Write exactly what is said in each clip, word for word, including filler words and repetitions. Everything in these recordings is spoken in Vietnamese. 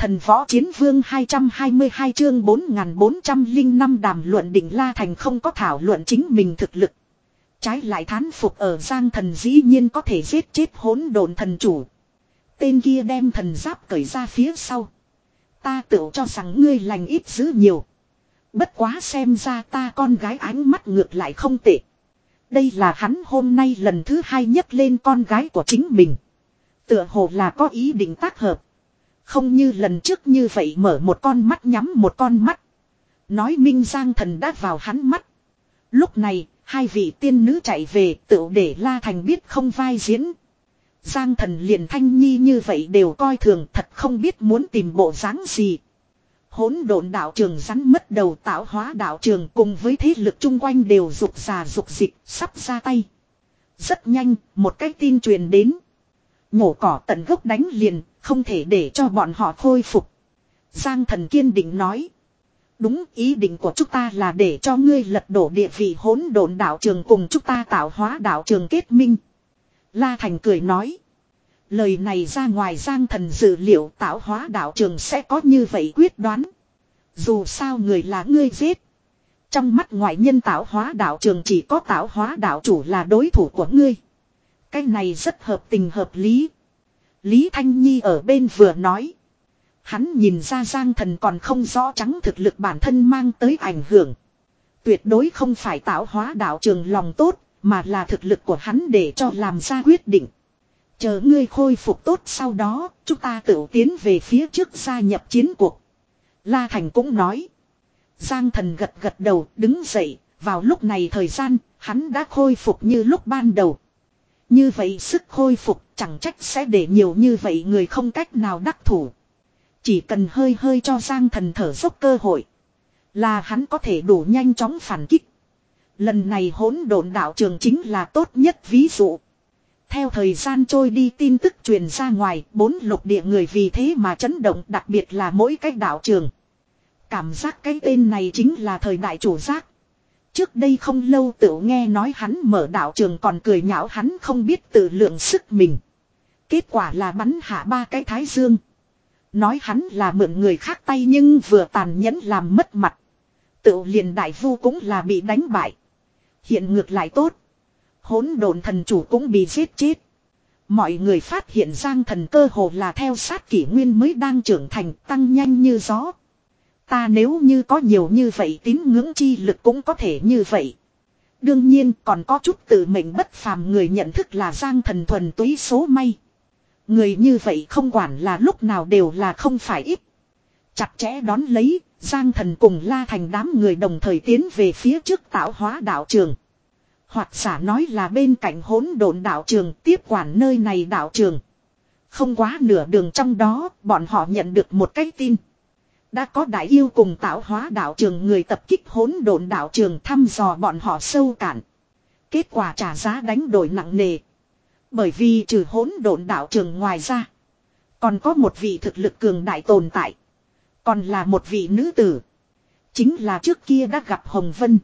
Thần võ chiến vương hai trăm hai mươi hai chương bốn nghìn bốn trăm lẻ năm đàm luận định La Thành không có thảo luận chính mình thực lực. Trái lại thán phục ở Giang Thần dĩ nhiên có thể giết chết hỗn độn thần chủ. Tên kia đem thần giáp cởi ra phía sau. Ta tự cho rằng ngươi lành ít dữ nhiều. Bất quá xem ra ta con gái ánh mắt ngược lại không tệ. Đây là hắn hôm nay lần thứ hai nhấc lên con gái của chính mình. Tựa hồ là có ý định tác hợp. Không như lần trước như vậy mở một con mắt nhắm một con mắt. Nói minh Giang Thần đã vào hắn mắt. Lúc này, hai vị tiên nữ chạy về tự để La Thành biết không vai diễn. Giang Thần liền Thanh Nhi như vậy đều coi thường, thật không biết muốn tìm bộ dáng gì. Hỗn độn đạo trường rắn mất đầu, tạo hóa đạo trường cùng với thế lực chung quanh đều rục rà rục dịch, sắp ra tay. Rất nhanh, một cái tin truyền đến. Nhổ cỏ tận gốc đánh liền, không thể để cho bọn họ khôi phục. Giang Thần kiên định nói. Đúng, ý định của chúng ta là để cho ngươi lật đổ địa vị hỗn độn đạo trường cùng chúng ta tạo hóa đạo trường kết minh. La Thành cười nói. Lời này ra ngoài Giang Thần dự liệu tạo hóa đạo trường sẽ có như vậy quyết đoán. Dù sao người là ngươi giết. Trong mắt ngoại nhân tạo hóa đạo trường chỉ có tạo hóa đạo chủ là đối thủ của ngươi. Cái này rất hợp tình hợp lý. Lý Thanh Nhi ở bên vừa nói. Hắn nhìn ra Giang Thần còn không rõ trắng thực lực bản thân mang tới ảnh hưởng. Tuyệt đối không phải tạo hóa đạo trường lòng tốt, mà là thực lực của hắn để cho làm ra quyết định. Chờ ngươi khôi phục tốt sau đó, chúng ta tự tiến về phía trước gia nhập chiến cuộc. La Thành cũng nói. Giang Thần gật gật đầu, đứng dậy, vào lúc này thời gian, hắn đã khôi phục như lúc ban đầu. Như vậy sức khôi phục chẳng trách sẽ để nhiều như vậy người không cách nào đắc thủ. Chỉ cần hơi hơi cho Giang Thần thở dốc cơ hội. Là hắn có thể đủ nhanh chóng phản kích. Lần này hỗn độn đạo trường chính là tốt nhất ví dụ. Theo thời gian trôi đi tin tức truyền ra ngoài, bốn lục địa người vì thế mà chấn động, đặc biệt là mỗi cái đạo trường. Cảm giác cái tên này chính là thời đại chủ giác. Trước đây không lâu tự nghe nói hắn mở đạo trường còn cười nhạo hắn không biết tự lượng sức mình. Kết quả là bắn hạ ba cái thái dương. Nói hắn là mượn người khác tay nhưng vừa tàn nhẫn làm mất mặt. Tự liền đại vu cũng là bị đánh bại. Hiện ngược lại tốt. Hỗn độn thần chủ cũng bị giết chết. Mọi người phát hiện Giang Thần cơ hồ là theo sát kỷ nguyên mới đang trưởng thành, tăng nhanh như gió. Ta nếu như có nhiều như vậy tín ngưỡng chi lực cũng có thể như vậy. Đương nhiên còn có chút tự mệnh bất phàm người nhận thức là Giang Thần thuần túy số may. Người như vậy không quản là lúc nào đều là không phải ít. Chặt chẽ đón lấy, Giang Thần cùng La Thành đám người đồng thời tiến về phía trước tạo hóa đạo trường. Hoặc giả nói là bên cạnh hỗn độn đạo trường tiếp quản nơi này đạo trường. Không quá nửa đường trong đó, bọn họ nhận được một cái tin. Đã có đại yêu cùng tạo hóa đạo trường người tập kích hỗn độn đạo trường thăm dò bọn họ sâu cạn. Kết quả trả giá đánh đổi nặng nề. Bởi vì trừ hỗn độn đạo trường ngoài ra, còn có một vị thực lực cường đại tồn tại. Còn là một vị nữ tử. Chính là trước kia đã gặp Hồng Vân.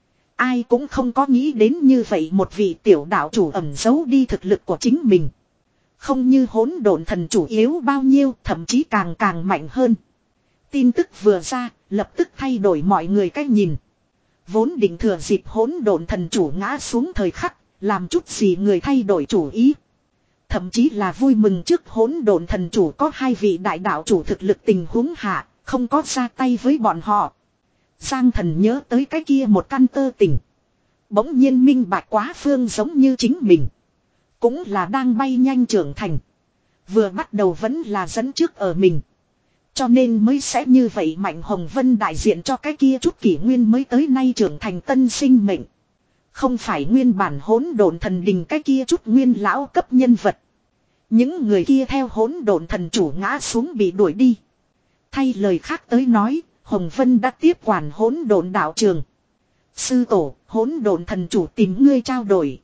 Ai cũng không có nghĩ đến như vậy một vị tiểu đạo chủ ẩn giấu đi thực lực của chính mình. Không như hỗn độn thần chủ yếu bao nhiêu, thậm chí càng càng mạnh hơn. Tin tức vừa ra, lập tức thay đổi mọi người cách nhìn. Vốn định thừa dịp hỗn độn thần chủ ngã xuống thời khắc, làm chút gì người thay đổi chủ ý. Thậm chí là vui mừng trước hỗn độn thần chủ có hai vị đại đạo chủ thực lực tình huống hạ, không có ra tay với bọn họ. Giang Thần nhớ tới cái kia một căn tơ tình. Bỗng nhiên minh bạch quá phương giống như chính mình. Cũng là đang bay nhanh trưởng thành. Vừa bắt đầu vẫn là dẫn trước ở mình. Cho nên mới sẽ như vậy Mạnh Hồng Vân đại diện cho cái kia chút kỷ nguyên mới tới nay trưởng thành tân sinh mệnh. Không phải nguyên bản hỗn độn thần đình cái kia chút nguyên lão cấp nhân vật. Những người kia theo hỗn độn thần chủ ngã xuống bị đuổi đi. Thay lời khác tới nói, Hồng Vân đã tiếp quản hỗn độn đạo trường. Sư tổ, hỗn độn thần chủ tìm ngươi trao đổi.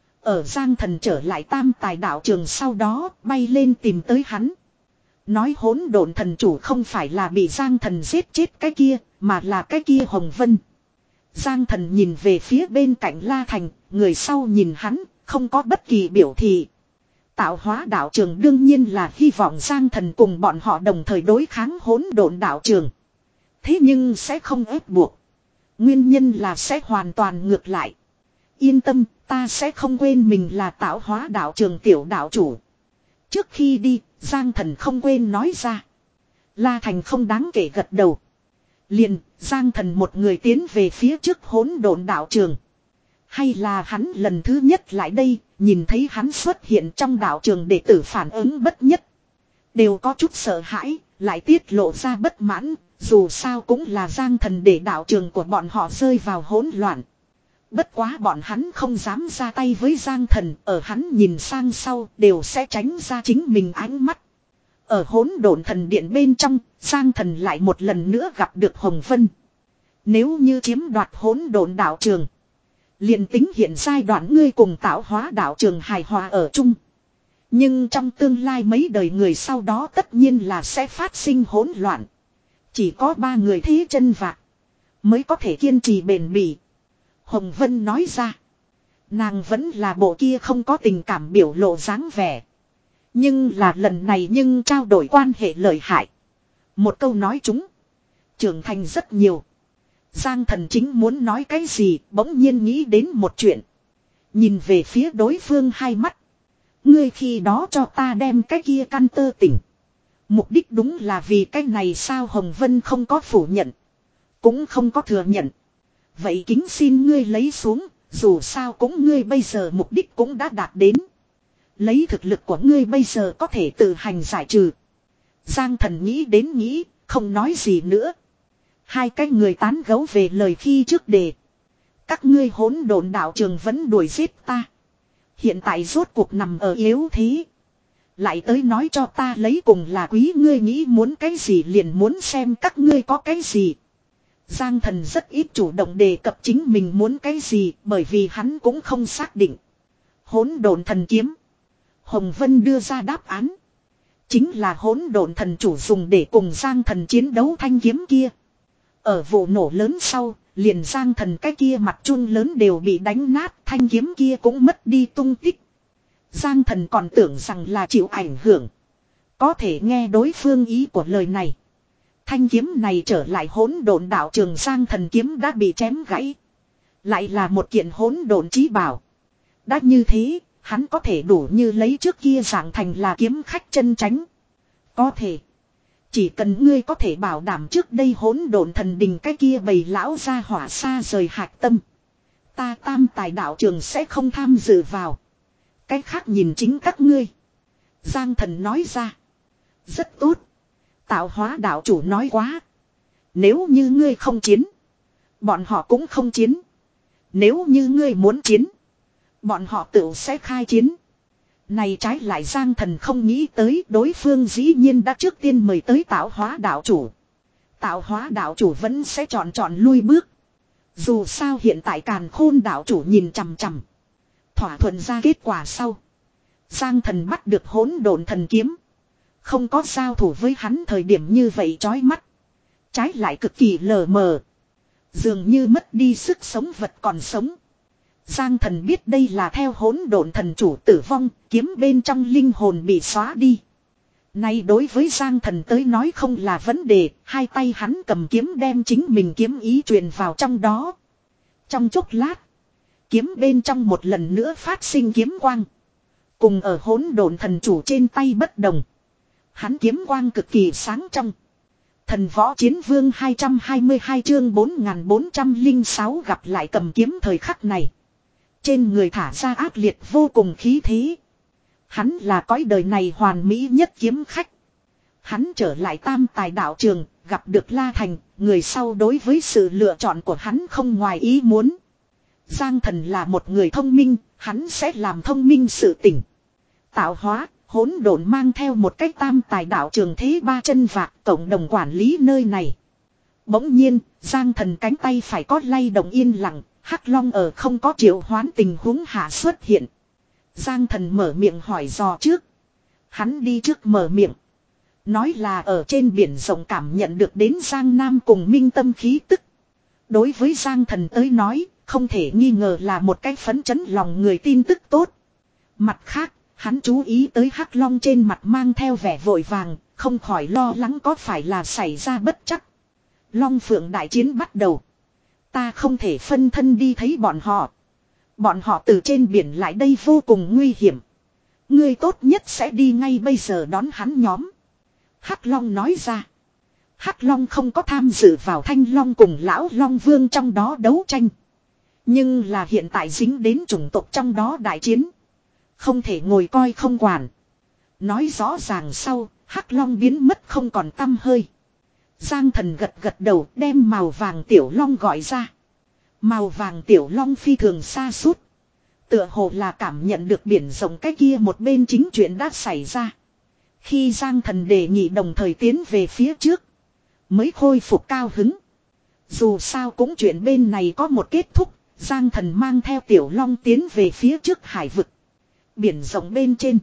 Ở Giang Thần trở lại tam tài đạo trường sau đó, bay lên tìm tới hắn. Nói hỗn độn thần chủ không phải là bị Giang Thần giết chết cái kia, mà là cái kia Hồng Vân. Giang Thần nhìn về phía bên cạnh La Thành, người sau nhìn hắn, không có bất kỳ biểu thị. Tạo hóa đạo trường đương nhiên là hy vọng Giang Thần cùng bọn họ đồng thời đối kháng hỗn độn đạo trường. Thế nhưng sẽ không ép buộc. Nguyên nhân là sẽ hoàn toàn ngược lại. Yên tâm, ta sẽ không quên mình là tạo hóa đạo trường tiểu đạo chủ. Trước khi đi, Giang Thần không quên nói ra. La Thành không đáng kể gật đầu. Liền, Giang Thần một người tiến về phía trước hỗn độn đạo trường. Hay là hắn lần thứ nhất lại đây, nhìn thấy hắn xuất hiện trong đạo trường đệ tử phản ứng bất nhất. Đều có chút sợ hãi, lại tiết lộ ra bất mãn, dù sao cũng là Giang Thần để đạo trường của bọn họ rơi vào hỗn loạn. Bất quá bọn hắn không dám ra tay với Giang Thần, ở hắn nhìn sang sau đều sẽ tránh ra chính mình ánh mắt. Ở hỗn độn thần điện bên trong, Giang Thần lại một lần nữa gặp được Hồng Vân. Nếu như chiếm đoạt hỗn độn đạo trường, liền tính hiện giai đoạn ngươi cùng tạo hóa đạo trường hài hòa ở chung. Nhưng trong tương lai mấy đời người sau đó tất nhiên là sẽ phát sinh hỗn loạn. Chỉ có ba người thế chân vạc mới có thể kiên trì bền bỉ. Hồng Vân nói ra. Nàng vẫn là bộ kia không có tình cảm biểu lộ dáng vẻ. Nhưng là lần này nhưng trao đổi quan hệ lợi hại. Một câu nói chúng. Trưởng thành rất nhiều. Giang Thần chính muốn nói cái gì, bỗng nhiên nghĩ đến một chuyện. Nhìn về phía đối phương hai mắt. Ngươi khi đó cho ta đem cái kia căn tơ tỉnh. Mục đích đúng là vì cái này sao Hồng Vân không có phủ nhận. Cũng không có thừa nhận. Vậy kính xin ngươi lấy xuống, dù sao cũng ngươi bây giờ mục đích cũng đã đạt đến. Lấy thực lực của ngươi bây giờ có thể tự hành giải trừ. Giang Thần nghĩ đến nghĩ, không nói gì nữa. Hai cái người tán gẫu về lời khi trước đề. Các ngươi hỗn độn đạo trường vẫn đuổi giết ta. Hiện tại rốt cuộc nằm ở yếu thế. Lại tới nói cho ta lấy cùng là quý, ngươi nghĩ muốn cái gì liền muốn xem các ngươi có cái gì. Giang Thần rất ít chủ động đề cập chính mình muốn cái gì, bởi vì hắn cũng không xác định. Hỗn độn thần kiếm. Hồng Vân đưa ra đáp án. Chính là hỗn độn thần chủ dùng để cùng Giang Thần chiến đấu thanh kiếm kia. Ở vụ nổ lớn sau, liền Giang Thần cái kia mặt chun lớn đều bị đánh nát, thanh kiếm kia cũng mất đi tung tích. Giang Thần còn tưởng rằng là chịu ảnh hưởng. Có thể nghe đối phương ý của lời này. Thanh kiếm này trở lại hỗn độn đạo trường, Giang Thần kiếm đã bị chém gãy. Lại là một kiện hỗn độn chí bảo. Đã như thế, hắn có thể đủ như lấy trước kia dạng thành là kiếm khách chân chánh. Có thể. Chỉ cần ngươi có thể bảo đảm trước đây hỗn độn thần đình cái kia bầy lão ra hỏa xa rời hạc tâm. Ta tam tài đạo trường sẽ không tham dự vào. Cái khác nhìn chính các ngươi. Giang Thần nói ra. Rất tốt. Tạo hóa đạo chủ nói quá. Nếu như ngươi không chiến, bọn họ cũng không chiến. Nếu như ngươi muốn chiến, bọn họ tự sẽ khai chiến. Này trái lại Giang Thần không nghĩ tới, đối phương dĩ nhiên đã trước tiên mời tới tạo hóa đạo chủ. Tạo hóa đạo chủ vẫn sẽ chọn chọn lui bước. Dù sao hiện tại Càn Khôn đạo chủ nhìn chằm chằm. Thỏa thuận ra kết quả sau, Giang Thần bắt được hỗn độn thần kiếm. Không có giao thủ với hắn thời điểm như vậy chói mắt. Trái lại cực kỳ lờ mờ. Dường như mất đi sức sống vật còn sống. Giang Thần biết đây là theo hỗn độn thần chủ tử vong, kiếm bên trong linh hồn bị xóa đi. Nay đối với Giang Thần tới nói không là vấn đề, hai tay hắn cầm kiếm đem chính mình kiếm ý truyền vào trong đó. Trong chốc lát, kiếm bên trong một lần nữa phát sinh kiếm quang. Cùng ở hỗn độn thần chủ trên tay bất đồng. Hắn kiếm quang cực kỳ sáng trong. Thần võ chiến vương hai trăm hai mươi hai chương bốn nghìn bốn trăm lẻ sáu gặp lại cầm kiếm thời khắc này. Trên người thả ra ác liệt vô cùng khí thế. Hắn là cõi đời này hoàn mỹ nhất kiếm khách. Hắn trở lại tam tài đạo trường, gặp được La Thành, người sau đối với sự lựa chọn của hắn không ngoài ý muốn. Giang Thần là một người thông minh, hắn sẽ làm thông minh sự tỉnh. Tạo hóa, hỗn độn mang theo một cách tam tài đạo trường thế ba chân vạc cộng đồng quản lý nơi này. Bỗng nhiên, Giang Thần cánh tay phải có lay động yên lặng, Hắc Long ở không có triệu hoán tình huống hạ xuất hiện. Giang Thần mở miệng hỏi dò trước. Hắn đi trước mở miệng. Nói là ở trên biển rộng cảm nhận được đến Giang Nam cùng minh tâm khí tức. Đối với Giang Thần tới nói, không thể nghi ngờ là một cái phấn chấn lòng người tin tức tốt. Mặt khác, Hắn chú ý tới Hắc Long trên mặt mang theo vẻ vội vàng, không khỏi lo lắng có phải là xảy ra bất trắc. Long Phượng đại chiến bắt đầu. Ta không thể phân thân đi thấy bọn họ. Bọn họ từ trên biển lại đây vô cùng nguy hiểm. Ngươi tốt nhất sẽ đi ngay bây giờ đón hắn nhóm. Hắc Long nói ra. Hắc Long không có tham dự vào Thanh Long cùng Lão Long Vương trong đó đấu tranh. Nhưng là hiện tại dính đến chủng tộc trong đó đại chiến. Không thể ngồi coi không quản. Nói rõ ràng sau, Hắc Long biến mất không còn tăm hơi. Giang Thần gật gật đầu đem màu vàng tiểu long gọi ra. Màu vàng tiểu long phi thường xa suốt. Tựa hồ là cảm nhận được biển rộng cái kia một bên chính chuyện đã xảy ra. Khi Giang Thần đề nghị đồng thời tiến về phía trước. Mới khôi phục cao hứng. Dù sao cũng chuyện bên này có một kết thúc. Giang Thần mang theo tiểu long tiến về phía trước hải vực. Biển rộng bên trên.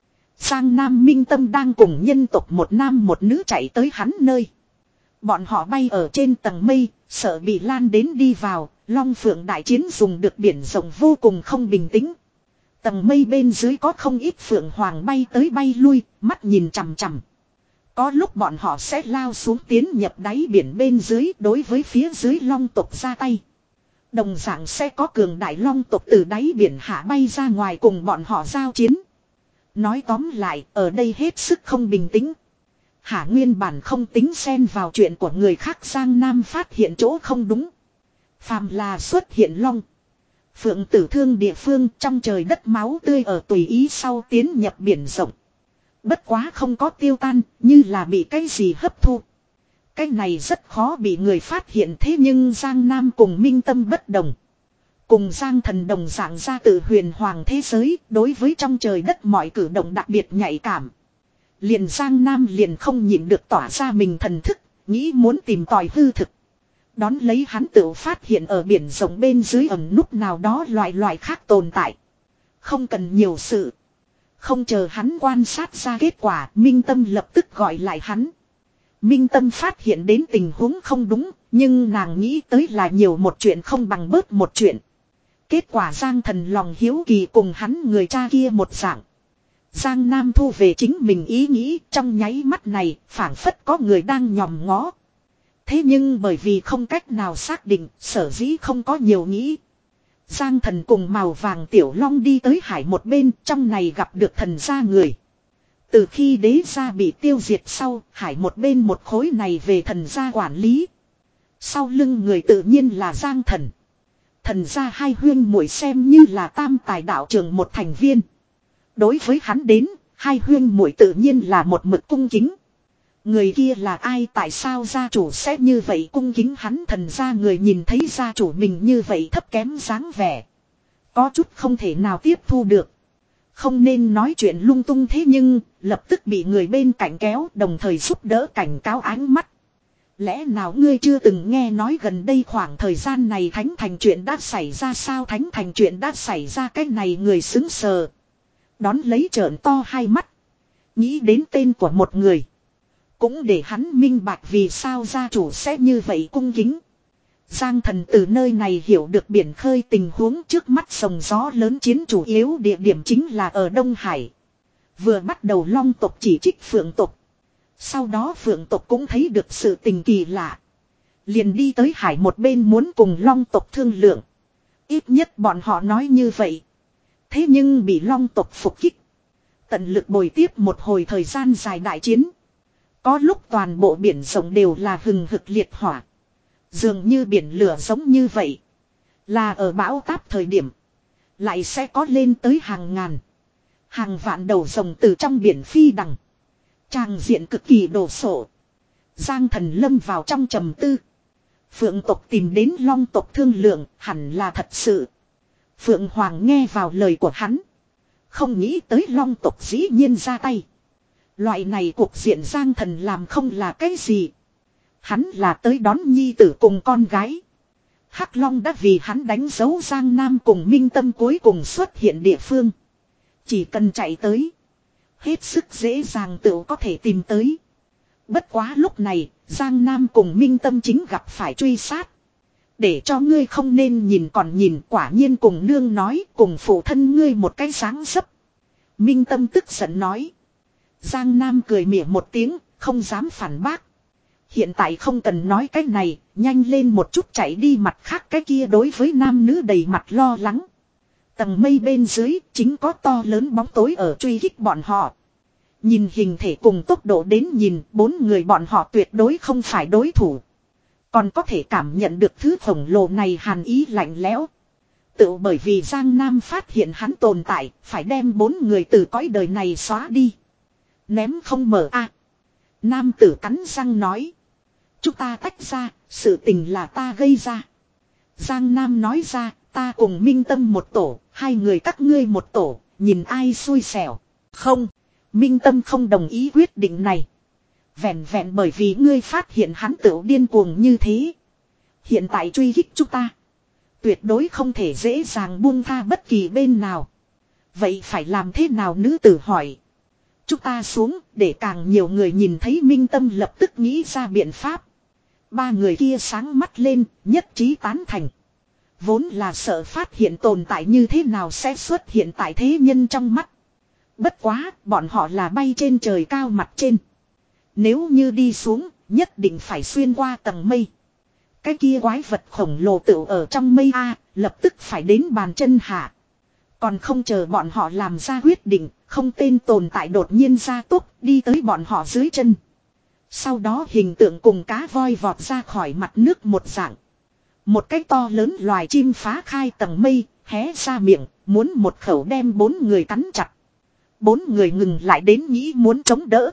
Giang Nam Minh Tâm đang cùng nhân tộc một nam một nữ chạy tới hắn nơi. Bọn họ bay ở trên tầng mây, sợ bị lan đến đi vào, Long Phượng đại chiến dùng được biển rộng vô cùng không bình tĩnh. Tầng mây bên dưới có không ít phượng hoàng bay tới bay lui, mắt nhìn chằm chằm. Có lúc bọn họ sẽ lao xuống tiến nhập đáy biển bên dưới đối với phía dưới long tộc ra tay. Đồng dạng sẽ có cường đại long tộc từ đáy biển hạ bay ra ngoài cùng bọn họ giao chiến. Nói tóm lại, ở đây hết sức không bình tĩnh. Hạ nguyên bản không tính xen vào chuyện của người khác, Giang Nam phát hiện chỗ không đúng. Phàm là xuất hiện long phượng tử thương địa phương trong trời đất máu tươi ở tùy ý sau tiến nhập biển rộng. Bất quá không có tiêu tan, như là bị cái gì hấp thu. Cái này rất khó bị người phát hiện, thế nhưng Giang Nam cùng Minh Tâm bất đồng. Cùng Giang Thần đồng dạng ra từ huyền hoàng thế giới, đối với trong trời đất mọi cử động đặc biệt nhạy cảm. Liền Giang Nam liền không nhịn được tỏa ra mình thần thức, nghĩ muốn tìm tòi hư thực. Đón lấy hắn tự phát hiện ở biển rộng bên dưới ẩn núp nào đó loại loại khác tồn tại. Không cần nhiều sự. Không chờ hắn quan sát ra kết quả, Minh Tâm lập tức gọi lại hắn. Minh Tâm phát hiện đến tình huống không đúng, nhưng nàng nghĩ tới là nhiều một chuyện không bằng bớt một chuyện. Kết quả Giang Thần lòng hiếu kỳ cùng hắn người cha kia một dạng. Giang Nam thu về chính mình ý nghĩ, trong nháy mắt này phảng phất có người đang nhòm ngó. Thế nhưng bởi vì không cách nào xác định, sở dĩ không có nhiều nghĩ. Giang Thần cùng màu vàng tiểu long đi tới hải một bên, trong này gặp được thần gia người. Từ khi đế gia bị tiêu diệt sau, hải một bên một khối này về thần gia quản lý. Sau lưng người tự nhiên là Giang Thần. Thần gia hai huyên muội xem như là tam tài đạo trường một thành viên. Đối với hắn đến, hai huyên muội tự nhiên là một mực cung kính. Người kia là ai, tại sao gia chủ sẽ như vậy cung kính hắn? Thần gia người nhìn thấy gia chủ mình như vậy thấp kém dáng vẻ. Có chút không thể nào tiếp thu được. Không nên nói chuyện lung tung, thế nhưng lập tức bị người bên cạnh kéo, đồng thời giúp đỡ cảnh cáo ánh mắt. Lẽ nào ngươi chưa từng nghe nói gần đây khoảng thời gian này Thánh Thành chuyện đã xảy ra sao? Thánh Thành chuyện đã xảy ra, cái này người xứng sờ. Đón lấy trợn to hai mắt. Nghĩ đến tên của một người. Cũng để hắn minh bạch vì sao gia chủ sẽ như vậy cung kính. Giang Thần từ nơi này hiểu được biển khơi tình huống trước mắt, sóng gió lớn chiến chủ yếu địa điểm chính là ở Đông Hải. Vừa bắt đầu long tộc chỉ trích phượng tộc. Sau đó phượng tộc cũng thấy được sự tình kỳ lạ. Liền đi tới hải một bên muốn cùng long tộc thương lượng. Ít nhất bọn họ nói như vậy. Thế nhưng bị long tộc phục kích. Tận lực bồi tiếp một hồi thời gian dài đại chiến. Có lúc toàn bộ biển rộng đều là hừng hực liệt hỏa. Dường như biển lửa giống như vậy. Là ở bão táp thời điểm. Lại sẽ có lên tới hàng ngàn. Hàng vạn đầu rồng từ trong biển phi đằng. Tràng diện cực kỳ đồ sộ. Giang Thần lâm vào trong trầm tư. Phượng tộc tìm đến long tộc thương lượng hẳn là thật sự. Phượng Hoàng nghe vào lời của hắn. Không nghĩ tới long tộc dĩ nhiên ra tay. Loại này cuộc diện Giang Thần làm không là cái gì. Hắn là tới đón nhi tử cùng con gái. Hắc Long đã vì hắn đánh dấu Giang Nam cùng Minh Tâm cuối cùng xuất hiện địa phương. Chỉ cần chạy tới. Hết sức dễ dàng tự có thể tìm tới. Bất quá lúc này, Giang Nam cùng Minh Tâm chính gặp phải truy sát. Để cho ngươi không nên nhìn còn nhìn, quả nhiên cùng nương nói, cùng phụ thân ngươi một cái sáng sấp. Minh Tâm tức giận nói. Giang Nam cười mỉa một tiếng, không dám phản bác. Hiện tại không cần nói cái này, nhanh lên một chút chạy đi mặt khác cái kia đối với nam nữ đầy mặt lo lắng. Tầng mây bên dưới chính có to lớn bóng tối ở truy kích bọn họ. Nhìn hình thể cùng tốc độ đến nhìn bốn người bọn họ tuyệt đối không phải đối thủ. Còn có thể cảm nhận được thứ khổng lồ này hàn ý lạnh lẽo. Tự bởi vì Giang Nam phát hiện hắn tồn tại, phải đem bốn người từ cõi đời này xóa đi. Ném không mở a. Nam tử cắn răng nói. Chúng ta tách ra, sự tình là ta gây ra. Giang Nam nói ra, ta cùng Minh Tâm một tổ, hai người các ngươi một tổ, nhìn ai xui xẻo. Không, Minh Tâm không đồng ý quyết định này. Vẹn vẹn bởi vì ngươi phát hiện hắn tự điên cuồng như thế. Hiện tại truy kích chúng ta. Tuyệt đối không thể dễ dàng buông tha bất kỳ bên nào. Vậy phải làm thế nào nữ tử hỏi. Chúng ta xuống để càng nhiều người nhìn thấy Minh Tâm lập tức nghĩ ra biện pháp. Ba người kia sáng mắt lên, nhất trí tán thành. Vốn là sợ phát hiện tồn tại như thế nào sẽ xuất hiện tại thế nhân trong mắt. Bất quá, bọn họ là bay trên trời cao mặt trên. Nếu như đi xuống, nhất định phải xuyên qua tầng mây. Cái kia quái vật khổng lồ tựu ở trong mây A, lập tức phải đến bàn chân hạ. Còn không chờ bọn họ làm ra quyết định, không tên tồn tại đột nhiên ra tốc đi tới bọn họ dưới chân. Sau đó hình tượng cùng cá voi vọt ra khỏi mặt nước một dạng. Một cái to lớn loài chim phá khai tầng mây, hé ra miệng, muốn một khẩu đem bốn người cắn chặt. Bốn người ngừng lại đến nghĩ muốn chống đỡ.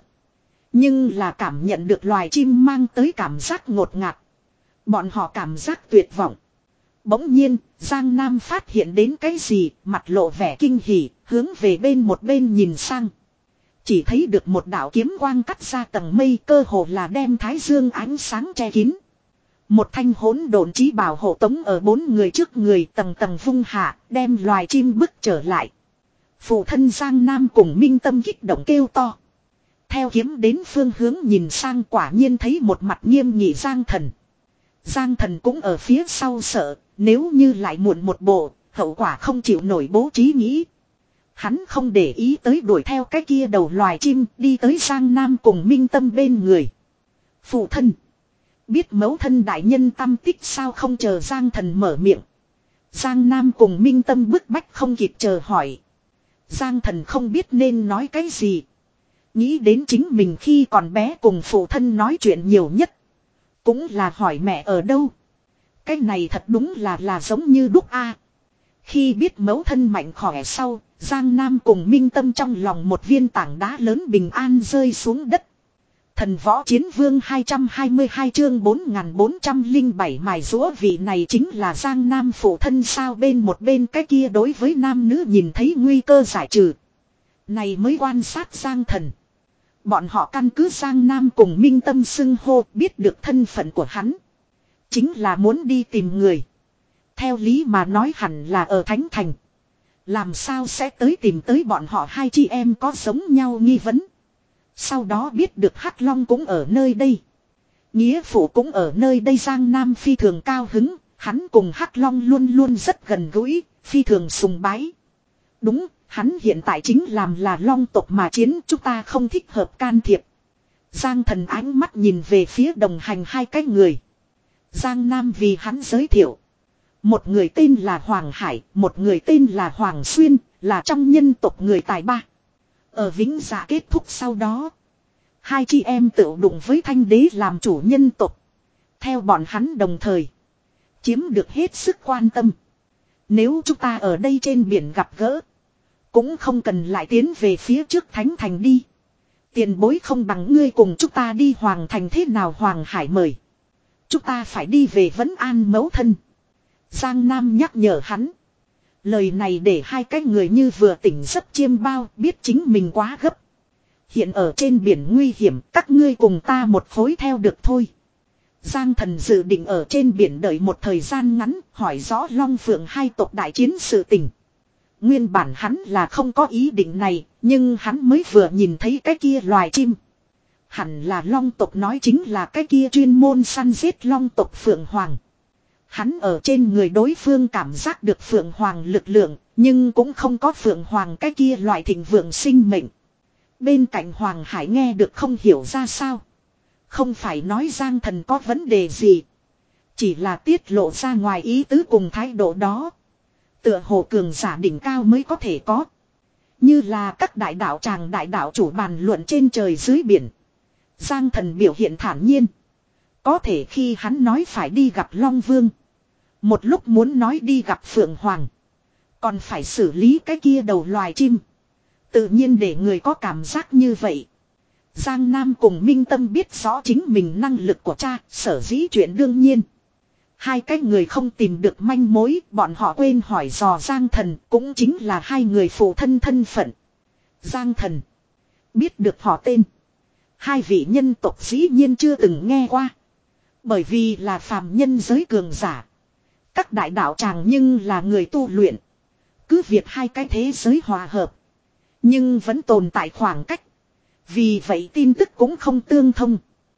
Nhưng là cảm nhận được loài chim mang tới cảm giác ngột ngạt. Bọn họ cảm giác tuyệt vọng. Bỗng nhiên, Giang Nam phát hiện đến cái gì, mặt lộ vẻ kinh hỉ, hướng về bên một bên nhìn sang. Chỉ thấy được một đạo kiếm quang cắt ra tầng mây, cơ hồ là đem thái dương ánh sáng che kín. Một thanh hỗn độn chí bảo hộ tống ở bốn người trước người tầng tầng vung hạ, đem loài chim bước trở lại. Phụ thân Giang Nam cùng Minh Tâm kích động kêu to. Theo kiếm đến phương hướng nhìn sang quả nhiên thấy một mặt nghiêm nghị Giang Thần. Giang Thần cũng ở phía sau sợ, nếu như lại muộn một bộ, hậu quả không chịu nổi bố trí nghĩ. Hắn không để ý tới đuổi theo cái kia đầu loài chim, đi tới Giang Nam cùng Minh Tâm bên người. Phụ thân. Biết mẫu thân đại nhân tâm tích sao không chờ Giang Thần mở miệng. Giang Nam cùng Minh Tâm bức bách không kịp chờ hỏi. Giang Thần không biết nên nói cái gì. Nghĩ đến chính mình khi còn bé cùng phụ thân nói chuyện nhiều nhất. Cũng là hỏi mẹ ở đâu. Cái này thật đúng là là giống như đúc a. Khi biết mẫu thân mạnh khỏe sau, Giang Nam cùng Minh Tâm trong lòng một viên tảng đá lớn bình an rơi xuống đất. Thần võ chiến vương hai trăm hai mươi hai chương bốn nghìn bốn trăm lẻ bảy mài rũa vị này chính là Giang Nam phụ thân sao bên một bên cái kia đối với nam nữ nhìn thấy nguy cơ giải trừ. Này mới quan sát Giang Thần. Bọn họ căn cứ Giang Nam cùng Minh Tâm xưng hô biết được thân phận của hắn. Chính là muốn đi tìm người. Theo lý mà nói hẳn là ở Thánh Thành. Làm sao sẽ tới tìm tới bọn họ hai chị em có giống nhau nghi vấn. Sau đó biết được Hắc Long cũng ở nơi đây. Nghĩa phụ cũng ở nơi đây Giang Nam phi thường cao hứng. Hắn cùng Hắc Long luôn luôn rất gần gũi, phi thường sùng bái. Đúng, hắn hiện tại chính làm là Long tộc mà chiến, chúng ta không thích hợp can thiệp. Giang Thần ánh mắt nhìn về phía đồng hành hai cái người. Giang Nam vì hắn giới thiệu. Một người tên là Hoàng Hải, một người tên là Hoàng Xuyên, là trong nhân tộc người tài ba. Ở Vĩnh Dạ kết thúc sau đó, hai chị em tự đụng với Thanh Đế làm chủ nhân tộc. Theo bọn hắn đồng thời, chiếm được hết sức quan tâm. Nếu chúng ta ở đây trên biển gặp gỡ, cũng không cần lại tiến về phía trước Thánh Thành đi. Tiền bối không bằng ngươi cùng chúng ta đi Hoàng Thành thế nào Hoàng Hải mời. Chúng ta phải đi về Vấn An mẫu thân. Giang Nam nhắc nhở hắn. Lời này để hai cái người như vừa tỉnh giấc chiêm bao biết chính mình quá gấp. Hiện ở trên biển nguy hiểm các ngươi cùng ta một phối theo được thôi. Giang Thần dự định ở trên biển đợi một thời gian ngắn hỏi rõ Long Phượng hai tộc đại chiến sự tình. Nguyên bản hắn là không có ý định này nhưng hắn mới vừa nhìn thấy cái kia loài chim. Hẳn là Long tộc nói chính là cái kia chuyên môn săn giết Long tộc Phượng Hoàng. Hắn ở trên người đối phương cảm giác được Phượng Hoàng lực lượng, Nhưng cũng không có Phượng Hoàng cái kia loại thịnh vượng sinh mệnh. Bên cạnh Hoàng Hải nghe được không hiểu ra sao. Không phải nói Giang Thần có vấn đề gì. Chỉ là tiết lộ ra ngoài ý tứ cùng thái độ đó. Tựa hồ cường giả đỉnh cao mới có thể có. Như là các đại đạo tràng đại đạo chủ bàn luận trên trời dưới biển. Giang Thần biểu hiện thản nhiên. Có thể khi hắn nói phải đi gặp Long Vương. Một lúc muốn nói đi gặp Phượng Hoàng. Còn phải xử lý cái kia đầu loài chim. Tự nhiên để người có cảm giác như vậy. Giang Nam cùng Minh Tâm biết rõ chính mình năng lực của cha, sở dĩ chuyện đương nhiên. Hai cái người không tìm được manh mối, bọn họ quên hỏi dò Giang Thần, cũng chính là hai người phụ thân thân phận. Giang Thần. Biết được họ tên. Hai vị nhân tộc dĩ nhiên chưa từng nghe qua. Bởi vì là phàm nhân giới cường giả. Các đại đạo tràng nhưng là người tu luyện. Cứ việc hai cái thế giới hòa hợp. Nhưng vẫn tồn tại khoảng cách. Vì vậy tin tức cũng không tương thông.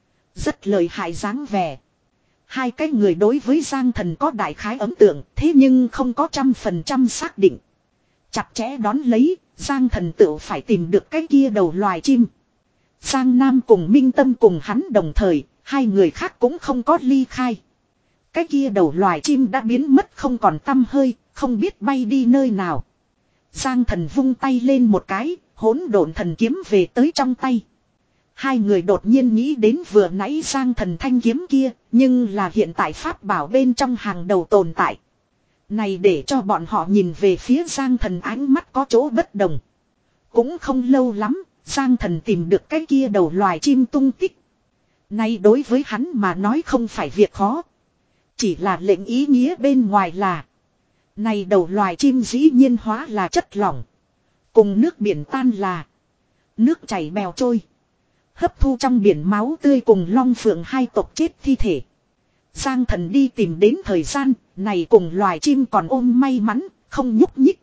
Rất lợi hại dáng vẻ. Hai cái người đối với Giang Thần có đại khái ấn tượng. Thế nhưng không có trăm phần trăm xác định. Chặt chẽ đón lấy. Giang Thần tự phải tìm được cái kia đầu loài chim. Giang Nam cùng Minh Tâm cùng hắn đồng thời. Hai người khác cũng không có ly khai. Cái kia đầu loài chim đã biến mất không còn tăm hơi. Không biết bay đi nơi nào. Giang Thần vung tay lên một cái. Hỗn độn thần kiếm về tới trong tay. Hai người đột nhiên nghĩ đến vừa nãy Giang Thần thanh kiếm kia. Nhưng là hiện tại pháp bảo bên trong hàng đầu tồn tại. Này để cho bọn họ nhìn về phía Giang Thần ánh mắt có chỗ bất đồng. Cũng không lâu lắm. Giang Thần tìm được cái kia đầu loài chim tung tích. Này đối với hắn mà nói không phải việc khó. Chỉ là lệnh ý nghĩa bên ngoài là. Này đầu loài chim dĩ nhiên hóa là chất lỏng. Cùng nước biển tan là. Nước chảy bèo trôi. Hấp thu trong biển máu tươi cùng Long Phượng hai tộc chết thi thể. Giang Thần đi tìm đến thời gian. Này cùng loài chim còn ôm may mắn. Không nhúc nhích.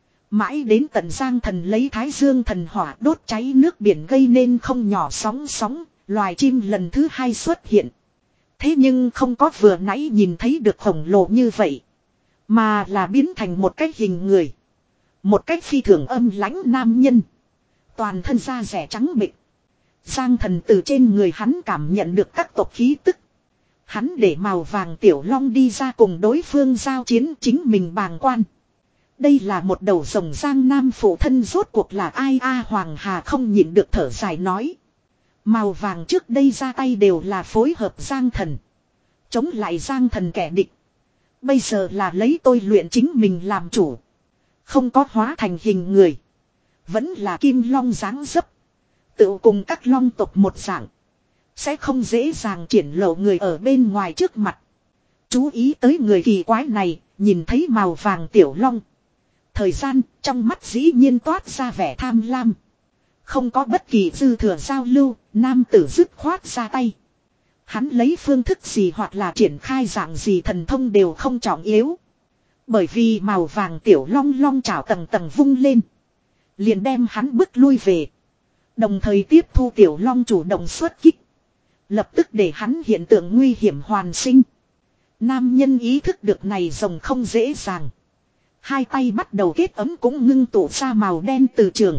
Mãi đến tận Giang Thần lấy Thái Dương thần hỏa đốt cháy nước biển gây nên không nhỏ sóng sóng. Loài chim lần thứ hai xuất hiện. Thế nhưng không có vừa nãy nhìn thấy được khổng lồ như vậy. Mà là biến thành một cái hình người. Một cách phi thường âm lãnh nam nhân. Toàn thân da rẻ trắng bệch. Giang Thần từ trên người hắn cảm nhận được các tộc khí tức. Hắn để màu vàng tiểu long đi ra cùng đối phương giao chiến chính mình bàng quan. Đây là một đầu rồng Giang Nam phụ thân rốt cuộc là ai a Hoàng Hà không nhịn được thở dài nói. Màu vàng trước đây ra tay đều là phối hợp Giang Thần. Chống lại Giang Thần kẻ địch. Bây giờ là lấy tôi luyện chính mình làm chủ. Không có hóa thành hình người. Vẫn là kim long dáng dấp. Tự cùng các long tộc một dạng. Sẽ không dễ dàng triển lộ người ở bên ngoài trước mặt. Chú ý tới người kỳ quái này. Nhìn thấy màu vàng tiểu long. Thời gian trong mắt dĩ nhiên toát ra vẻ tham lam. Không có bất kỳ dư thừa giao lưu. Nam tử dứt khoát ra tay. Hắn lấy phương thức gì hoặc là triển khai dạng gì thần thông đều không trọng yếu. Bởi vì màu vàng tiểu long long trào tầng tầng vung lên. Liền đem hắn bước lui về. Đồng thời tiếp thu tiểu long chủ động xuất kích. Lập tức để hắn hiện tượng nguy hiểm hoàn sinh. Nam nhân ý thức được này rồng không dễ dàng. Hai tay bắt đầu kết ấm cũng ngưng tụ ra màu đen từ trường.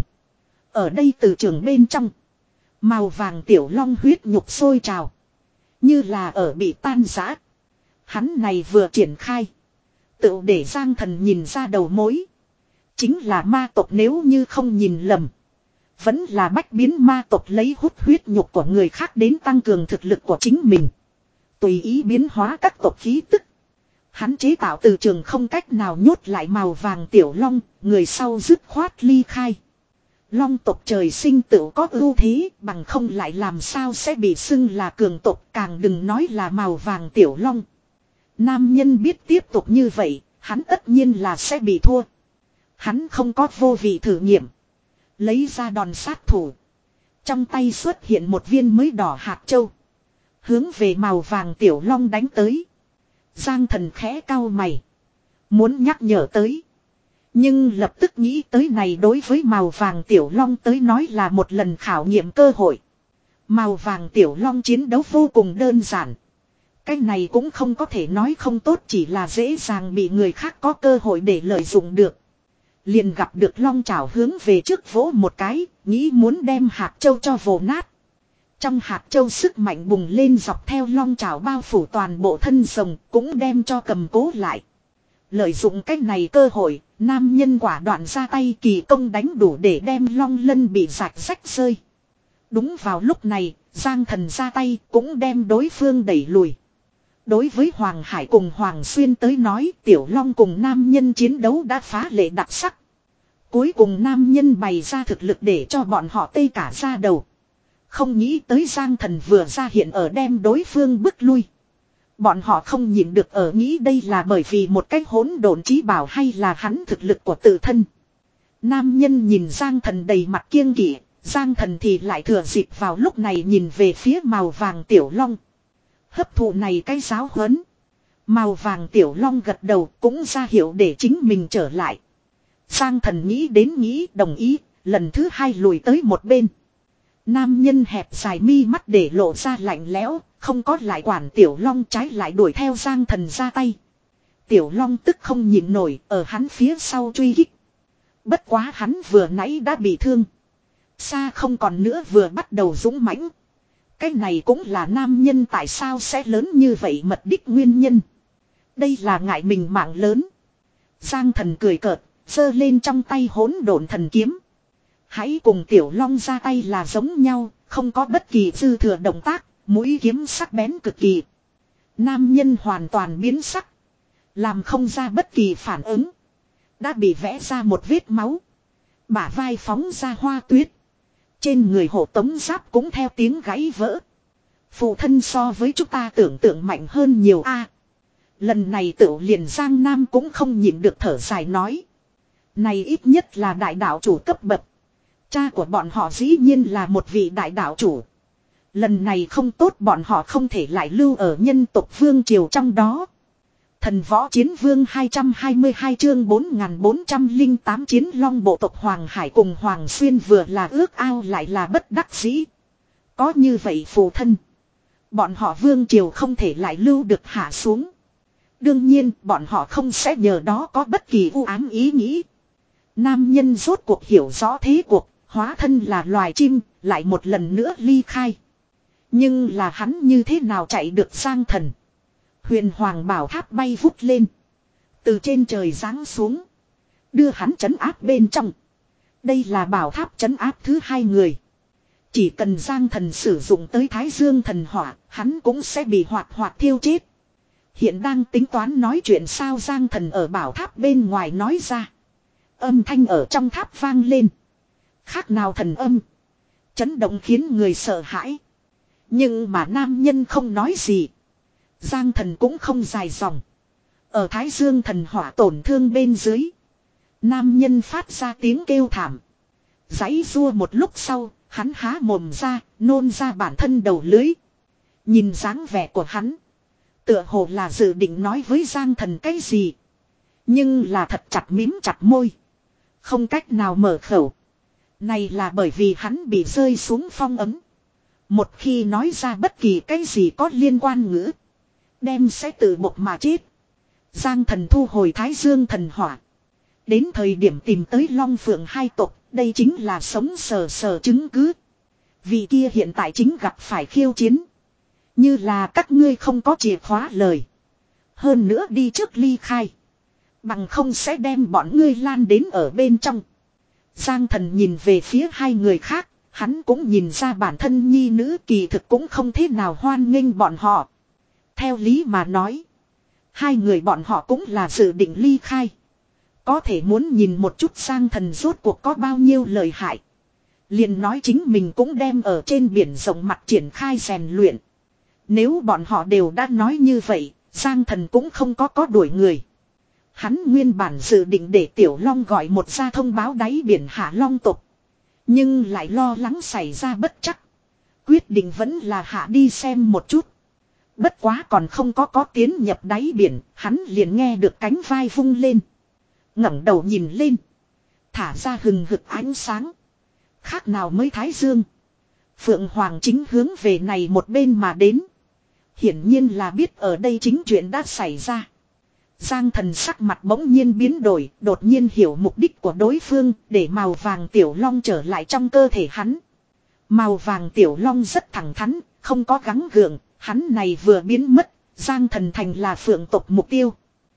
Ở đây từ trường bên trong. Màu vàng tiểu long huyết nhục sôi trào. Như là ở bị tan rã. Hắn này vừa triển khai. Tự để Giang Thần nhìn ra đầu mối. Chính là ma tộc nếu như không nhìn lầm. Vẫn là bách biến ma tộc lấy hút huyết nhục của người khác đến tăng cường thực lực của chính mình. Tùy ý biến hóa các tộc khí tức. Hắn chế tạo từ trường không cách nào nhốt lại màu vàng tiểu long. Người sau dứt khoát ly khai. Long tộc trời sinh tự có ưu thế, bằng không lại làm sao sẽ bị xưng là cường tộc, càng đừng nói là màu vàng tiểu long. Nam nhân biết tiếp tục như vậy, hắn tất nhiên là sẽ bị thua. Hắn không có vô vị thử nghiệm. Lấy ra đòn sát thủ. Trong tay xuất hiện một viên mới đỏ hạt châu. Hướng về màu vàng tiểu long đánh tới. Giang Thần khẽ cau mày. Muốn nhắc nhở tới. Nhưng lập tức nghĩ tới này đối với màu vàng tiểu long tới nói là một lần khảo nghiệm cơ hội. Màu vàng tiểu long chiến đấu vô cùng đơn giản. Cái này cũng không có thể nói không tốt, chỉ là dễ dàng bị người khác có cơ hội để lợi dụng được. Liền gặp được long chảo hướng về trước vỗ một cái, nghĩ muốn đem hạt châu cho vồ nát. Trong hạt châu sức mạnh bùng lên dọc theo long chảo bao phủ toàn bộ thân rồng, cũng đem cho cầm cố lại. Lợi dụng cách này cơ hội, nam nhân quả đoạn ra tay kỳ công đánh đủ để đem long lân bị rạch rách rơi. Đúng vào lúc này, Giang Thần ra tay cũng đem đối phương đẩy lùi. Đối với Hoàng Hải cùng Hoàng Xuyên tới nói, Tiểu Long cùng nam nhân chiến đấu đã phá lệ đặc sắc. Cuối cùng nam nhân bày ra thực lực để cho bọn họ tê cả ra đầu. Không nghĩ tới Giang Thần vừa ra hiện ở đem đối phương bức lui. Bọn họ không nhìn được ở nghĩ đây là bởi vì một cái hỗn độn trí bảo hay là hắn thực lực của tự thân. Nam nhân nhìn Giang Thần đầy mặt kiêng kỵ, Giang Thần thì lại thừa dịp vào lúc này nhìn về phía màu vàng Tiểu Long. Hấp thụ này cái giáo huấn. Màu vàng Tiểu Long gật đầu cũng ra hiệu để chính mình trở lại. Giang Thần nghĩ đến nghĩ đồng ý, lần thứ hai lùi tới một bên. Nam nhân hẹp dài mi mắt để lộ ra lạnh lẽo, không có lại quản Tiểu Long, trái lại đuổi theo Giang Thần ra tay. Tiểu Long tức không nhịn nổi, ở hắn phía sau truy kích. Bất quá hắn vừa nãy đã bị thương. Xa không còn nữa vừa bắt đầu dũng mãnh. Cái này cũng là nam nhân tại sao sẽ lớn như vậy mật đích nguyên nhân. Đây là ngại mình mạng lớn. Giang Thần cười cợt, giơ lên trong tay hỗn độn thần kiếm. Hãy cùng Tiểu Long ra tay là giống nhau, không có bất kỳ dư thừa động tác, mũi kiếm sắc bén cực kỳ. Nam nhân hoàn toàn biến sắc. Làm không ra bất kỳ phản ứng. Đã bị vẽ ra một vết máu. Bả vai phóng ra hoa tuyết. Trên người hộ tống giáp cũng theo tiếng gãy vỡ. Phụ thân so với chúng ta tưởng tượng mạnh hơn nhiều a. Lần này tựu liền Giang Nam cũng không nhịn được thở dài nói. Này ít nhất là đại đạo chủ cấp bậc. Cha của bọn họ dĩ nhiên là một vị đại đạo chủ. Lần này không tốt bọn họ không thể lại lưu ở nhân tộc vương triều trong đó. Thần võ chiến vương hai trăm hai mươi hai chương bốn nghìn bốn trăm lẻ tám chiến long bộ tộc Hoàng Hải cùng Hoàng Xuyên vừa là ước ao lại là bất đắc dĩ. Có như vậy phụ thân. Bọn họ vương triều không thể lại lưu được hạ xuống. Đương nhiên bọn họ không sẽ nhờ đó có bất kỳ u ám ý nghĩ. Nam nhân rốt cuộc hiểu rõ thế cuộc, hóa thân là loài chim, lại một lần nữa ly khai. Nhưng là hắn như thế nào chạy được Giang Thần. Huyền Hoàng bảo tháp bay vút lên. Từ trên trời giáng xuống. Đưa hắn trấn áp bên trong. Đây là bảo tháp trấn áp thứ hai người. Chỉ cần Giang Thần sử dụng tới Thái Dương thần hỏa, hắn cũng sẽ bị hoạt hoạt thiêu chết. Hiện đang tính toán nói chuyện sao Giang Thần ở bảo tháp bên ngoài nói ra. Âm thanh ở trong tháp vang lên. Khác nào thần âm. Chấn động khiến người sợ hãi. Nhưng mà nam nhân không nói gì. Giang Thần cũng không dài dòng. Ở Thái Dương thần hỏa tổn thương bên dưới. Nam nhân phát ra tiếng kêu thảm. Giãy rua một lúc sau, hắn há mồm ra, nôn ra bản thân đầu lưới. Nhìn dáng vẻ của hắn. Tựa hồ là dự định nói với Giang Thần cái gì. Nhưng là thật chặt mím chặt môi. Không cách nào mở khẩu. Này là bởi vì hắn bị rơi xuống phong ấm. Một khi nói ra bất kỳ cái gì có liên quan ngữ. Đem sẽ tự bộc mà chết. Giang Thần thu hồi Thái Dương thần hỏa. Đến thời điểm tìm tới Long Phượng hai tộc. Đây chính là sống sờ sờ chứng cứ. Vì kia hiện tại chính gặp phải khiêu chiến. Như là các ngươi không có chìa khóa lời. Hơn nữa đi trước ly khai. Bằng không sẽ đem bọn ngươi lan đến ở bên trong. Giang Thần nhìn về phía hai người khác. Hắn cũng nhìn ra bản thân nhi nữ kỳ thực cũng không thế nào hoan nghênh bọn họ. Theo lý mà nói. Hai người bọn họ cũng là dự định ly khai. Có thể muốn nhìn một chút Giang Thần rốt cuộc có bao nhiêu lợi hại. Liền nói chính mình cũng đem ở trên biển rộng mặt triển khai rèn luyện. Nếu bọn họ đều đã nói như vậy, Giang Thần cũng không có có đuổi người. Hắn nguyên bản dự định để Tiểu Long gọi một ra thông báo đáy biển hạ long tộc. Nhưng lại lo lắng xảy ra bất chắc. Quyết định vẫn là hạ đi xem một chút. Bất quá còn không có có tiến nhập đáy biển, hắn liền nghe được cánh vai vung lên. Ngẩng đầu nhìn lên. Thả ra hừng hực ánh sáng. Khác nào mới Thái Dương. Phượng Hoàng chính hướng về này một bên mà đến. Hiển nhiên là biết ở đây chính chuyện đã xảy ra. Giang Thần sắc mặt bỗng nhiên biến đổi, đột nhiên hiểu mục đích của đối phương, để màu vàng tiểu long trở lại trong cơ thể hắn. Màu vàng tiểu long rất thẳng thắn, không có gắng gượng, hắn này vừa biến mất, Giang Thần thành là phượng tộc mục tiêu.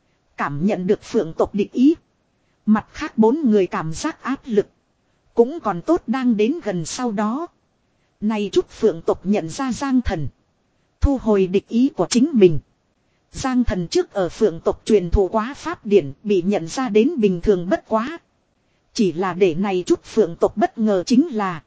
Cảm nhận được phượng tộc địch ý. Mặt khác bốn người cảm giác áp lực. Cũng còn tốt đang đến gần sau đó. Này chút phượng tộc nhận ra Giang Thần. Thu hồi địch ý của chính mình. Giang Thần trước ở phượng tộc truyền thụ quá pháp điển bị nhận ra đến bình thường bất quá. Chỉ là để này chút phượng tộc bất ngờ chính là.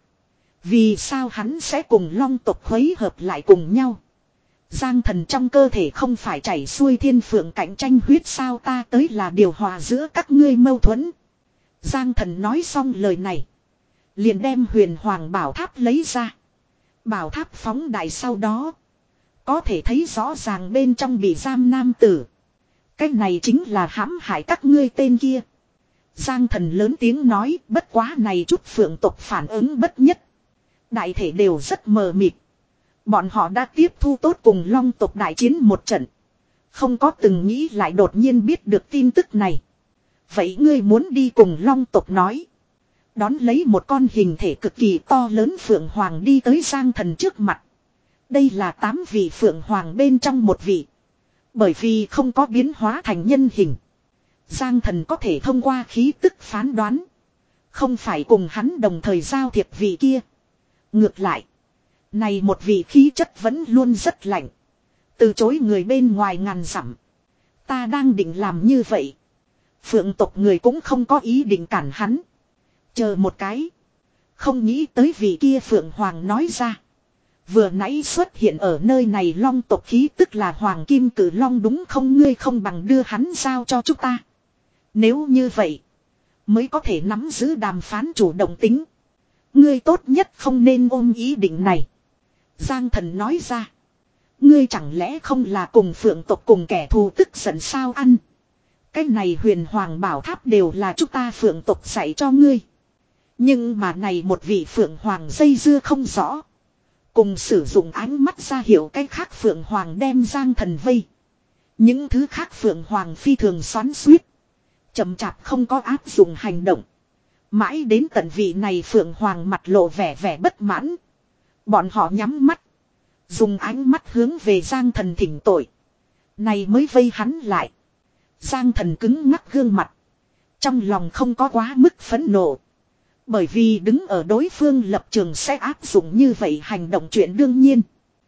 Vì sao hắn sẽ cùng long tộc khuấy hợp lại cùng nhau. Giang Thần trong cơ thể không phải chảy xuôi thiên phượng cạnh tranh huyết sao ta tới là điều hòa giữa các ngươi mâu thuẫn. Giang Thần nói xong lời này. Liền đem huyền hoàng bảo tháp lấy ra. Bảo tháp phóng đại sau đó. Có thể thấy rõ ràng bên trong bị giam nam tử. Cái này chính là hãm hại các ngươi tên kia. Giang Thần lớn tiếng nói bất quá này chút phượng tộc phản ứng bất nhất. Đại thể đều rất mờ mịt. Bọn họ đã tiếp thu tốt cùng long tộc đại chiến một trận. Không có từng nghĩ lại đột nhiên biết được tin tức này. Vậy ngươi muốn đi cùng long tộc nói. Đón lấy một con hình thể cực kỳ to lớn phượng hoàng đi tới Giang Thần trước mặt. Đây là tám vị phượng hoàng bên trong một vị. Bởi vì không có biến hóa thành nhân hình. Giang Thần có thể thông qua khí tức phán đoán. Không phải cùng hắn đồng thời giao thiệp vị kia. Ngược lại. Này một vị khí chất vẫn luôn rất lạnh. Từ chối người bên ngoài ngàn dặm. Ta đang định làm như vậy. Phượng tộc người cũng không có ý định cản hắn. Chờ một cái. Không nghĩ tới vị kia Phượng Hoàng nói ra. Vừa nãy xuất hiện ở nơi này long tộc khí tức là Hoàng Kim Cử Long đúng không ngươi không bằng đưa hắn giao cho chúng ta. Nếu như vậy. Mới có thể nắm giữ đàm phán chủ động tính. Ngươi tốt nhất không nên ôm ý định này. Giang Thần nói ra. Ngươi chẳng lẽ không là cùng phượng tộc cùng kẻ thù tức giận sao ăn. Cái này huyền hoàng bảo tháp đều là chúng ta phượng tộc dạy cho ngươi. Nhưng mà này một vị phượng hoàng dây dưa không rõ. Cùng sử dụng ánh mắt ra hiểu cái khác phượng hoàng đem Giang Thần vây. Những thứ khác phượng hoàng phi thường xoắn xuýt. Chậm chạp không có áp dụng hành động. Mãi đến tận vị này phượng hoàng mặt lộ vẻ vẻ bất mãn. Bọn họ nhắm mắt. Dùng ánh mắt hướng về Giang Thần thỉnh tội. Này mới vây hắn lại. Giang Thần cứng ngắc gương mặt. Trong lòng không có quá mức phẫn nộ. Bởi vì đứng ở đối phương lập trường sẽ áp dụng như vậy hành động chuyện đương nhiên.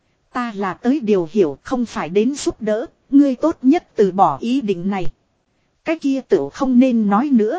Ta là tới điều hiểu không phải đến giúp đỡ. Ngươi tốt nhất từ bỏ ý định này. Cái kia tựu không nên nói nữa.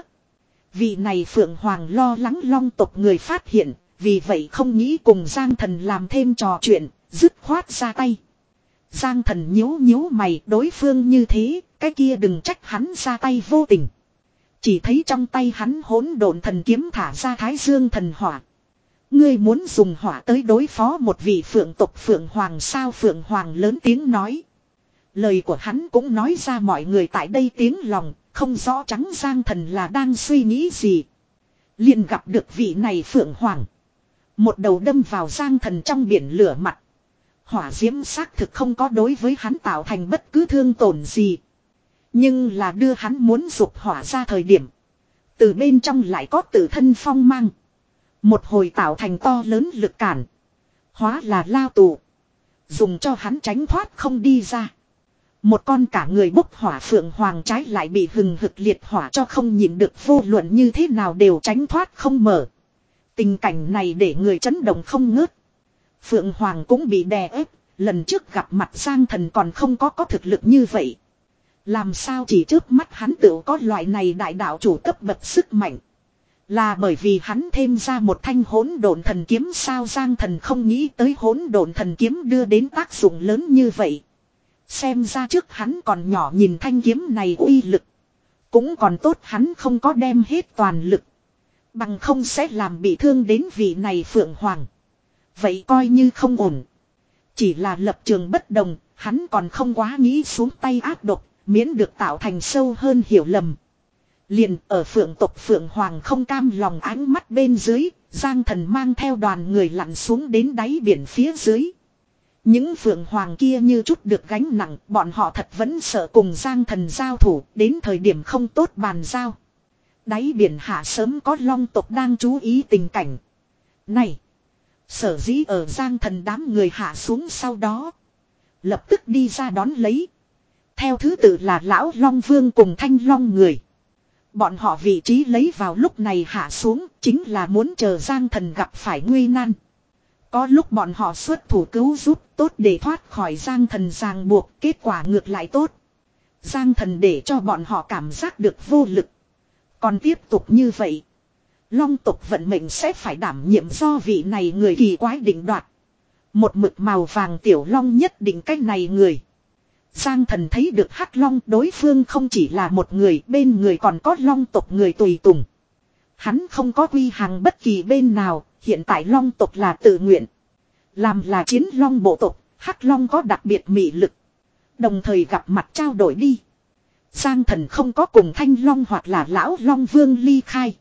Vị này Phượng Hoàng lo lắng long tộc người phát hiện. Vì vậy không nghĩ cùng Giang Thần làm thêm trò chuyện. Dứt khoát ra tay. Giang Thần nhíu nhíu mày đối phương như thế. Cái kia đừng trách hắn ra tay vô tình. Chỉ thấy trong tay hắn hỗn độn thần kiếm thả ra Thái Dương thần hỏa. Ngươi muốn dùng hỏa tới đối phó một vị phượng tộc Phượng Hoàng sao Phượng Hoàng lớn tiếng nói. Lời của hắn cũng nói ra mọi người tại đây tiếng lòng. Không rõ trắng Giang Thần là đang suy nghĩ gì. Liền gặp được vị này Phượng Hoàng. Một đầu đâm vào Giang Thần trong biển lửa mặt. Hỏa diễm xác thực không có đối với hắn tạo thành bất cứ thương tổn gì. Nhưng là đưa hắn muốn dục hỏa ra thời điểm. Từ bên trong lại có tự thân phong mang. Một hồi tạo thành to lớn lực cản. Hóa là lao tù. Dùng cho hắn tránh thoát không đi ra. Một con cả người bốc hỏa Phượng Hoàng trái lại bị hừng hực liệt hỏa cho không nhìn được vô luận như thế nào đều tránh thoát không mở. Tình cảnh này để người chấn động không ngớt. Phượng Hoàng cũng bị đè ép. Lần trước gặp mặt Giang Thần còn không có có thực lực như vậy. Làm sao chỉ trước mắt hắn tự có loại này đại đạo chủ cấp bậc sức mạnh. Là bởi vì hắn thêm ra một thanh hỗn độn thần kiếm sao Giang Thần không nghĩ tới hỗn độn thần kiếm đưa đến tác dụng lớn như vậy. Xem ra trước hắn còn nhỏ nhìn thanh kiếm này uy lực. Cũng còn tốt hắn không có đem hết toàn lực. Bằng không sẽ làm bị thương đến vị này Phượng Hoàng. Vậy coi như không ổn. Chỉ là lập trường bất đồng, hắn còn không quá nghĩ xuống tay ác độc, miễn được tạo thành sâu hơn hiểu lầm. Liền ở Phượng tộc Phượng Hoàng không cam lòng ánh mắt bên dưới, Giang Thần mang theo đoàn người lặn xuống đến đáy biển phía dưới. Những phượng hoàng kia như chút được gánh nặng, bọn họ thật vẫn sợ cùng Giang Thần giao thủ, đến thời điểm không tốt bàn giao. Đáy biển hạ sớm có long tộc đang chú ý tình cảnh. Này! Sở dĩ ở Giang Thần đám người hạ xuống sau đó. Lập tức đi ra đón lấy. Theo thứ tự là Lão Long Vương cùng Thanh Long người. Bọn họ vị trí lấy vào lúc này hạ xuống chính là muốn chờ Giang Thần gặp phải nguy nan. Có lúc bọn họ xuất thủ cứu giúp tốt để thoát khỏi Giang Thần ràng buộc, kết quả ngược lại tốt. Giang Thần để cho bọn họ cảm giác được vô lực. Còn tiếp tục như vậy, long tộc vận mệnh sẽ phải đảm nhiệm do vị này người kỳ quái định đoạt. Một mực màu vàng tiểu long nhất định cách này người. Giang Thần thấy được hắc long, đối phương không chỉ là một người, bên người còn có long tộc người tùy tùng. Hắn không có quy hàng bất kỳ bên nào, hiện tại long tộc là tự nguyện. Làm là chiến long bộ tộc, hắc long có đặc biệt mị lực. Đồng thời gặp mặt trao đổi đi. Giang Thần không có cùng Thanh Long hoặc là Lão Long Vương ly khai.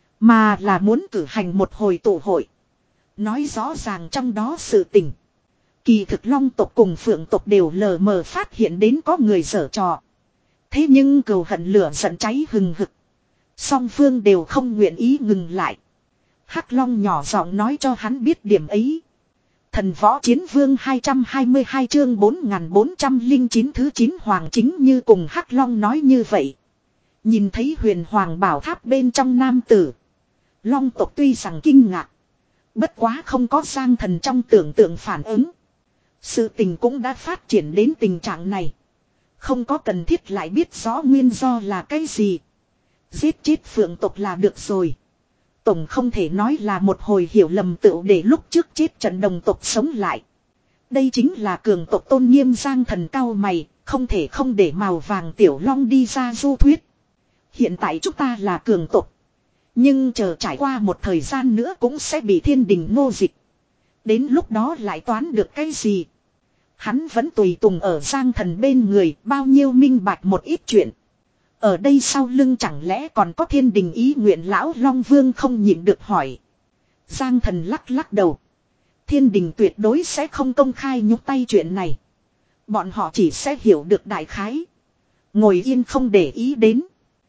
Mà là muốn cử hành một hồi tụ hội. Nói rõ ràng trong đó sự tình. Kỳ thực long tộc cùng phượng tộc đều lờ mờ phát hiện đến có người giở trò. Thế nhưng cừu hận lửa giận cháy hừng hực. Song phương đều không nguyện ý ngừng lại. Hắc Long nhỏ giọng nói cho hắn biết điểm ấy. Thần võ chiến vương hai trăm hai mươi hai chương bốn nghìn bốn trăm lẻ chín thứ chín hoàng chính như cùng Hắc Long nói như vậy. Nhìn thấy huyền hoàng bảo tháp bên trong nam tử. Long tộc tuy rằng kinh ngạc. Bất quá không có Giang Thần trong tưởng tượng phản ứng. Sự tình cũng đã phát triển đến tình trạng này. Không có cần thiết lại biết rõ nguyên do là cái gì. Giết chết phượng tộc là được rồi. Tổng không thể nói là một hồi hiểu lầm tựu để lúc trước chết trận đồng tộc sống lại. Đây chính là cường tộc tôn nghiêm. Giang Thần cao mày, không thể không để màu vàng tiểu long đi ra du thuyết. Hiện tại chúng ta là cường tộc. Nhưng chờ trải qua một thời gian nữa cũng sẽ bị thiên đình nô dịch. Đến lúc đó lại toán được cái gì? Hắn vẫn tùy tùng ở Giang Thần bên người, bao nhiêu minh bạch một ít chuyện. Ở đây sau lưng chẳng lẽ còn có thiên đình ý nguyện? Lão Long Vương không nhịn được hỏi. Giang Thần lắc lắc đầu. Thiên đình tuyệt đối sẽ không công khai nhúc tay chuyện này. Bọn họ chỉ sẽ hiểu được đại khái. Ngồi yên không để ý đến.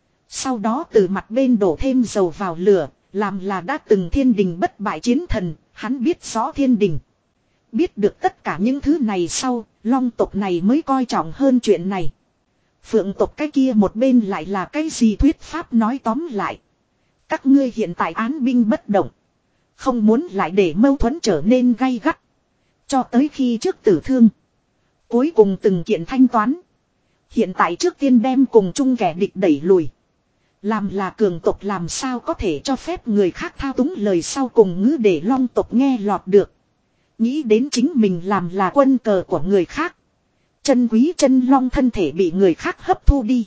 Sau đó từ mặt bên đổ thêm dầu vào lửa, làm là đã từng thiên đình bất bại chiến thần, hắn biết rõ thiên đình. Biết được tất cả những thứ này sau, long tộc này mới coi trọng hơn chuyện này. Phượng tộc cái kia một bên lại là cái gì thuyết pháp nói tóm lại. Các ngươi hiện tại án binh bất động. Không muốn lại để mâu thuẫn trở nên gay gắt. Cho tới khi trước tử thương. Cuối cùng từng kiện thanh toán. Hiện tại trước tiên đem cùng chung kẻ địch đẩy lùi. Làm là cường tộc làm sao có thể cho phép người khác thao túng lời sau cùng ngữ để long tộc nghe lọt được. Nghĩ đến chính mình làm là quân cờ của người khác. Chân quý chân long thân thể bị người khác hấp thu đi.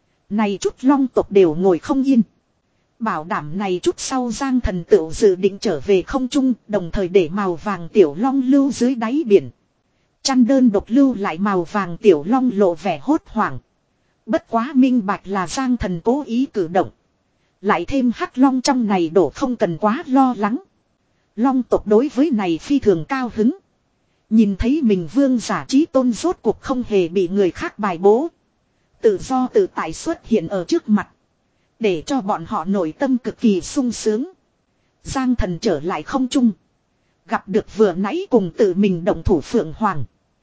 Này chút long tộc đều ngồi không yên. Bảo đảm này chút sau Giang Thần tự dự định trở về không trung, đồng thời để màu vàng tiểu long lưu dưới đáy biển. Chăn đơn độc lưu lại màu vàng tiểu long lộ vẻ hốt hoảng. Bất quá minh bạch là Giang Thần cố ý cử động. Lại thêm hắc long trong này đổ không cần quá lo lắng. Long tộc đối với này phi thường cao hứng. Nhìn thấy mình vương giả trí tôn rốt cuộc không hề bị người khác bài bố. Tự do tự tại xuất hiện ở trước mặt. Để cho bọn họ nội tâm cực kỳ sung sướng. Giang Thần trở lại không trung. Gặp được vừa nãy cùng tự mình động thủ Phượng Hoàng.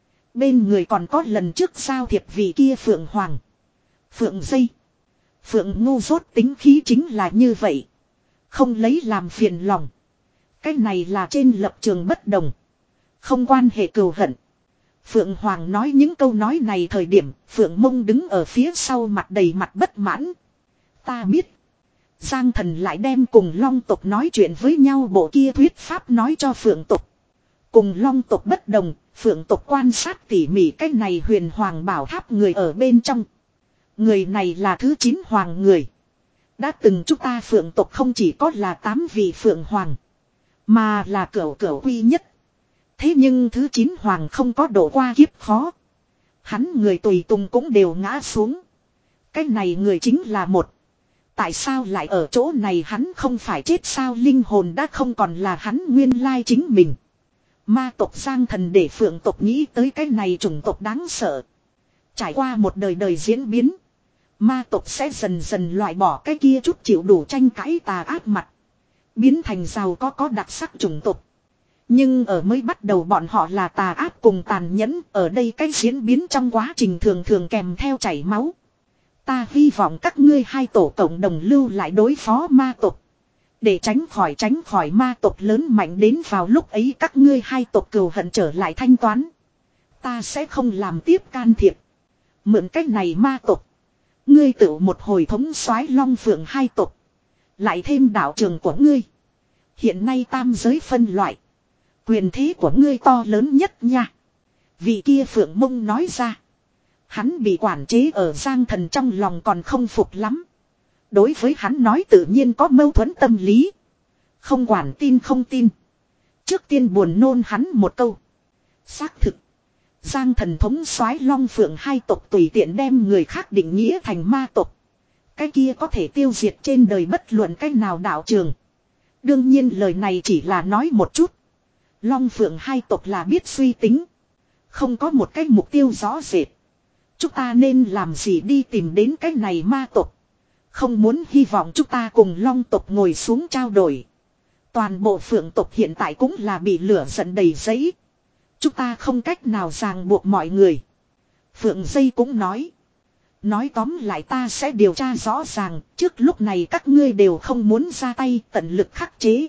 Bên người còn có lần trước giao thiệp vì kia Phượng Hoàng. Phượng dây. Phượng ngu rốt tính khí chính là như vậy. Không lấy làm phiền lòng. Cái này là trên lập trường bất đồng. Không quan hệ cừu hận. Phượng Hoàng nói những câu nói này thời điểm Phượng Mông đứng ở phía sau mặt đầy mặt bất mãn. Ta biết. Giang Thần lại đem cùng long tộc nói chuyện với nhau bộ kia thuyết pháp nói cho Phượng tộc. Cùng long tộc bất đồng, Phượng tộc quan sát tỉ mỉ cái này huyền hoàng bảo tháp người ở bên trong. Người này là thứ chín hoàng người. Đã từng chúng ta Phượng tộc không chỉ có là tám vị Phượng Hoàng. Mà là cửu cửu quy nhất. Thế nhưng thứ chín hoàng không có độ qua kiếp khó. Hắn người tùy tùng cũng đều ngã xuống. Cái này người chính là một. Tại sao lại ở chỗ này hắn không phải chết sao linh hồn đã không còn là hắn nguyên lai chính mình. Ma tộc Giang Thần để Phượng tộc nghĩ tới cái này chủng tộc đáng sợ. Trải qua một đời đời diễn biến. Ma tộc sẽ dần dần loại bỏ cái kia chút chịu đủ tranh cãi tà ác mặt. Biến thành giàu có có đặc sắc chủng tộc. Nhưng ở mới bắt đầu bọn họ là tà ác cùng tàn nhẫn. Ở đây cái diễn biến trong quá trình thường thường kèm theo chảy máu. Ta hy vọng các ngươi hai tổ cộng đồng lưu lại đối phó ma tộc. Để tránh khỏi tránh khỏi ma tộc lớn mạnh đến vào lúc ấy các ngươi hai tộc cừu hận trở lại thanh toán. Ta sẽ không làm tiếp can thiệp. Mượn cách này ma tộc. Ngươi tự một hồi thống soái long phượng hai tộc. Lại thêm đạo trường của ngươi. Hiện nay tam giới phân loại. Quyền thế của ngươi to lớn nhất nha. Vị kia Phượng Mông nói ra. Hắn bị quản chế ở Giang Thần trong lòng còn không phục lắm. Đối với hắn nói tự nhiên có mâu thuẫn tâm lý. Không quản tin không tin. Trước tiên buồn nôn hắn một câu. Xác thực. Giang Thần thống soái Long Phượng hai tộc tùy tiện đem người khác định nghĩa thành ma tộc. Cái kia có thể tiêu diệt trên đời bất luận cái nào đạo trường. Đương nhiên lời này chỉ là nói một chút. Long Phượng hai tộc là biết suy tính. Không có một cái mục tiêu rõ rệt. Chúng ta nên làm gì đi tìm đến cái này ma tộc. Không muốn hy vọng chúng ta cùng Long tộc ngồi xuống trao đổi. Toàn bộ Phượng tộc hiện tại cũng là bị lửa giận đầy giấy. Chúng ta không cách nào ràng buộc mọi người. Phượng Dây cũng nói. Nói tóm lại ta sẽ điều tra rõ ràng. Trước lúc này các ngươi đều không muốn ra tay tận lực khắc chế.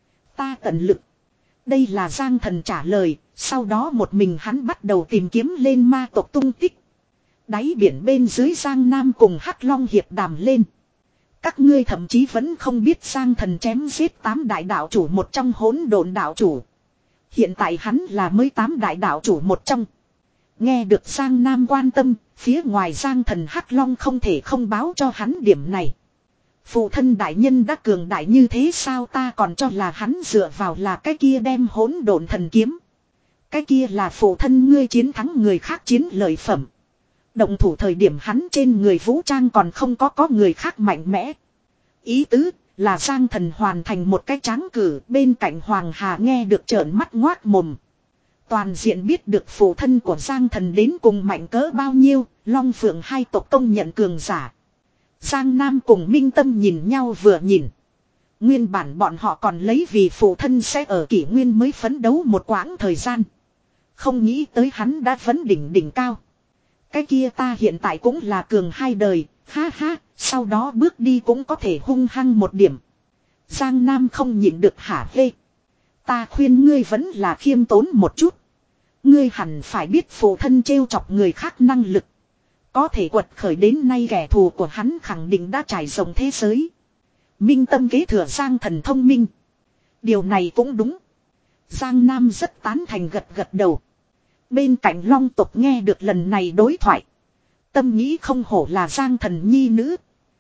Ta tận lực. Đây là Giang Thần trả lời. Sau đó một mình hắn bắt đầu tìm kiếm lên ma tộc tung tích. Đáy biển bên dưới Giang Nam cùng Hắc Long hiệp đàm lên. Các ngươi thậm chí vẫn không biết Giang Thần chém giết tám đại đạo chủ một trong hỗn độn đạo chủ. Hiện tại hắn là mới tám đại đạo chủ một trong. Nghe được Giang Nam quan tâm, phía ngoài Giang Thần Hắc Long không thể không báo cho hắn điểm này. Phụ thân đại nhân đã cường đại như thế sao ta còn cho là hắn dựa vào là cái kia đem hỗn độn thần kiếm. Cái kia là phụ thân ngươi chiến thắng người khác chiến lợi phẩm. Động thủ thời điểm hắn trên người vũ trang còn không có có người khác mạnh mẽ. Ý tứ là Giang Thần hoàn thành một cái tráng cử bên cạnh Hoàng Hà nghe được trợn mắt ngoác mồm. Toàn diện biết được phụ thân của Giang Thần đến cùng mạnh cỡ bao nhiêu, Long Phượng hai tộc công nhận cường giả. Giang Nam cùng Minh Tâm nhìn nhau vừa nhìn. Nguyên bản bọn họ còn lấy vì phụ thân sẽ ở kỷ nguyên mới phấn đấu một quãng thời gian. Không nghĩ tới hắn đã vấn đỉnh đỉnh cao. Cái kia ta hiện tại cũng là cường hai đời, ha ha, sau đó bước đi cũng có thể hung hăng một điểm. Giang Nam không nhịn được hả hê. Ta khuyên ngươi vẫn là khiêm tốn một chút. Ngươi hẳn phải biết phụ thân trêu chọc người khác năng lực. Có thể quật khởi đến nay kẻ thù của hắn khẳng định đã trải rộng thế giới. Minh Tâm kế thừa Giang Thần thông minh. Điều này cũng đúng. Giang Nam rất tán thành gật gật đầu. Bên cạnh Long tộc nghe được lần này đối thoại. Tâm nghĩ không hổ là Giang Thần nhi nữ.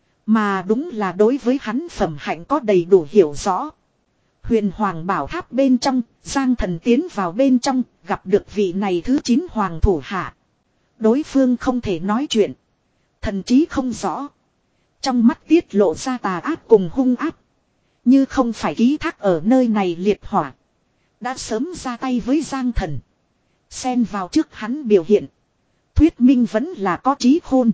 Mà đúng là đối với hắn phẩm hạnh có đầy đủ hiểu rõ. Huyền Hoàng bảo tháp bên trong, Giang Thần tiến vào bên trong, gặp được vị này thứ chín hoàng thủ hạ. Đối phương không thể nói chuyện. Thần trí không rõ. Trong mắt tiết lộ ra tà ác cùng hung ác. Như không phải ký thác ở nơi này liệt hỏa. Đã sớm ra tay với Giang Thần. Xen vào trước hắn biểu hiện. Thuyết minh vẫn là có trí khôn.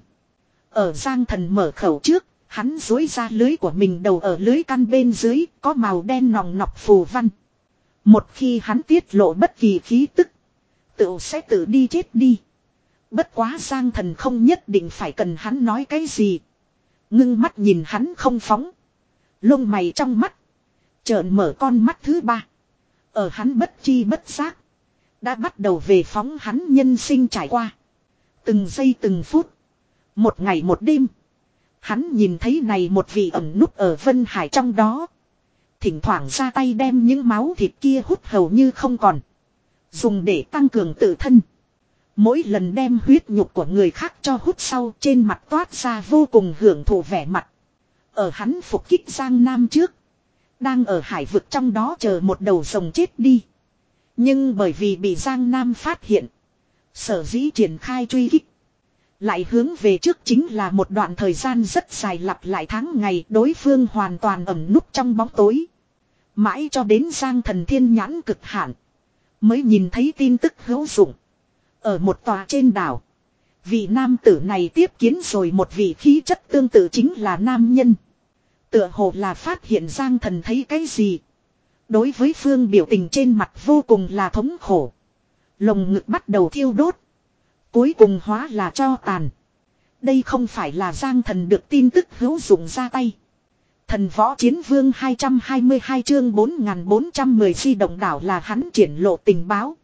Ở Giang Thần mở khẩu trước, hắn dối ra lưới của mình đầu ở lưới căn bên dưới, có màu đen nòng nọc phù văn. Một khi hắn tiết lộ bất kỳ khí tức, tự sẽ tự đi chết đi. Bất quá Giang Thần không nhất định phải cần hắn nói cái gì. Ngưng mắt nhìn hắn không phóng. Lông mày trong mắt. Trợn mở con mắt thứ ba. Ở hắn bất chi bất giác. Đã bắt đầu về phóng hắn nhân sinh trải qua. Từng giây từng phút. Một ngày một đêm. Hắn nhìn thấy này một vị ẩn núp ở Vân Hải trong đó. Thỉnh thoảng ra tay đem những máu thịt kia hút hầu như không còn. Dùng để tăng cường tự thân. Mỗi lần đem huyết nhục của người khác cho hút sau trên mặt toát ra vô cùng hưởng thụ vẻ mặt. Ở hắn phục kích Giang Nam trước. Đang ở hải vực trong đó chờ một đầu rồng chết đi. Nhưng bởi vì bị Giang Nam phát hiện. Sở dĩ triển khai truy kích. Lại hướng về trước chính là một đoạn thời gian rất dài lặp lại tháng ngày đối phương hoàn toàn ẩn núp trong bóng tối. Mãi cho đến Giang Thần thiên nhãn cực hạn. Mới nhìn thấy tin tức hữu dụng. Ở một tòa trên đảo. Vị nam tử này tiếp kiến rồi một vị khí chất tương tự chính là nam nhân. Tựa hồ là phát hiện Giang Thần thấy cái gì. Đối với Phương biểu tình trên mặt vô cùng là thống khổ. Lồng ngực bắt đầu thiêu đốt. Cuối cùng hóa là tro tàn. Đây không phải là Giang Thần được tin tức hữu dụng ra tay. Thần võ chiến vương hai trăm hai mươi hai chương bốn nghìn bốn trăm mười di động đảo là hắn triển lộ tình báo.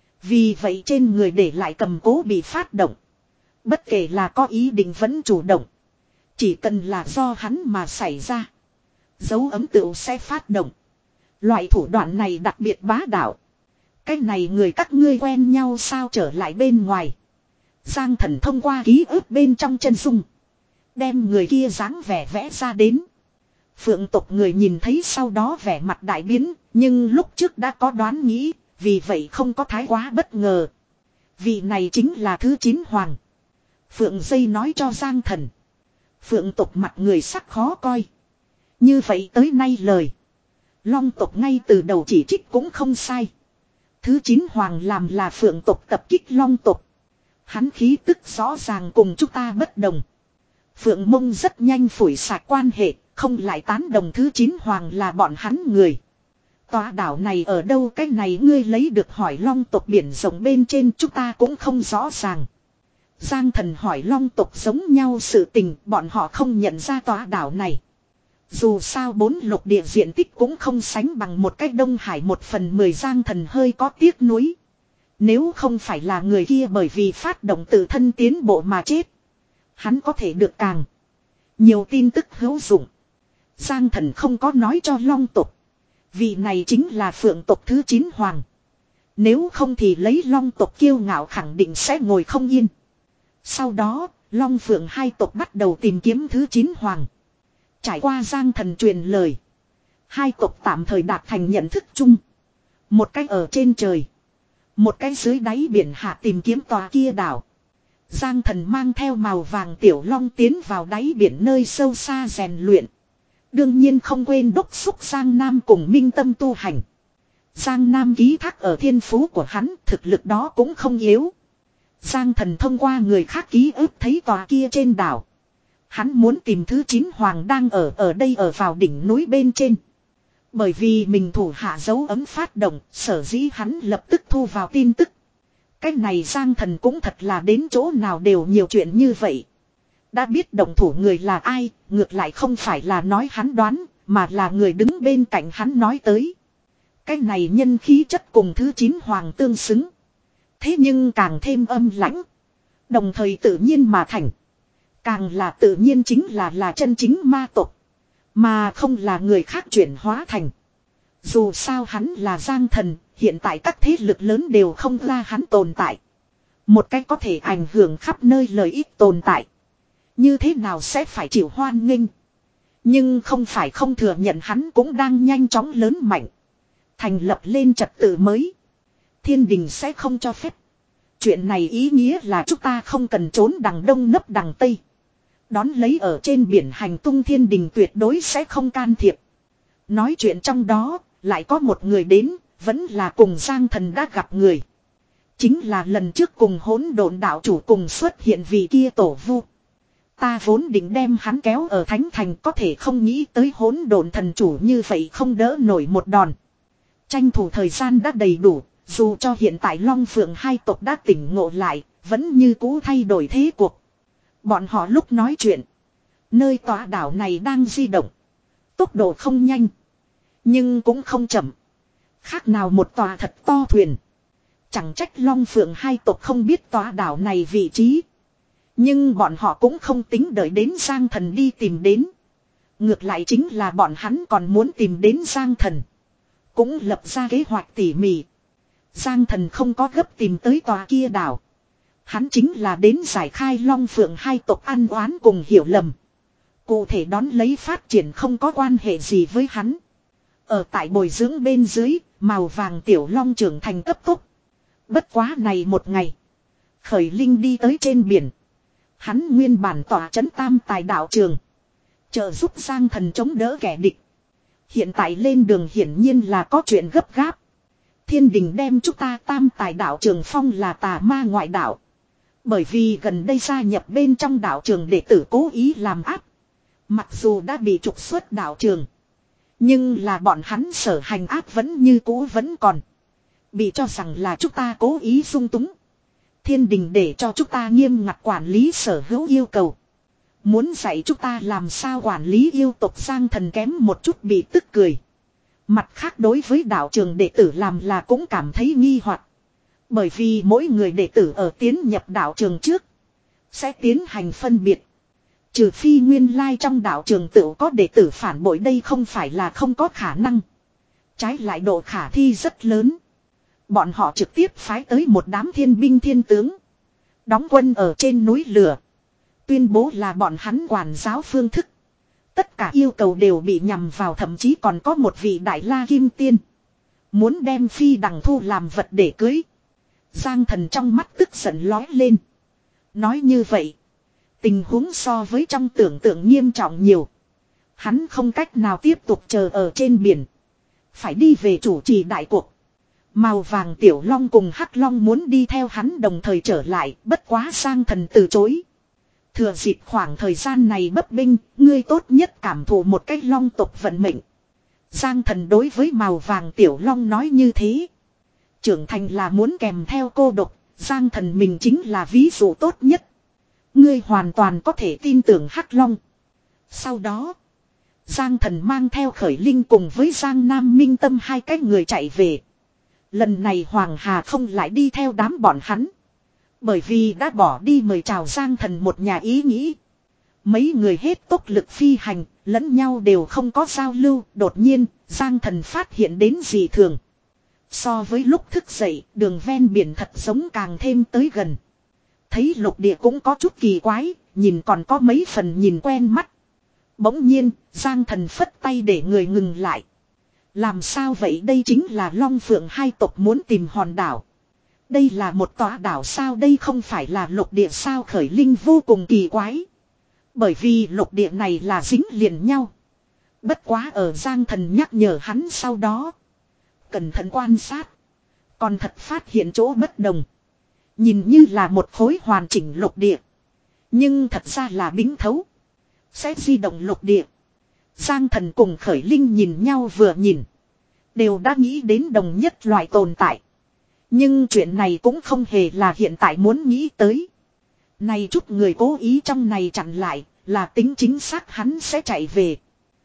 Vì vậy trên người để lại cầm cố bị phát động. Bất kể là có ý định vẫn chủ động. Chỉ cần là do hắn mà xảy ra. Dấu ấm tựu sẽ phát động. Loại thủ đoạn này đặc biệt bá đạo. Cái này người các ngươi quen nhau sao trở lại bên ngoài. Giang Thần thông qua ký ức bên trong chân dung. Đem người kia dáng vẻ vẽ ra đến. Phượng tộc người nhìn thấy sau đó vẻ mặt đại biến. Nhưng lúc trước đã có đoán nghĩ. Vì vậy không có thái quá bất ngờ. Vị này chính là thứ chín hoàng. Phượng dây nói cho Giang Thần. Phượng tộc mặt người sắc khó coi. Như vậy tới nay lời. Long tộc ngay từ đầu chỉ trích cũng không sai. Thứ chín hoàng làm là Phượng tộc tập kích Long tộc. Hắn khí tức rõ ràng cùng chúng ta bất đồng. Phượng mông rất nhanh phủi sạch quan hệ. Không lại tán đồng thứ chín hoàng là bọn hắn người. Tòa đảo này ở đâu cái này ngươi lấy được hỏi Long tộc biển rộng bên trên chúng ta cũng không rõ ràng. Giang Thần hỏi Long tộc giống nhau sự tình bọn họ không nhận ra tòa đảo này. Dù sao bốn lục địa diện tích cũng không sánh bằng một cách Đông Hải một phần mười. Giang Thần hơi có tiếc nuối. Nếu không phải là người kia bởi vì phát động tự thân tiến bộ mà chết. Hắn có thể được càng nhiều tin tức hữu dụng. Giang Thần không có nói cho Long tộc. Vị này chính là Phượng tộc thứ chín hoàng. Nếu không thì lấy Long tộc kiêu ngạo khẳng định sẽ ngồi không yên. Sau đó, Long Phượng hai tộc bắt đầu tìm kiếm thứ chín hoàng. Trải qua Giang Thần truyền lời. Hai tộc tạm thời đạt thành nhận thức chung. Một cách ở trên trời. Một cách dưới đáy biển hạ tìm kiếm tòa kia đảo. Giang Thần mang theo màu vàng tiểu long tiến vào đáy biển nơi sâu xa rèn luyện. Đương nhiên không quên đốc xúc Giang Nam cùng minh tâm tu hành. Giang Nam ký thác ở thiên phú của hắn, thực lực đó cũng không yếu. Giang Thần thông qua người khác ký ức thấy tòa kia trên đảo. Hắn muốn tìm thứ chín hoàng đang ở ở đây ở vào đỉnh núi bên trên. Bởi vì mình thủ hạ dấu ấm phát động, sở dĩ hắn lập tức thu vào tin tức. Cái này Giang Thần cũng thật là đến chỗ nào đều nhiều chuyện như vậy. Đã biết động thủ người là ai, ngược lại không phải là nói hắn đoán, mà là người đứng bên cạnh hắn nói tới. Cái này nhân khí chất cùng thứ chín hoàng tương xứng. Thế nhưng càng thêm âm lãnh. Đồng thời tự nhiên mà thành. Càng là tự nhiên chính là là chân chính ma tộc. Mà không là người khác chuyển hóa thành. Dù sao hắn là Giang Thần, hiện tại các thế lực lớn đều không ra hắn tồn tại. Một cách có thể ảnh hưởng khắp nơi lợi ích tồn tại. Như thế nào sẽ phải chịu hoan nghênh. Nhưng không phải không thừa nhận hắn cũng đang nhanh chóng lớn mạnh. Thành lập lên trật tự mới. Thiên đình sẽ không cho phép. Chuyện này ý nghĩa là chúng ta không cần trốn đằng đông nấp đằng tây. Đón lấy ở trên biển hành tung thiên đình tuyệt đối sẽ không can thiệp. Nói chuyện trong đó, lại có một người đến, vẫn là cùng Giang Thần đã gặp người. Chính là lần trước cùng hỗn độn đạo chủ cùng xuất hiện vị kia tổ vu. Ta vốn định đem hắn kéo ở thánh thành có thể không nghĩ tới hỗn độn thần chủ như vậy không đỡ nổi một đòn. Tranh thủ thời gian đã đầy đủ, dù cho hiện tại Long Phượng hai tộc đã tỉnh ngộ lại, vẫn như cũ thay đổi thế cuộc. Bọn họ lúc nói chuyện, nơi tòa đảo này đang di động. Tốc độ không nhanh, nhưng cũng không chậm. Khác nào một tòa thật to thuyền. Chẳng trách Long Phượng hai tộc không biết tòa đảo này vị trí. Nhưng bọn họ cũng không tính đợi đến Giang Thần đi tìm đến. Ngược lại chính là bọn hắn còn muốn tìm đến Giang Thần. Cũng lập ra kế hoạch tỉ mỉ. Giang Thần không có gấp tìm tới tòa kia đảo. Hắn chính là đến giải khai Long Phượng hai tộc ăn oán cùng hiểu lầm. Cụ thể đón lấy phát triển không có quan hệ gì với hắn. Ở tại bồi dưỡng bên dưới, màu vàng tiểu long trưởng thành cấp tốc. Bất quá này một ngày. Khởi Linh đi tới trên biển. Hắn nguyên bản tỏa trấn tam tài đạo trường. Trợ giúp Giang Thần chống đỡ kẻ địch. Hiện tại lên đường hiển nhiên là có chuyện gấp gáp. Thiên đình đem chúng ta tam tài đạo trường phong là tà ma ngoại đạo. Bởi vì gần đây gia nhập bên trong đạo trường đệ tử cố ý làm áp. Mặc dù đã bị trục xuất đạo trường. Nhưng là bọn hắn sở hành áp vẫn như cũ vẫn còn. Bị cho rằng là chúng ta cố ý dung túng. Thiên đình để cho chúng ta nghiêm ngặt quản lý sở hữu yêu cầu. Muốn dạy chúng ta làm sao quản lý yêu tộc Giang Thần kém một chút bị tức cười. Mặt khác đối với đạo trường đệ tử làm là cũng cảm thấy nghi hoặc. Bởi vì mỗi người đệ tử ở tiến nhập đạo trường trước. Sẽ tiến hành phân biệt. Trừ phi nguyên lai trong đạo trường tự có đệ tử phản bội đây không phải là không có khả năng. Trái lại độ khả thi rất lớn. Bọn họ trực tiếp phái tới một đám thiên binh thiên tướng. Đóng quân ở trên núi lửa. Tuyên bố là bọn hắn quản giáo phương thức. Tất cả yêu cầu đều bị nhằm vào, thậm chí còn có một vị đại la kim tiên. Muốn đem phi đằng thu làm vật để cưới. Giang Thần trong mắt tức giận lói lên. Nói như vậy. Tình huống so với trong tưởng tượng nghiêm trọng nhiều. Hắn không cách nào tiếp tục chờ ở trên biển. Phải đi về chủ trì đại cuộc. Màu vàng tiểu long cùng hắc long muốn đi theo hắn đồng thời trở lại. Bất quá Giang Thần từ chối. Thừa dịp khoảng thời gian này bấp bênh, ngươi tốt nhất cảm thụ một cách long tộc vận mệnh. Giang Thần đối với màu vàng tiểu long nói như thế. Trưởng thành là muốn kèm theo cô độc, Giang Thần mình chính là ví dụ tốt nhất. Ngươi hoàn toàn có thể tin tưởng hắc long. Sau đó, Giang Thần mang theo Khởi Linh cùng với Giang Nam Minh Tâm hai cái người chạy về. Lần này Hoàng Hà không lại đi theo đám bọn hắn. Bởi vì đã bỏ đi mời chào Giang Thần một nhà ý nghĩ. Mấy người hết tốc lực phi hành, lẫn nhau đều không có giao lưu. Đột nhiên, Giang Thần phát hiện đến dị thường. So với lúc thức dậy, đường ven biển thật giống càng thêm tới gần. Thấy lục địa cũng có chút kỳ quái, nhìn còn có mấy phần nhìn quen mắt. Bỗng nhiên, Giang Thần phất tay để người ngừng lại. Làm sao vậy, đây chính là Long Phượng hai tộc muốn tìm hòn đảo. Đây là một tòa đảo sao, đây không phải là lục địa sao? Khởi Linh vô cùng kỳ quái. Bởi vì lục địa này là dính liền nhau. Bất quá ở Giang Thần nhắc nhở hắn sau đó. Cẩn thận quan sát. Còn thật phát hiện chỗ bất đồng. Nhìn như là một khối hoàn chỉnh lục địa. Nhưng thật ra là bính thấu. Sẽ di động lục địa. Giang Thần cùng Khởi Linh nhìn nhau vừa nhìn. Đều đã nghĩ đến đồng nhất loại tồn tại. Nhưng chuyện này cũng không hề là hiện tại muốn nghĩ tới. Này chút người cố ý trong này chặn lại, là tính chính xác hắn sẽ chạy về.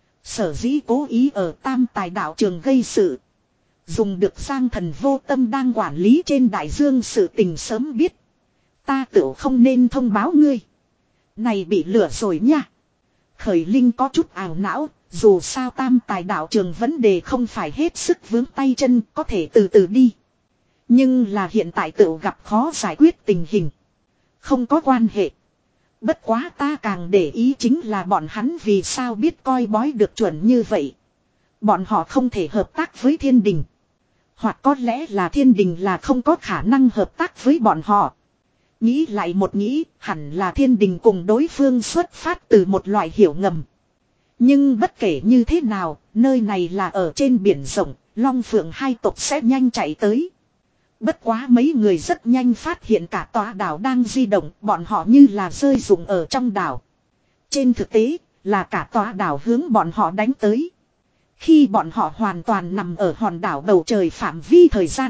Sở dĩ cố ý ở tam tài đạo trường gây sự. Dùng được Giang Thần vô tâm đang quản lý trên đại dương sự tình sớm biết. Ta tự không nên thông báo ngươi. Này bị lừa rồi nha. Khởi Linh có chút ảo não, dù sao tam tài đạo trường vấn đề không phải hết sức vướng tay chân, có thể từ từ đi. Nhưng là hiện tại tự gặp khó giải quyết tình hình. Không có quan hệ. Bất quá ta càng để ý chính là bọn hắn vì sao biết coi bói được chuẩn như vậy. Bọn họ không thể hợp tác với thiên đình. Hoặc có lẽ là thiên đình là không có khả năng hợp tác với bọn họ. Nghĩ lại một nghĩ, hẳn là thiên đình cùng đối phương xuất phát từ một loại hiểu ngầm. Nhưng bất kể như thế nào, nơi này là ở trên biển rộng, Long Phượng hai tộc sẽ nhanh chạy tới. Bất quá mấy người rất nhanh phát hiện cả tòa đảo đang di động, bọn họ như là rơi rụng ở trong đảo. Trên thực tế, là cả tòa đảo hướng bọn họ đánh tới. Khi bọn họ hoàn toàn nằm ở hòn đảo bầu trời phạm vi thời gian.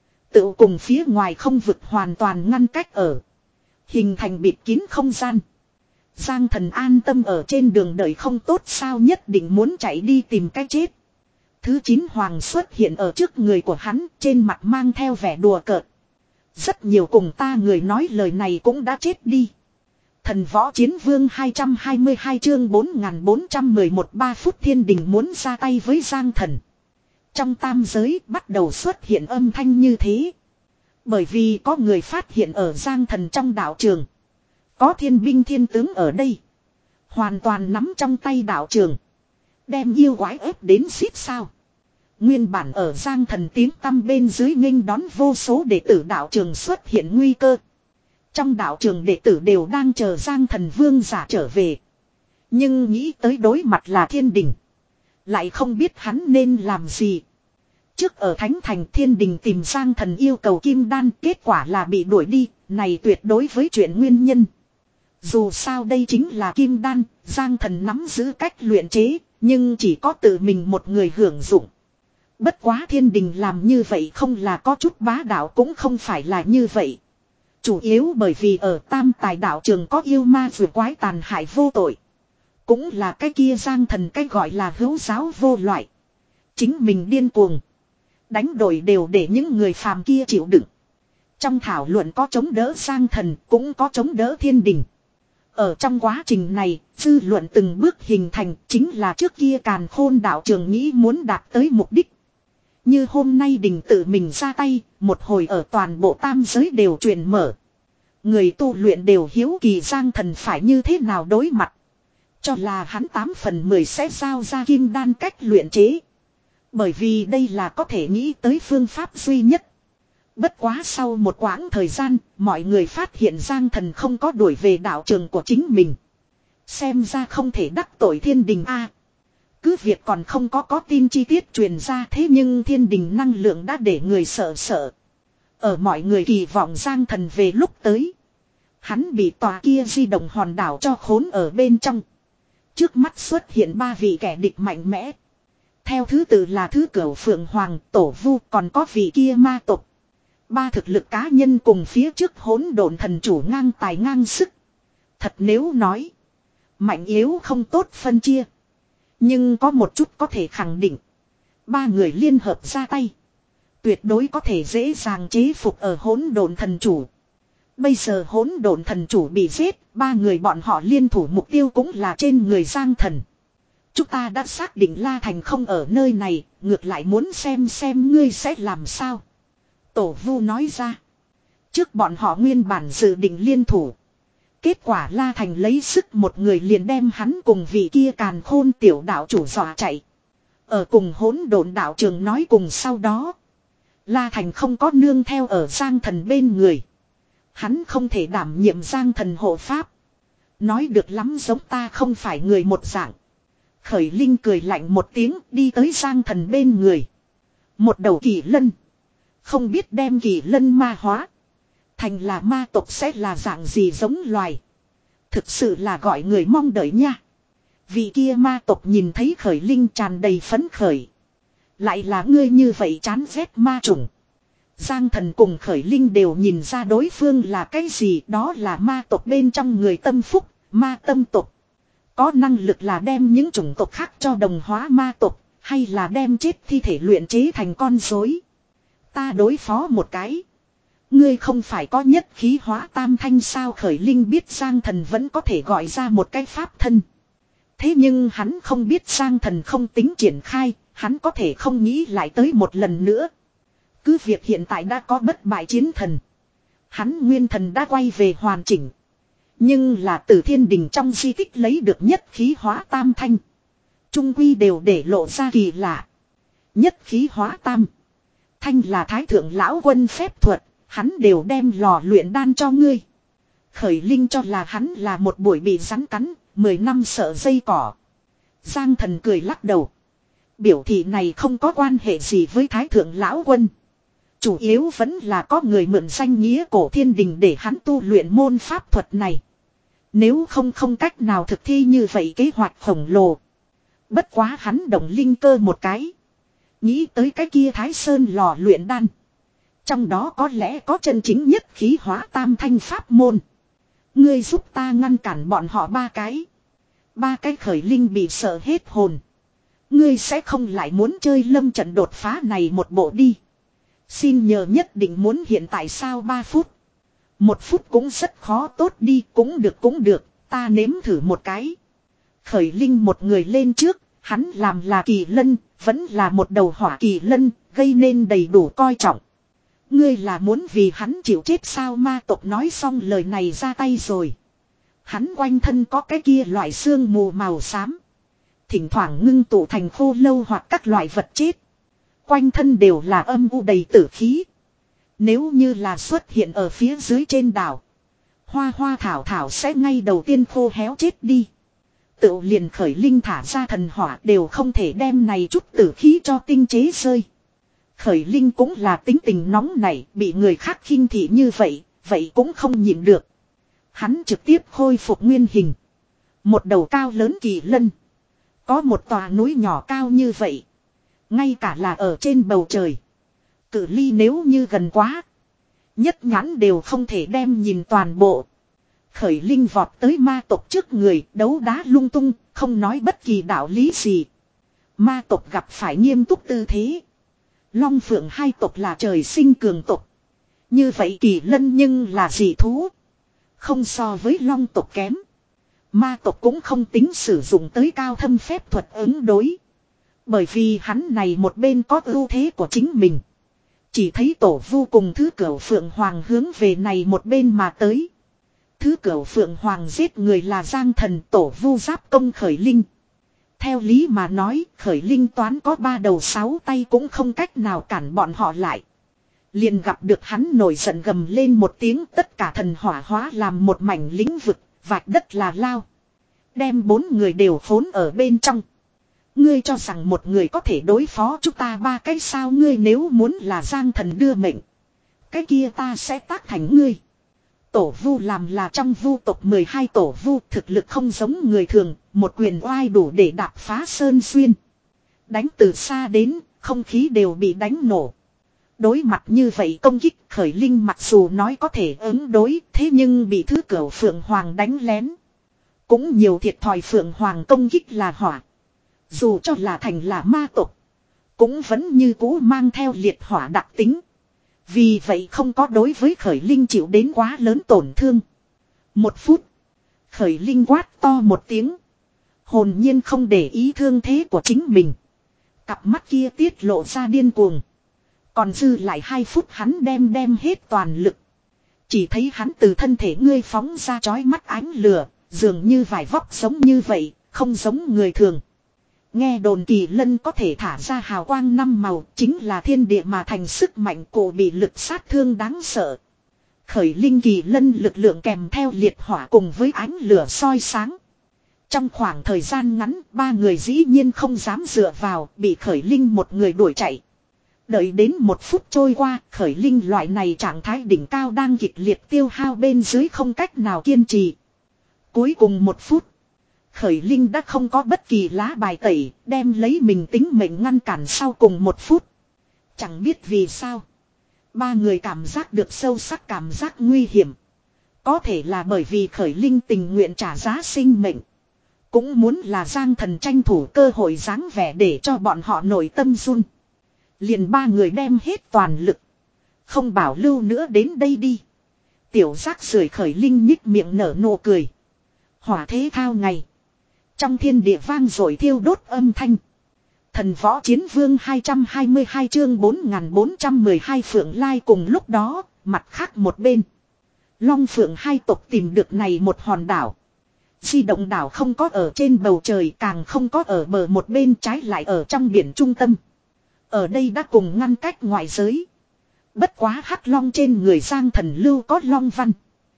Tự cùng phía ngoài không vực hoàn toàn ngăn cách ở. Hình thành bịt kín không gian. Giang Thần an tâm ở trên đường đời không tốt sao, nhất định muốn chạy đi tìm cái chết. Thứ chín hoàng xuất hiện ở trước người của hắn, trên mặt mang theo vẻ đùa cợt. Rất nhiều cùng ta người nói lời này cũng đã chết đi. Thần võ chiến vương hai trăm hai mươi hai chương bốn nghìn bốn trăm mười một ba phút thiên đình muốn ra tay với Giang Thần. Trong tam giới bắt đầu xuất hiện âm thanh như thế. Bởi vì có người phát hiện ở Giang Thần trong đạo trường. Có thiên binh thiên tướng ở đây. Hoàn toàn nắm trong tay đạo trường. Đem yêu quái ép đến xít sao. Nguyên bản ở Giang Thần tiếng tăm bên dưới nghênh đón vô số đệ tử đạo trường xuất hiện nguy cơ. Trong đạo trường đệ tử đều đang chờ Giang Thần vương giả trở về. Nhưng nghĩ tới đối mặt là thiên đình. Lại không biết hắn nên làm gì. Trước ở Thánh Thành Thiên Đình tìm Giang Thần yêu cầu kim đan, kết quả là bị đuổi đi, này tuyệt đối với chuyện nguyên nhân. Dù sao đây chính là kim đan, Giang Thần nắm giữ cách luyện chế, nhưng chỉ có tự mình một người hưởng dụng. Bất quá Thiên Đình làm như vậy không là có chút bá đạo, cũng không phải là như vậy. Chủ yếu bởi vì ở Tam Tài đạo trường có yêu ma vừa quái tàn hại vô tội. Cũng là cái kia Giang Thần cái gọi là hữu giáo vô loại. Chính mình điên cuồng. Đánh đổi đều để những người phàm kia chịu đựng. Trong thảo luận có chống đỡ Giang Thần, cũng có chống đỡ Thiên Đình. Ở trong quá trình này, dư luận từng bước hình thành, chính là trước kia Càn Khôn đạo trường nghĩ muốn đạt tới mục đích. Như hôm nay Đình tự mình ra tay, một hồi ở toàn bộ tam giới đều truyền mở. Người tu luyện đều hiếu kỳ Giang Thần phải như thế nào đối mặt. Cho là hắn tám phần mười sẽ giao ra kim đan cách luyện chế. Bởi vì đây là có thể nghĩ tới phương pháp duy nhất. Bất quá sau một quãng thời gian, mọi người phát hiện Giang Thần không có đuổi về đạo trường của chính mình. Xem ra không thể đắc tội Thiên Đình a. Cứ việc còn không có có tin chi tiết truyền ra, thế nhưng Thiên Đình năng lượng đã để người sợ sợ. Ở mọi người kỳ vọng Giang Thần về lúc tới. Hắn bị tòa kia di động hòn đảo cho khốn ở bên trong. Trước mắt xuất hiện ba vị kẻ địch mạnh mẽ. Theo thứ tự là thứ Cửu Phượng Hoàng, Tổ Vu, còn có vị kia ma tộc. Ba thực lực cá nhân cùng phía trước hỗn độn thần chủ ngang tài ngang sức. Thật nếu nói, mạnh yếu không tốt phân chia. Nhưng có một chút có thể khẳng định. Ba người liên hợp ra tay. Tuyệt đối có thể dễ dàng chế phục ở hỗn độn thần chủ. Bây giờ hỗn độn thần chủ bị giết, ba người bọn họ liên thủ mục tiêu cũng là trên người Giang Thần. Chúng ta đã xác định La Thành không ở nơi này, ngược lại muốn xem xem ngươi sẽ làm sao. Tổ Vu nói ra. Trước bọn họ nguyên bản dự định liên thủ. Kết quả La Thành lấy sức một người liền đem hắn cùng vị kia Càn Khôn tiểu đạo chủ dọa chạy. Ở cùng hỗn độn đạo trường nói cùng sau đó. La Thành không có nương theo ở Giang Thần bên người. Hắn không thể đảm nhiệm Giang Thần hộ pháp. Nói được lắm giống ta không phải người một dạng. Khởi Linh cười lạnh một tiếng đi tới Giang Thần bên người. Một đầu kỳ lân. Không biết đem kỳ lân ma hóa. Thành là ma tộc sẽ là dạng gì giống loài. Thực sự là gọi người mong đợi nha. Vị kia ma tộc nhìn thấy Khởi Linh tràn đầy phấn khởi. Lại là ngươi như vậy chán ghét ma chủng. Giang Thần cùng Khởi Linh đều nhìn ra đối phương là cái gì, đó là ma tộc bên trong người tâm phúc, ma tâm tộc. Có năng lực là đem những chủng tộc khác cho đồng hóa ma tộc, hay là đem chết thi thể luyện chế thành con rối. Ta đối phó một cái. Ngươi không phải có nhất khí hóa tam thanh sao? Khởi Linh biết Giang Thần vẫn có thể gọi ra một cái pháp thân. Thế nhưng hắn không biết Giang Thần không tính triển khai, hắn có thể không nghĩ lại tới một lần nữa. Cứ việc hiện tại đã có bất bại chiến thần. Hắn nguyên thần đã quay về hoàn chỉnh. Nhưng là từ Thiên Đình trong di tích lấy được nhất khí hóa tam thanh. Trung quy đều để lộ ra kỳ lạ. Nhất khí hóa tam thanh là Thái Thượng Lão Quân phép thuật. Hắn đều đem lò luyện đan cho ngươi. Khởi Linh cho là hắn là một buổi bị rắn cắn, mười năm sợ dây cỏ. Giang Thần cười lắc đầu. Biểu thị này không có quan hệ gì với Thái Thượng Lão Quân. Chủ yếu vẫn là có người mượn danh nghĩa cổ Thiên Đình để hắn tu luyện môn pháp thuật này. Nếu không không cách nào thực thi như vậy kế hoạch khổng lồ. Bất quá hắn động linh cơ một cái. Nghĩ tới cái kia Thái Sơn lò luyện đan. Trong đó có lẽ có chân chính nhất khí hóa tam thanh pháp môn. Ngươi giúp ta ngăn cản bọn họ ba cái. Ba cái Khởi Linh bị sợ hết hồn. Ngươi sẽ không lại muốn chơi lâm trận đột phá này một bộ đi. Xin nhờ nhất định muốn hiện tại sao ba phút. Một phút cũng rất khó tốt đi, cũng được cũng được, ta nếm thử một cái. Khởi Linh một người lên trước, hắn làm là kỳ lân, vẫn là một đầu hỏa kỳ lân, gây nên đầy đủ coi trọng. Ngươi là muốn vì hắn chịu chết sao? Ma tộc nói xong lời này ra tay rồi. Hắn quanh thân có cái kia loại xương mù màu xám. Thỉnh thoảng ngưng tụ thành khô lâu hoặc các loại vật chết. Quanh thân đều là âm u đầy tử khí. Nếu như là xuất hiện ở phía dưới trên đảo. Hoa hoa thảo thảo sẽ ngay đầu tiên khô héo chết đi. Tự liền Khởi Linh thả ra thần hỏa đều không thể đem này chút tử khí cho tinh chế rơi. Khởi Linh cũng là tính tình nóng nảy, bị người khác khinh thị như vậy, vậy cũng không nhịn được. Hắn trực tiếp khôi phục nguyên hình. Một đầu cao lớn kỳ lân. Có một tòa núi nhỏ cao như vậy. Ngay cả là ở trên bầu trời. Cự ly nếu như gần quá. Nhất nhãn đều không thể đem nhìn toàn bộ. Khởi Linh vọt tới ma tộc trước người, đấu đá lung tung, không nói bất kỳ đạo lý gì. Ma tộc gặp phải nghiêm túc tư thế. Long Phượng hai tộc là trời sinh cường tộc. Như vậy kỳ lân nhưng là dị thú. Không so với long tộc kém. Ma tộc cũng không tính sử dụng tới cao thâm phép thuật ứng đối. Bởi vì hắn này một bên có ưu thế của chính mình. Chỉ thấy tổ vu cùng thứ cửu Phượng Hoàng hướng về này một bên mà tới. Thứ cửu Phượng Hoàng giết người là Giang Thần, tổ vu giáp công Khởi Linh. Theo lý mà nói, Khởi Linh toán có ba đầu sáu tay cũng không cách nào cản bọn họ lại. Liền gặp được hắn nổi giận gầm lên một tiếng, tất cả thần hỏa hóa làm một mảnh lĩnh vực, vạch đất là lao. Đem bốn người đều khốn ở bên trong. Ngươi cho rằng một người có thể đối phó chúng ta ba cái sao, ngươi nếu muốn là Giang Thần đưa mệnh. Cái kia ta sẽ tác thành ngươi. Tổ vu làm là trong vu tộc mười hai tổ vu, thực lực không giống người thường, một quyền oai đủ để đạp phá sơn xuyên. Đánh từ xa đến, không khí đều bị đánh nổ. Đối mặt như vậy công kích, Khởi Linh mặc dù nói có thể ứng đối, thế nhưng bị thứ cửu Phượng Hoàng đánh lén. Cũng nhiều thiệt thòi, Phượng Hoàng công kích là hỏa. Dù cho là thành là ma tộc, cũng vẫn như cũ mang theo liệt hỏa đặc tính. Vì vậy không có đối với Khởi Linh chịu đến quá lớn tổn thương. Một phút, Khởi Linh quát to một tiếng. Hồn nhiên không để ý thương thế của chính mình. Cặp mắt kia tiết lộ ra điên cuồng. Còn dư lại hai phút hắn đem đem hết toàn lực. Chỉ thấy hắn từ thân thể ngươi phóng ra chói mắt ánh lửa, dường như vải vóc giống như vậy, không giống người thường. Nghe đồn kỳ lân có thể thả ra hào quang năm màu, chính là thiên địa mà thành sức mạnh cổ bị lực sát thương đáng sợ. Khởi Linh kỳ lân lực lượng kèm theo liệt hỏa cùng với ánh lửa soi sáng. Trong khoảng thời gian ngắn, ba người dĩ nhiên không dám dựa vào, bị Khởi Linh một người đuổi chạy. Đợi đến một phút trôi qua, Khởi Linh loại này trạng thái đỉnh cao đang kịch liệt tiêu hao bên dưới không cách nào kiên trì. Cuối cùng một phút, Khởi Linh đã không có bất kỳ lá bài tẩy, đem lấy mình tính mệnh ngăn cản sau cùng một phút. Chẳng biết vì sao, ba người cảm giác được sâu sắc cảm giác nguy hiểm. Có thể là bởi vì Khởi Linh tình nguyện trả giá sinh mệnh. Cũng muốn là Giang Thần tranh thủ cơ hội dáng vẻ để cho bọn họ nội tâm run. Liền ba người đem hết toàn lực. Không bảo lưu nữa, đến đây đi. Tiểu giác rời Khởi Linh nhích miệng nở nụ cười. Hỏa thế thao ngày. Trong thiên địa vang rồi thiêu đốt âm thanh. Thần võ chiến vương hai trăm hai mươi hai chương bốn nghìn bốn trăm mười hai Phượng Lai cùng lúc đó, mặt khác một bên. Long Phượng hai tộc tìm được này một hòn đảo. Di động đảo không có ở trên bầu trời, càng không có ở bờ một bên, trái lại ở trong biển trung tâm. Ở đây đã cùng ngăn cách ngoại giới. Bất quá hắc long trên người Giang Thần lưu có long văn.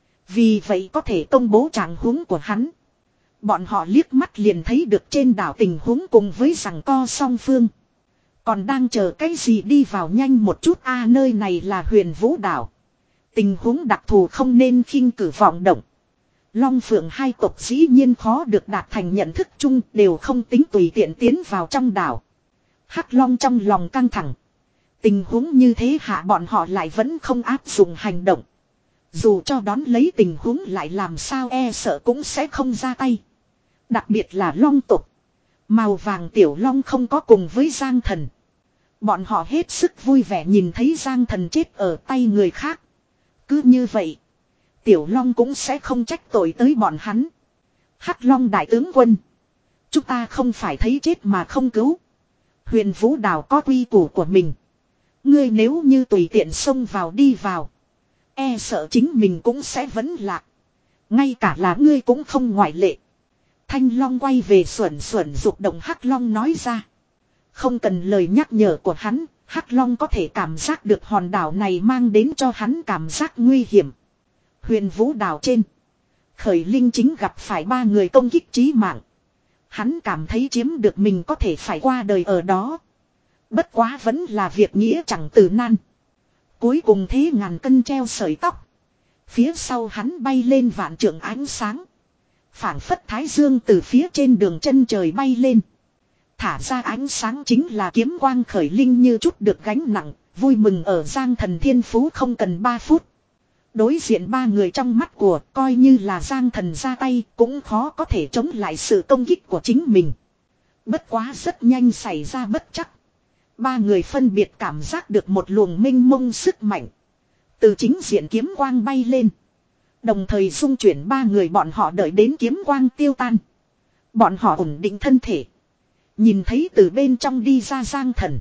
Vì vậy có thể công bố trạng huống của hắn. Bọn họ liếc mắt liền thấy được trên đảo tình huống cùng với rằng co song phương. Còn đang chờ cái gì, đi vào nhanh một chút a, nơi này là Huyền Vũ đảo. Tình huống đặc thù không nên khinh cử vọng động. Long Phượng hai tộc dĩ nhiên khó được đạt thành nhận thức chung, đều không tính tùy tiện tiến vào trong đảo. Hắc Long trong lòng căng thẳng. Tình huống như thế hạ bọn họ lại vẫn không áp dụng hành động. Dù cho đón lấy tình huống lại làm sao e sợ cũng sẽ không ra tay. Đặc biệt là Long tộc. Màu vàng tiểu Long không có cùng với Giang Thần. Bọn họ hết sức vui vẻ nhìn thấy Giang Thần chết ở tay người khác. Cứ như vậy, tiểu Long cũng sẽ không trách tội tới bọn hắn. Hắc Long đại tướng quân, chúng ta không phải thấy chết mà không cứu. Huyền Vũ đảo có quy củ của mình. Ngươi nếu như tùy tiện xông vào đi vào, e sợ chính mình cũng sẽ vẫn lạc. Ngay cả là ngươi cũng không ngoại lệ. Thanh Long quay về xuẩn xuẩn dục động Hắc Long nói ra. Không cần lời nhắc nhở của hắn, Hắc Long có thể cảm giác được hòn đảo này mang đến cho hắn cảm giác nguy hiểm. Huyền Vũ đảo trên, Khởi Linh chính gặp phải ba người công kích chí mạng. Hắn cảm thấy chiếm được mình có thể phải qua đời ở đó. Bất quá vẫn là việc nghĩa chẳng từ nan. Cuối cùng thế ngàn cân treo sợi tóc. Phía sau hắn bay lên vạn trượng ánh sáng. Phảng phất thái dương từ phía trên đường chân trời bay lên. Thả ra ánh sáng chính là kiếm quang khởi linh như chút được gánh nặng. Vui mừng ở Giang Thần thiên phú không cần ba phút. Đối diện ba người trong mắt của coi như là Giang Thần ra tay cũng khó có thể chống lại sự công kích của chính mình. Bất quá rất nhanh xảy ra bất chắc. Ba người phân biệt cảm giác được một luồng minh mông sức mạnh. Từ chính diện kiếm quang bay lên. Đồng thời xung chuyển ba người bọn họ đợi đến kiếm quang tiêu tan. Bọn họ ổn định thân thể. Nhìn thấy từ bên trong đi ra Giang Thần.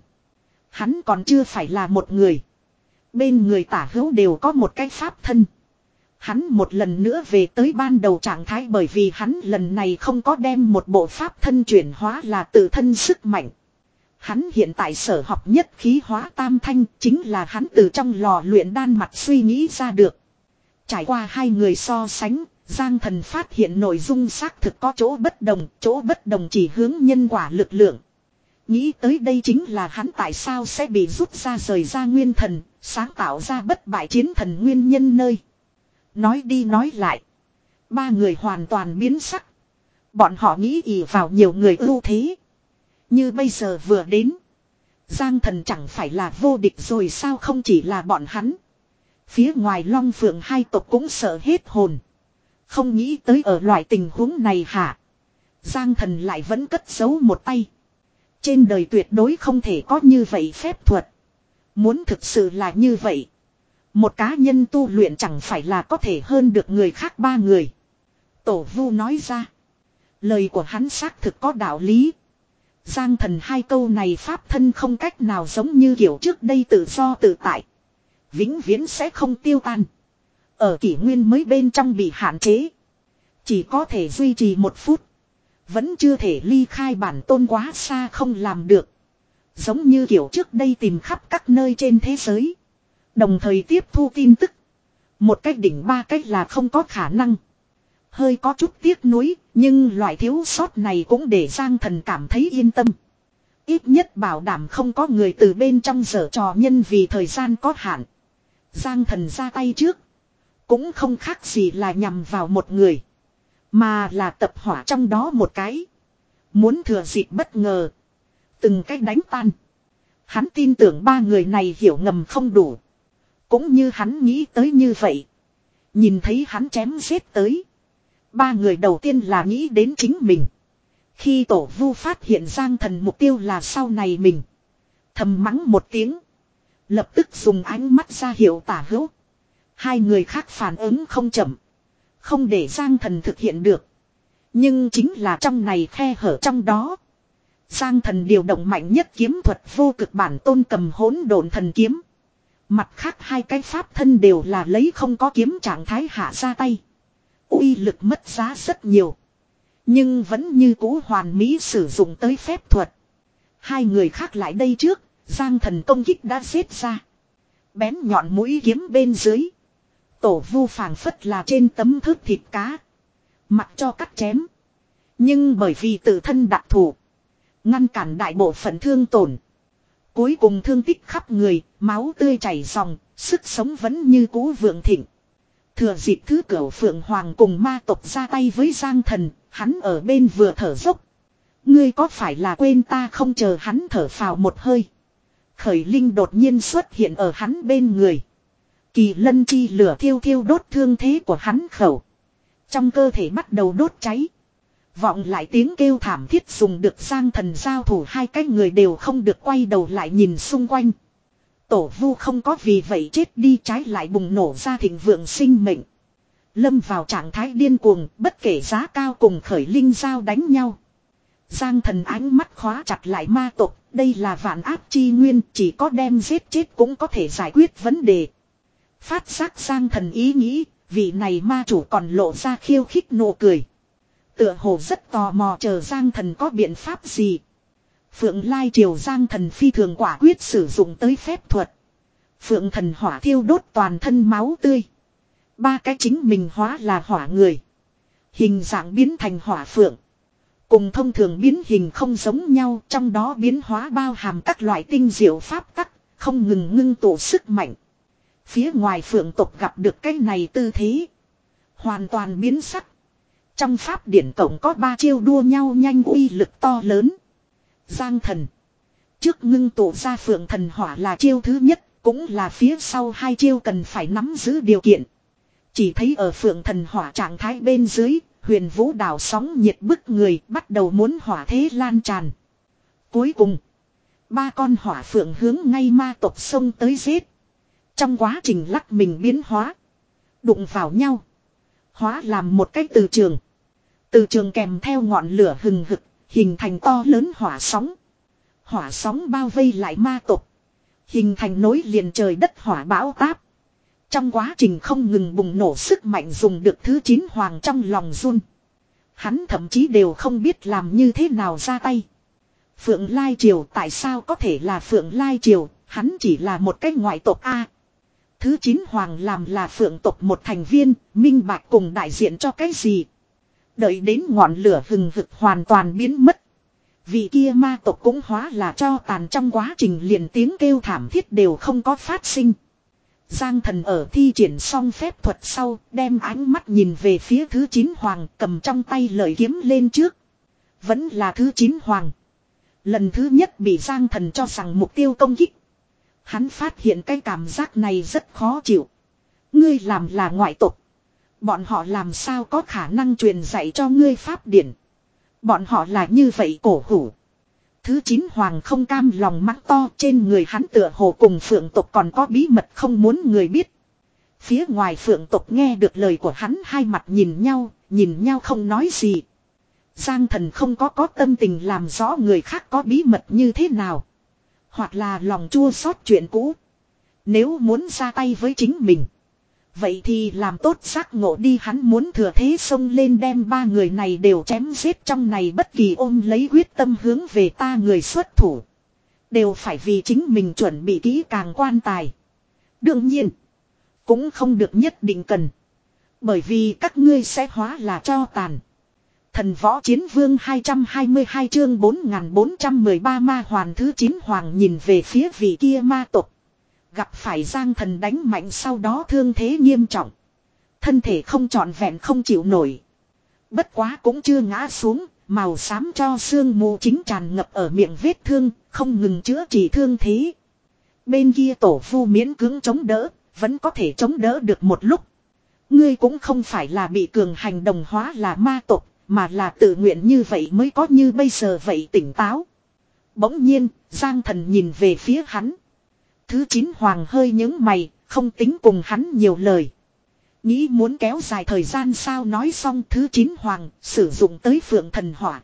Hắn còn chưa phải là một người. Bên người tả hữu đều có một cái pháp thân. Hắn một lần nữa về tới ban đầu trạng thái bởi vì hắn lần này không có đem một bộ pháp thân chuyển hóa là tự thân sức mạnh. Hắn hiện tại sở học nhất khí hóa tam thanh chính là hắn từ trong lò luyện đan mặt suy nghĩ ra được. Trải qua hai người so sánh, Giang Thần phát hiện nội dung xác thực có chỗ bất đồng, chỗ bất đồng chỉ hướng nhân quả lực lượng. Nghĩ tới đây chính là hắn tại sao sẽ bị rút ra rời ra nguyên thần, sáng tạo ra bất bại chiến thần nguyên nhân nơi. Nói đi nói lại. Ba người hoàn toàn biến sắc. Bọn họ nghĩ ỷ vào nhiều người ưu thế. Như bây giờ vừa đến. Giang Thần chẳng phải là vô địch rồi sao không chỉ là bọn hắn. Phía ngoài Long Phượng hai tộc cũng sợ hết hồn. Không nghĩ tới ở loại tình huống này hả. Giang Thần lại vẫn cất giấu một tay. Trên đời tuyệt đối không thể có như vậy phép thuật. Muốn thực sự là như vậy. Một cá nhân tu luyện chẳng phải là có thể hơn được người khác ba người. Tổ Vu nói ra. Lời của hắn xác thực có đạo lý. Giang Thần hai câu này pháp thân không cách nào giống như kiểu trước đây tự do tự tại. Vĩnh viễn sẽ không tiêu tan. Ở kỷ nguyên mới bên trong bị hạn chế. Chỉ có thể duy trì một phút. Vẫn chưa thể ly khai bản tôn quá xa không làm được. Giống như kiểu trước đây tìm khắp các nơi trên thế giới. Đồng thời tiếp thu tin tức. Một cách đỉnh ba cách là không có khả năng. Hơi có chút tiếc nuối, nhưng loại thiếu sót này cũng để Giang Thần cảm thấy yên tâm. Ít nhất bảo đảm không có người từ bên trong giở trò nhân vì thời gian có hạn. Giang Thần ra tay trước. Cũng không khác gì là nhằm vào một người. Mà là tập hỏa trong đó một cái. Muốn thừa dịp bất ngờ. Từng cách đánh tan. Hắn tin tưởng ba người này hiểu ngầm không đủ. Cũng như hắn nghĩ tới như vậy. Nhìn thấy hắn chém giết tới. Ba người đầu tiên là nghĩ đến chính mình. Khi Tổ Vu phát hiện Giang Thần mục tiêu là sau này mình. Thầm mắng một tiếng. Lập tức dùng ánh mắt ra hiệu tả hữu. Hai người khác phản ứng không chậm. Không để Giang Thần thực hiện được. Nhưng chính là trong này khe hở trong đó. Giang Thần điều động mạnh nhất kiếm thuật vô cực bản tôn cầm hỗn độn thần kiếm. Mặt khác hai cái pháp thân đều là lấy không có kiếm trạng thái hạ ra tay. Uy lực mất giá rất nhiều. Nhưng vẫn như cũ hoàn mỹ sử dụng tới phép thuật. Hai người khác lại đây trước, Giang Thần công kích đã giết ra. Bén nhọn mũi kiếm bên dưới. Tổ Vu phảng phất là trên tấm thớt thịt cá. Mặc cho cắt chém. Nhưng bởi vì tự thân đặc thù. Ngăn cản đại bộ phận thương tổn. Cuối cùng thương tích khắp người, máu tươi chảy ròng, sức sống vẫn như cũ vượng thịnh. Thừa dịp thứ Cửu Phượng Hoàng cùng ma tộc ra tay với Giang Thần, hắn ở bên vừa thở dốc. Ngươi có phải là quên ta không chờ hắn thở phào một hơi. Khởi Linh đột nhiên xuất hiện ở hắn bên người. Kỳ lân chi lửa thiêu thiêu đốt thương thế của hắn khẩu. Trong cơ thể bắt đầu đốt cháy. Vọng lại tiếng kêu thảm thiết dùng được Giang Thần giao thủ hai cái người đều không được quay đầu lại nhìn xung quanh. Tổ Vu không có vì vậy chết đi trái lại bùng nổ ra thịnh vượng sinh mệnh. Lâm vào trạng thái điên cuồng bất kể giá cao cùng Khởi Linh giao đánh nhau. Giang Thần ánh mắt khóa chặt lại ma tộc. Đây là vạn áp chi nguyên chỉ có đem giết chết cũng có thể giải quyết vấn đề. Phát giác Giang Thần ý nghĩ vị này ma chủ còn lộ ra khiêu khích nụ cười. Tựa hồ rất tò mò chờ Giang Thần có biện pháp gì. Phượng Lai Triều Giang Thần phi thường quả quyết sử dụng tới phép thuật. Phượng Thần hỏa thiêu đốt toàn thân máu tươi. Ba cái chính mình hóa là hỏa người. Hình dạng biến thành hỏa phượng. Cùng thông thường biến hình không giống nhau, trong đó biến hóa bao hàm các loại tinh diệu pháp tắc, không ngừng ngưng tụ sức mạnh. Phía ngoài phượng tộc gặp được cái này tư thế, hoàn toàn biến sắc. Trong pháp điển tổng có ba chiêu đua nhau nhanh uy lực to lớn. Giang thần. Trước ngưng tụ ra phượng thần hỏa là chiêu thứ nhất, cũng là phía sau hai chiêu cần phải nắm giữ điều kiện. Chỉ thấy ở phượng thần hỏa trạng thái bên dưới, huyền vũ đảo sóng nhiệt bức người bắt đầu muốn hỏa thế lan tràn. Cuối cùng, ba con hỏa phượng hướng ngay ma tộc sông tới giết. Trong quá trình lắc mình biến hóa, đụng vào nhau, hóa làm một cái từ trường. Từ trường kèm theo ngọn lửa hừng hực, hình thành to lớn hỏa sóng. Hỏa sóng bao vây lại ma tộc, hình thành nối liền trời đất hỏa bão táp. Trong quá trình không ngừng bùng nổ sức mạnh dùng được thứ chín hoàng trong lòng run. Hắn thậm chí đều không biết làm như thế nào ra tay. Phượng Lai Triều tại sao có thể là Phượng Lai Triều, hắn chỉ là một cái ngoại tộc A. Thứ chín hoàng làm là Phượng tộc một thành viên, minh bạch cùng đại diện cho cái gì. Đợi đến ngọn lửa hừng hực hoàn toàn biến mất. Vị kia ma tộc cũng hóa là cho tàn, trong quá trình liền tiếng kêu thảm thiết đều không có phát sinh. Giang thần ở thi triển xong phép thuật sau, đem ánh mắt nhìn về phía thứ chín hoàng, cầm trong tay lợi kiếm lên trước. Vẫn là thứ chín hoàng. Lần thứ nhất bị Giang thần cho rằng mục tiêu công kích. Hắn phát hiện cái cảm giác này rất khó chịu. Ngươi làm là ngoại tộc. Bọn họ làm sao có khả năng truyền dạy cho ngươi pháp điển. Bọn họ là như vậy cổ hủ. Thứ chín hoàng không cam lòng mắng to, trên người hắn tựa hồ cùng phượng tộc còn có bí mật không muốn người biết. Phía ngoài phượng tộc nghe được lời của hắn, hai mặt nhìn nhau, nhìn nhau không nói gì. Giang thần không có có tâm tình làm rõ người khác có bí mật như thế nào. Hoặc là lòng chua xót chuyện cũ. Nếu muốn ra tay với chính mình, vậy thì làm tốt giác ngộ đi. Hắn muốn thừa thế xông lên đem ba người này đều chém giết. Trong này bất kỳ ôm lấy quyết tâm hướng về ta người xuất thủ, đều phải vì chính mình chuẩn bị kỹ càng quan tài. Đương nhiên, cũng không được nhất định cần. Bởi vì các ngươi sẽ hóa là tro tàn. Thần võ chiến vương hai trăm hai mươi hai chương bốn nghìn bốn trăm mười ba ma hoàn. Thứ chín hoàng nhìn về phía vị kia ma tộc. Gặp phải Giang thần đánh mạnh, sau đó thương thế nghiêm trọng. Thân thể không trọn vẹn không chịu nổi. Bất quá cũng chưa ngã xuống, màu xám cho sương mù chính tràn ngập ở miệng vết thương, không ngừng chữa trị thương thế. Bên kia tổ phu miễn cưỡng chống đỡ, vẫn có thể chống đỡ được một lúc. Ngươi cũng không phải là bị cường hành đồng hóa là ma tộc, mà là tự nguyện như vậy mới có như bây giờ vậy tỉnh táo. Bỗng nhiên, Giang thần nhìn về phía hắn. Thứ chín hoàng hơi nhướng mày, không tính cùng hắn nhiều lời. Nghĩ muốn kéo dài thời gian sao, nói xong thứ chín hoàng sử dụng tới phượng thần hỏa.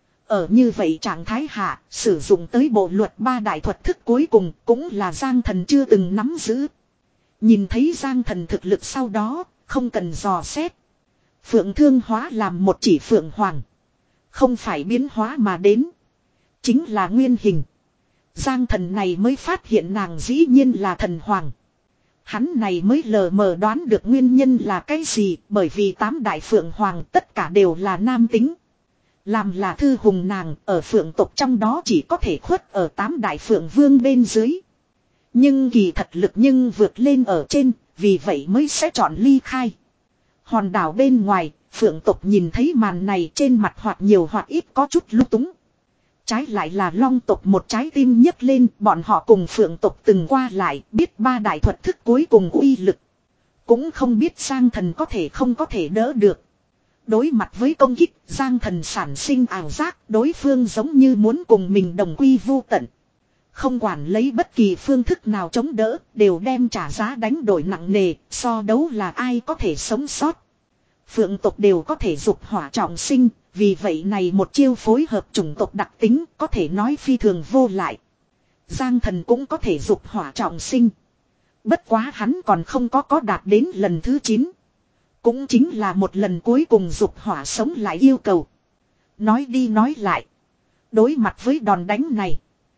Ở như vậy trạng thái hạ, sử dụng tới bộ luật ba đại thuật thức cuối cùng cũng là Giang thần chưa từng nắm giữ. Nhìn thấy Giang thần thực lực sau đó, không cần dò xét. Phượng thương hóa làm một chỉ phượng hoàng. Không phải biến hóa mà đến, chính là nguyên hình. Giang thần này mới phát hiện nàng dĩ nhiên là thần hoàng. Hắn này mới lờ mờ đoán được nguyên nhân là cái gì, bởi vì tám đại phượng hoàng tất cả đều là nam tính. Làm là thư hùng nàng ở phượng tộc trong đó chỉ có thể khuất ở tám đại phượng vương bên dưới. Nhưng kỳ thật lực nhưng vượt lên ở trên, vì vậy mới sẽ chọn ly khai. Hòn đảo bên ngoài, phượng tộc nhìn thấy màn này trên mặt hoặc nhiều hoặc ít có chút lung túng. Trái lại là long tộc một trái tim nhấc lên, bọn họ cùng phượng tộc từng qua lại, biết ba đại thuật thức cuối cùng uy lực. Cũng không biết Giang thần có thể không có thể đỡ được. Đối mặt với công kích, Giang thần sản sinh ảo giác, đối phương giống như muốn cùng mình đồng quy vu tận. Không quản lấy bất kỳ phương thức nào chống đỡ, đều đem trả giá đánh đổi nặng nề, so đấu là ai có thể sống sót. Phượng tộc đều có thể dục hỏa trọng sinh, vì vậy này một chiêu phối hợp chủng tộc đặc tính có thể nói phi thường vô lại. Giang thần cũng có thể dục hỏa trọng sinh. Bất quá hắn còn không có có đạt đến lần thứ chín. Cũng chính là một lần cuối cùng dục hỏa sống lại yêu cầu. Nói đi nói lại, đối mặt với đòn đánh này,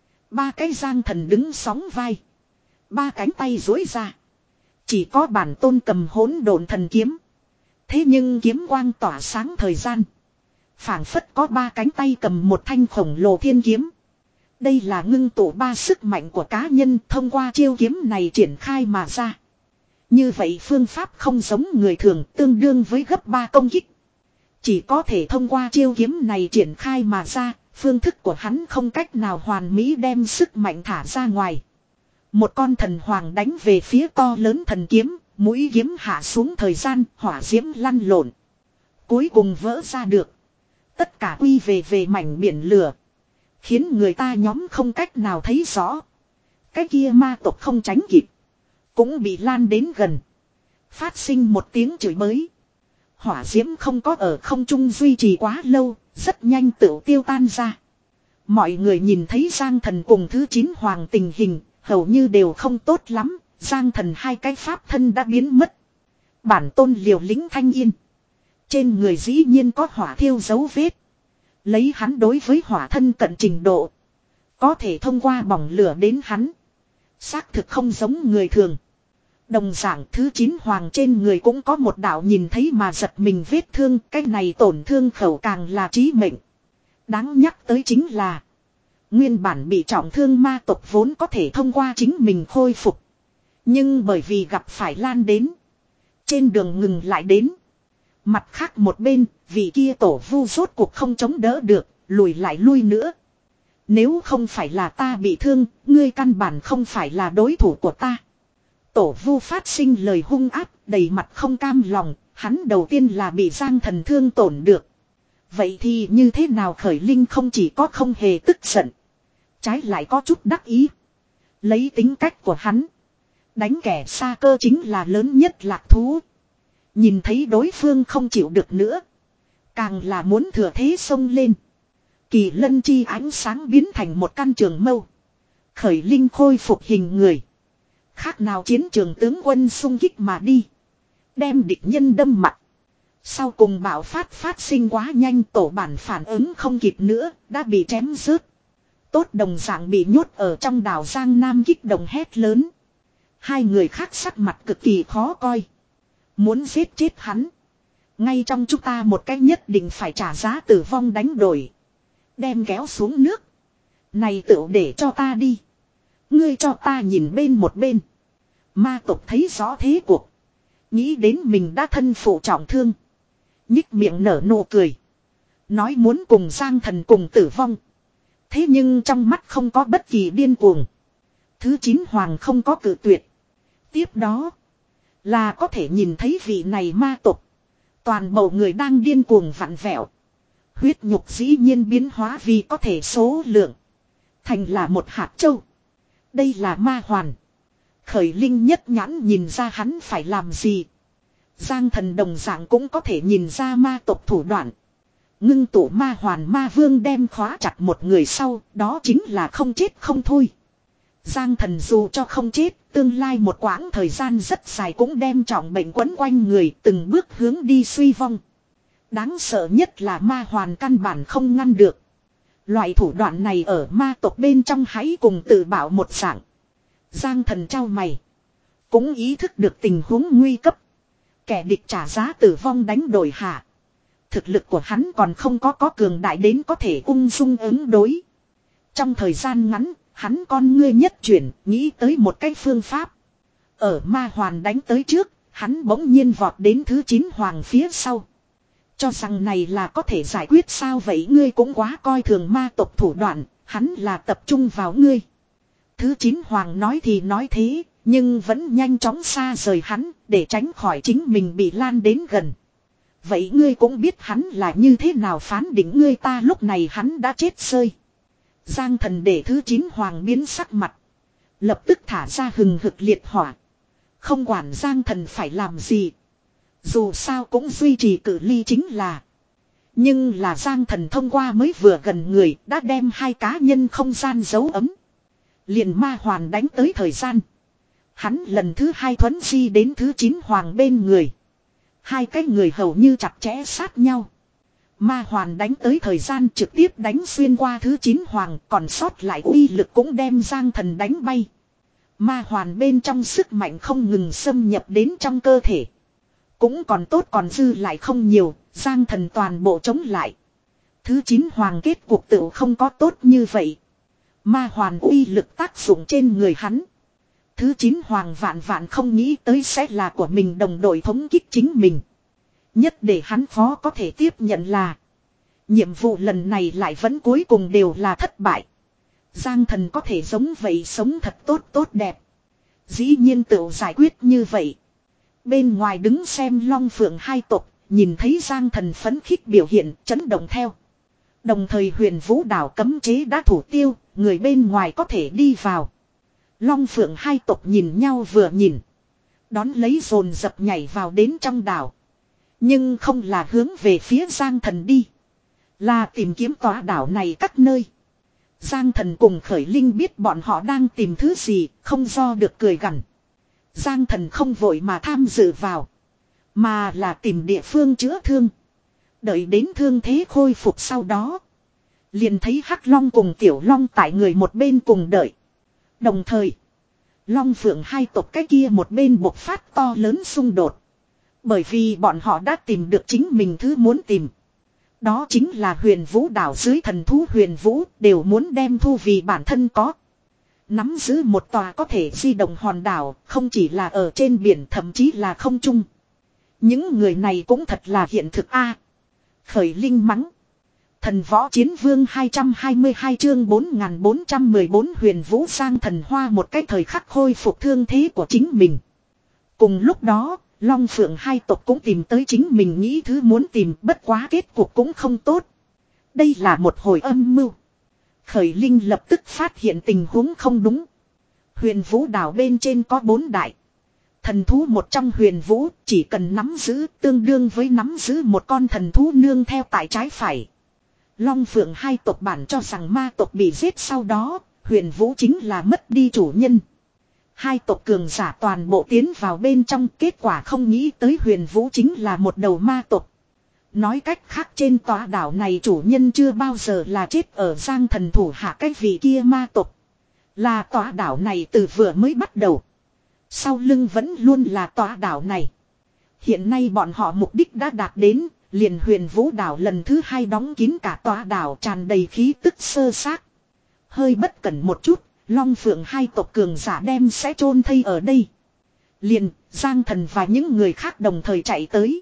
ba cái Giang thần đứng sóng vai, ba cánh tay duỗi ra. Chỉ có bản tôn cầm hỗn độn thần kiếm. Thế nhưng kiếm quang tỏa sáng thời gian, Phảng phất có ba cánh tay cầm một thanh khổng lồ thiên kiếm. Đây là ngưng tụ ba sức mạnh của cá nhân thông qua chiêu kiếm này triển khai mà ra. Như vậy phương pháp không giống người thường, tương đương với gấp ba công kích. Chỉ có thể thông qua chiêu kiếm này triển khai mà ra, phương thức của hắn không cách nào hoàn mỹ đem sức mạnh thả ra ngoài. Một con thần hoàng đánh về phía to lớn thần kiếm, mũi kiếm hạ xuống thời gian, hỏa diễm lăn lộn. Cuối cùng vỡ ra được. Tất cả quy về về mảnh biển lửa. Khiến người ta nhóm không cách nào thấy rõ. Cái kia ma tộc không tránh kịp. Cũng bị lan đến gần. Phát sinh một tiếng chửi bới. Hỏa diễm không có ở không trung duy trì quá lâu. Rất nhanh tự tiêu tan ra. Mọi người nhìn thấy Giang Thần cùng thứ chín hoàng tình hình. Hầu như đều không tốt lắm. Giang Thần hai cái pháp thân đã biến mất. Bản tôn liều lĩnh thanh yên. Trên người dĩ nhiên có hỏa thiêu dấu vết. Lấy hắn đối với hỏa thân cận trình độ. Có thể thông qua bỏng lửa đến hắn. Xác thực không giống người thường. Đồng dạng thứ chín hoàng trên người cũng có một đạo nhìn thấy mà giật mình vết thương. Cái này tổn thương khẩu càng là chí mệnh. Đáng nhắc tới chính là. Nguyên bản bị trọng thương ma tộc vốn có thể thông qua chính mình khôi phục. Nhưng bởi vì gặp phải lan đến. Trên đường ngừng lại đến. Mặt khác một bên, vị kia tổ vu rốt cuộc không chống đỡ được, lùi lại lui nữa. Nếu không phải là ta bị thương, ngươi căn bản không phải là đối thủ của ta. Tổ vu phát sinh lời hung ác, đầy mặt không cam lòng, hắn đầu tiên là bị Giang Thần thương tổn được. Vậy thì như thế nào Khởi Linh không chỉ có không hề tức giận, trái lại có chút đắc ý. Lấy tính cách của hắn, đánh kẻ xa cơ chính là lớn nhất lạc thú. Nhìn thấy đối phương không chịu được nữa. Càng là muốn thừa thế xông lên. Kỳ lân chi ánh sáng biến thành một căn trường mâu. Khởi Linh khôi phục hình người. Khác nào chiến trường tướng quân xung kích mà đi. Đem địch nhân đâm mặt. Sau cùng bạo phát phát sinh quá nhanh, tổ bản phản ứng không kịp nữa, đã bị chém rớt. Tốt đồng dạng bị nhốt ở trong đảo Giang Nam kích động hét lớn. Hai người khác sắc mặt cực kỳ khó coi. Muốn giết chết hắn. Ngay trong chúng ta một cách nhất định phải trả giá tử vong đánh đổi. Đem kéo xuống nước. Này tựu để cho ta đi. Ngươi cho ta nhìn bên một bên. Ma tộc thấy rõ thế cuộc. Nghĩ đến mình đã thân phụ trọng thương. Nhích miệng nở nụ cười. Nói muốn cùng Giang Thần cùng tử vong. Thế nhưng trong mắt không có bất kỳ điên cuồng. Thứ chín hoàng không có cự tuyệt. Tiếp đó. Là có thể nhìn thấy vị này ma tộc. Toàn bộ người đang điên cuồng vặn vẹo. Huyết nhục dĩ nhiên biến hóa vì có thể số lượng. Thành là một hạt châu. Đây là ma hoàn. Khởi Linh nhất nhãn nhìn ra hắn phải làm gì. Giang Thần đồng dạng cũng có thể nhìn ra ma tộc thủ đoạn. Ngưng tụ ma hoàn ma vương đem khóa chặt một người sau. Đó chính là không chết không thôi. Giang Thần dù cho không chết, tương lai một quãng thời gian rất dài cũng đem trọng bệnh quấn quanh người từng bước hướng đi suy vong. Đáng sợ nhất là ma hoàn căn bản không ngăn được. Loại thủ đoạn này ở ma tộc bên trong hãy cùng tự bảo một dạng. Giang Thần trao mày. Cũng ý thức được tình huống nguy cấp. Kẻ địch trả giá tử vong đánh đổi hạ. Thực lực của hắn còn không có có cường đại đến có thể ung dung ứng đối. Trong thời gian ngắn, hắn con ngươi nhất chuyển, nghĩ tới một cái phương pháp. Ở ma hoàn đánh tới trước, hắn bỗng nhiên vọt đến thứ chín hoàng phía sau. Cho rằng này là có thể giải quyết sao vậy, ngươi cũng quá coi thường ma tộc thủ đoạn, hắn là tập trung vào ngươi. Thứ chín hoàng nói thì nói thế, nhưng vẫn nhanh chóng xa rời hắn, để tránh khỏi chính mình bị lan đến gần. Vậy ngươi cũng biết hắn là như thế nào phán định ngươi, ta lúc này hắn đã chết rơi. Giang Thần để thứ chín hoàng biến sắc mặt. Lập tức thả ra hừng hực liệt hỏa. Không quản Giang Thần phải làm gì. Dù sao cũng duy trì cự ly chính là. Nhưng là Giang Thần thông qua mới vừa gần người đã đem hai cá nhân không gian giấu ấm. Liền ma hoàn đánh tới thời gian. Hắn lần thứ hai thuấn di đến thứ chín hoàng bên người. Hai cái người hầu như chặt chẽ sát nhau. Ma hoàn đánh tới thời gian trực tiếp đánh xuyên qua thứ chín hoàng, còn sót lại uy lực cũng đem Giang Thần đánh bay. Ma hoàn bên trong sức mạnh không ngừng xâm nhập đến trong cơ thể. Cũng còn tốt còn dư lại không nhiều, Giang Thần toàn bộ chống lại. Thứ chín hoàng kết cuộc tựu không có tốt như vậy. Ma hoàn uy lực tác dụng trên người hắn. Thứ chín hoàng vạn vạn không nghĩ tới sẽ là của mình đồng đội thống kích chính mình. Nhất để hắn khó có thể tiếp nhận là nhiệm vụ lần này lại vẫn cuối cùng đều là thất bại. Giang thần có thể giống vậy sống thật tốt tốt đẹp. Dĩ nhiên tự giải quyết như vậy. Bên ngoài đứng xem Long Phượng hai tộc, nhìn thấy Giang thần phấn khích biểu hiện chấn động theo. Đồng thời Huyền Vũ đảo cấm chế đã thủ tiêu, người bên ngoài có thể đi vào. Long Phượng hai tộc nhìn nhau vừa nhìn. Đón lấy dồn dập nhảy vào đến trong đảo. Nhưng không là hướng về phía Giang thần đi. Là tìm kiếm tòa đảo này các nơi. Giang thần cùng Khởi Linh biết bọn họ đang tìm thứ gì, không do được cười gằn. Giang thần không vội mà tham dự vào. Mà là tìm địa phương chữa thương. Đợi đến thương thế khôi phục sau đó. Liền thấy Hắc Long cùng Tiểu Long tại người một bên cùng đợi. Đồng thời, Long Phượng hai tộc cái kia một bên bộc phát to lớn xung đột. Bởi vì bọn họ đã tìm được chính mình thứ muốn tìm. Đó chính là Huyền Vũ đảo dưới thần thú Huyền Vũ đều muốn đem thu vì bản thân có. Nắm giữ một tòa có thể di động hòn đảo, không chỉ là ở trên biển thậm chí là không trung. Những người này cũng thật là hiện thực a. Khởi Linh mắng. Thần võ chiến vương hai trăm hai mươi hai chương bốn nghìn bốn trăm mười bốn Huyền Vũ sang thần hoa một cái thời khắc khôi phục thương thế của chính mình. Cùng lúc đó, Long Phượng hai tộc cũng tìm tới chính mình nghĩ thứ muốn tìm, bất quá kết cục cũng không tốt. Đây là một hồi âm mưu. Khởi Linh lập tức phát hiện tình huống không đúng. Huyền Vũ đảo bên trên có bốn đại thần thú, một trong Huyền Vũ chỉ cần nắm giữ tương đương với nắm giữ một con thần thú nương theo tại trái phải. Long Phượng hai tộc bản cho rằng ma tộc bị giết sau đó, Huyền Vũ chính là mất đi chủ nhân. Hai tộc cường giả toàn bộ tiến vào bên trong, kết quả không nghĩ tới Huyền Vũ chính là một đầu ma tộc. Nói cách khác trên tòa đảo này chủ nhân chưa bao giờ là chết ở Giang thần thủ hạ cái vị kia ma tộc. Là tòa đảo này từ vừa mới bắt đầu. Sau lưng vẫn luôn là tòa đảo này. Hiện nay bọn họ mục đích đã đạt đến, liền Huyền Vũ đảo lần thứ hai đóng kín cả tòa đảo tràn đầy khí tức sơ xác. Hơi bất cẩn một chút, Long Phượng hai tộc cường giả đem sẽ chôn thây ở đây. Liền, Giang thần và những người khác đồng thời chạy tới.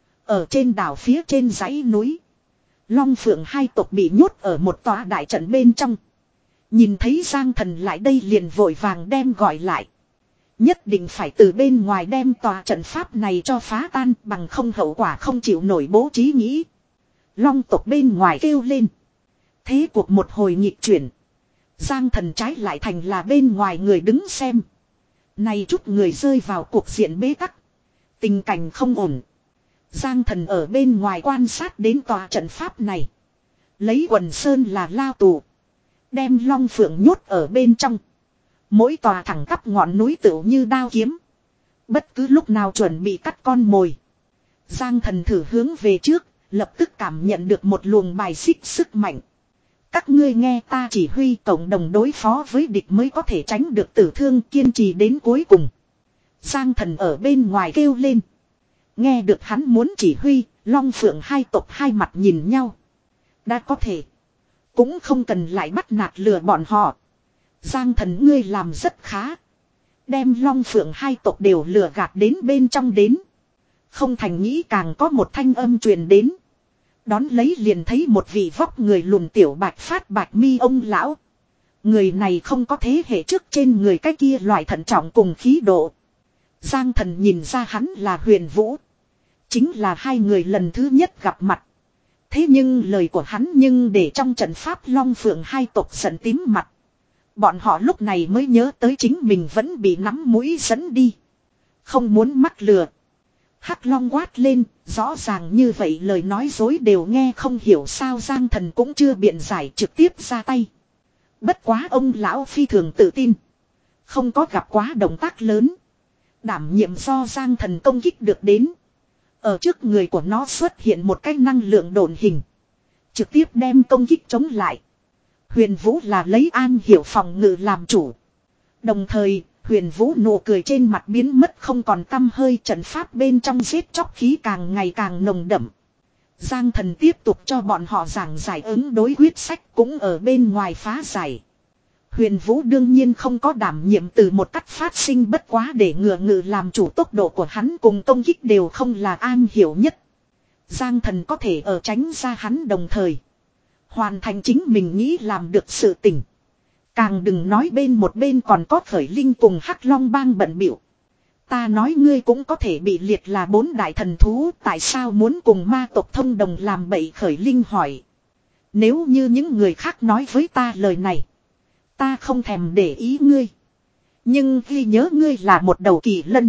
Ở trên đảo phía trên dãy núi, Long Phượng hai tộc bị nhốt ở một tòa đại trận bên trong. Nhìn thấy Giang thần lại đây liền vội vàng đem gọi lại. Nhất định phải từ bên ngoài đem tòa trận pháp này cho phá tan, bằng không hậu quả không chịu nổi bố trí nghĩ. Long tộc bên ngoài kêu lên. Thế cuộc một hồi nhịp chuyển. Giang thần trái lại thành là bên ngoài người đứng xem. Này chút người rơi vào cuộc diện bế tắc. Tình cảnh không ổn. Giang thần ở bên ngoài quan sát đến tòa trận pháp này. Lấy quần sơn là lao tù. Đem Long Phượng nhốt ở bên trong. Mỗi tòa thẳng tắp ngọn núi tựu như đao kiếm. Bất cứ lúc nào chuẩn bị cắt con mồi. Giang thần thử hướng về trước, lập tức cảm nhận được một luồng bài xích sức mạnh. Các ngươi nghe ta chỉ huy, cộng đồng đối phó với địch mới có thể tránh được tử thương, kiên trì đến cuối cùng. Giang thần ở bên ngoài kêu lên. Nghe được hắn muốn chỉ huy, Long Phượng hai tộc hai mặt nhìn nhau. Đã có thể. Cũng không cần lại bắt nạt lừa bọn họ. Giang thần ngươi làm rất khá. Đem Long Phượng hai tộc đều lừa gạt đến bên trong đến. Không thành nghĩ càng có một thanh âm truyền đến. Đón lấy liền thấy một vị vóc người lùn tiểu bạch phát bạch mi ông lão. Người này không có thế hệ trước trên người cái kia loại thận trọng cùng khí độ. Giang thần nhìn ra hắn là Huyền Vũ. Chính là hai người lần thứ nhất gặp mặt. Thế nhưng lời của hắn nhưng để trong trận pháp Long Phượng hai tộc giận tím mặt. Bọn họ lúc này mới nhớ tới chính mình vẫn bị nắm mũi dẫn đi. Không muốn mắc lừa. Hắc Long quát lên, rõ ràng như vậy lời nói dối đều nghe không hiểu sao Giang thần cũng chưa biện giải trực tiếp ra tay. Bất quá ông lão phi thường tự tin. Không có gặp quá động tác lớn. Đảm nhiệm do Giang thần công kích được đến. Ở trước người của nó xuất hiện một cái năng lượng độn hình. Trực tiếp đem công kích chống lại. Huyền Vũ là lấy an hiểu phòng ngự làm chủ. Đồng thời, Huyền Vũ nụ cười trên mặt biến mất không còn tăm hơi, trận pháp bên trong giết chóc khí càng ngày càng nồng đậm. Giang Thần tiếp tục cho bọn họ giảng giải ứng đối quyết sách cũng ở bên ngoài phá giải. Huyền Vũ đương nhiên không có đảm nhiệm từ một cách phát sinh bất quá để ngừa ngự làm chủ tốc độ của hắn cùng công kích đều không là am hiểu nhất. Giang Thần có thể ở tránh ra hắn đồng thời. Hoàn thành chính mình nghĩ làm được sự tình. Càng đừng nói bên một bên còn có Khởi Linh cùng Hắc Long bang bận bịu. Ta nói ngươi cũng có thể bị liệt là bốn đại thần thú, tại sao muốn cùng ma tộc thông đồng làm bậy? Khởi Linh hỏi. Nếu như những người khác nói với ta lời này, ta không thèm để ý ngươi. Nhưng khi nhớ ngươi là một đầu kỳ lân,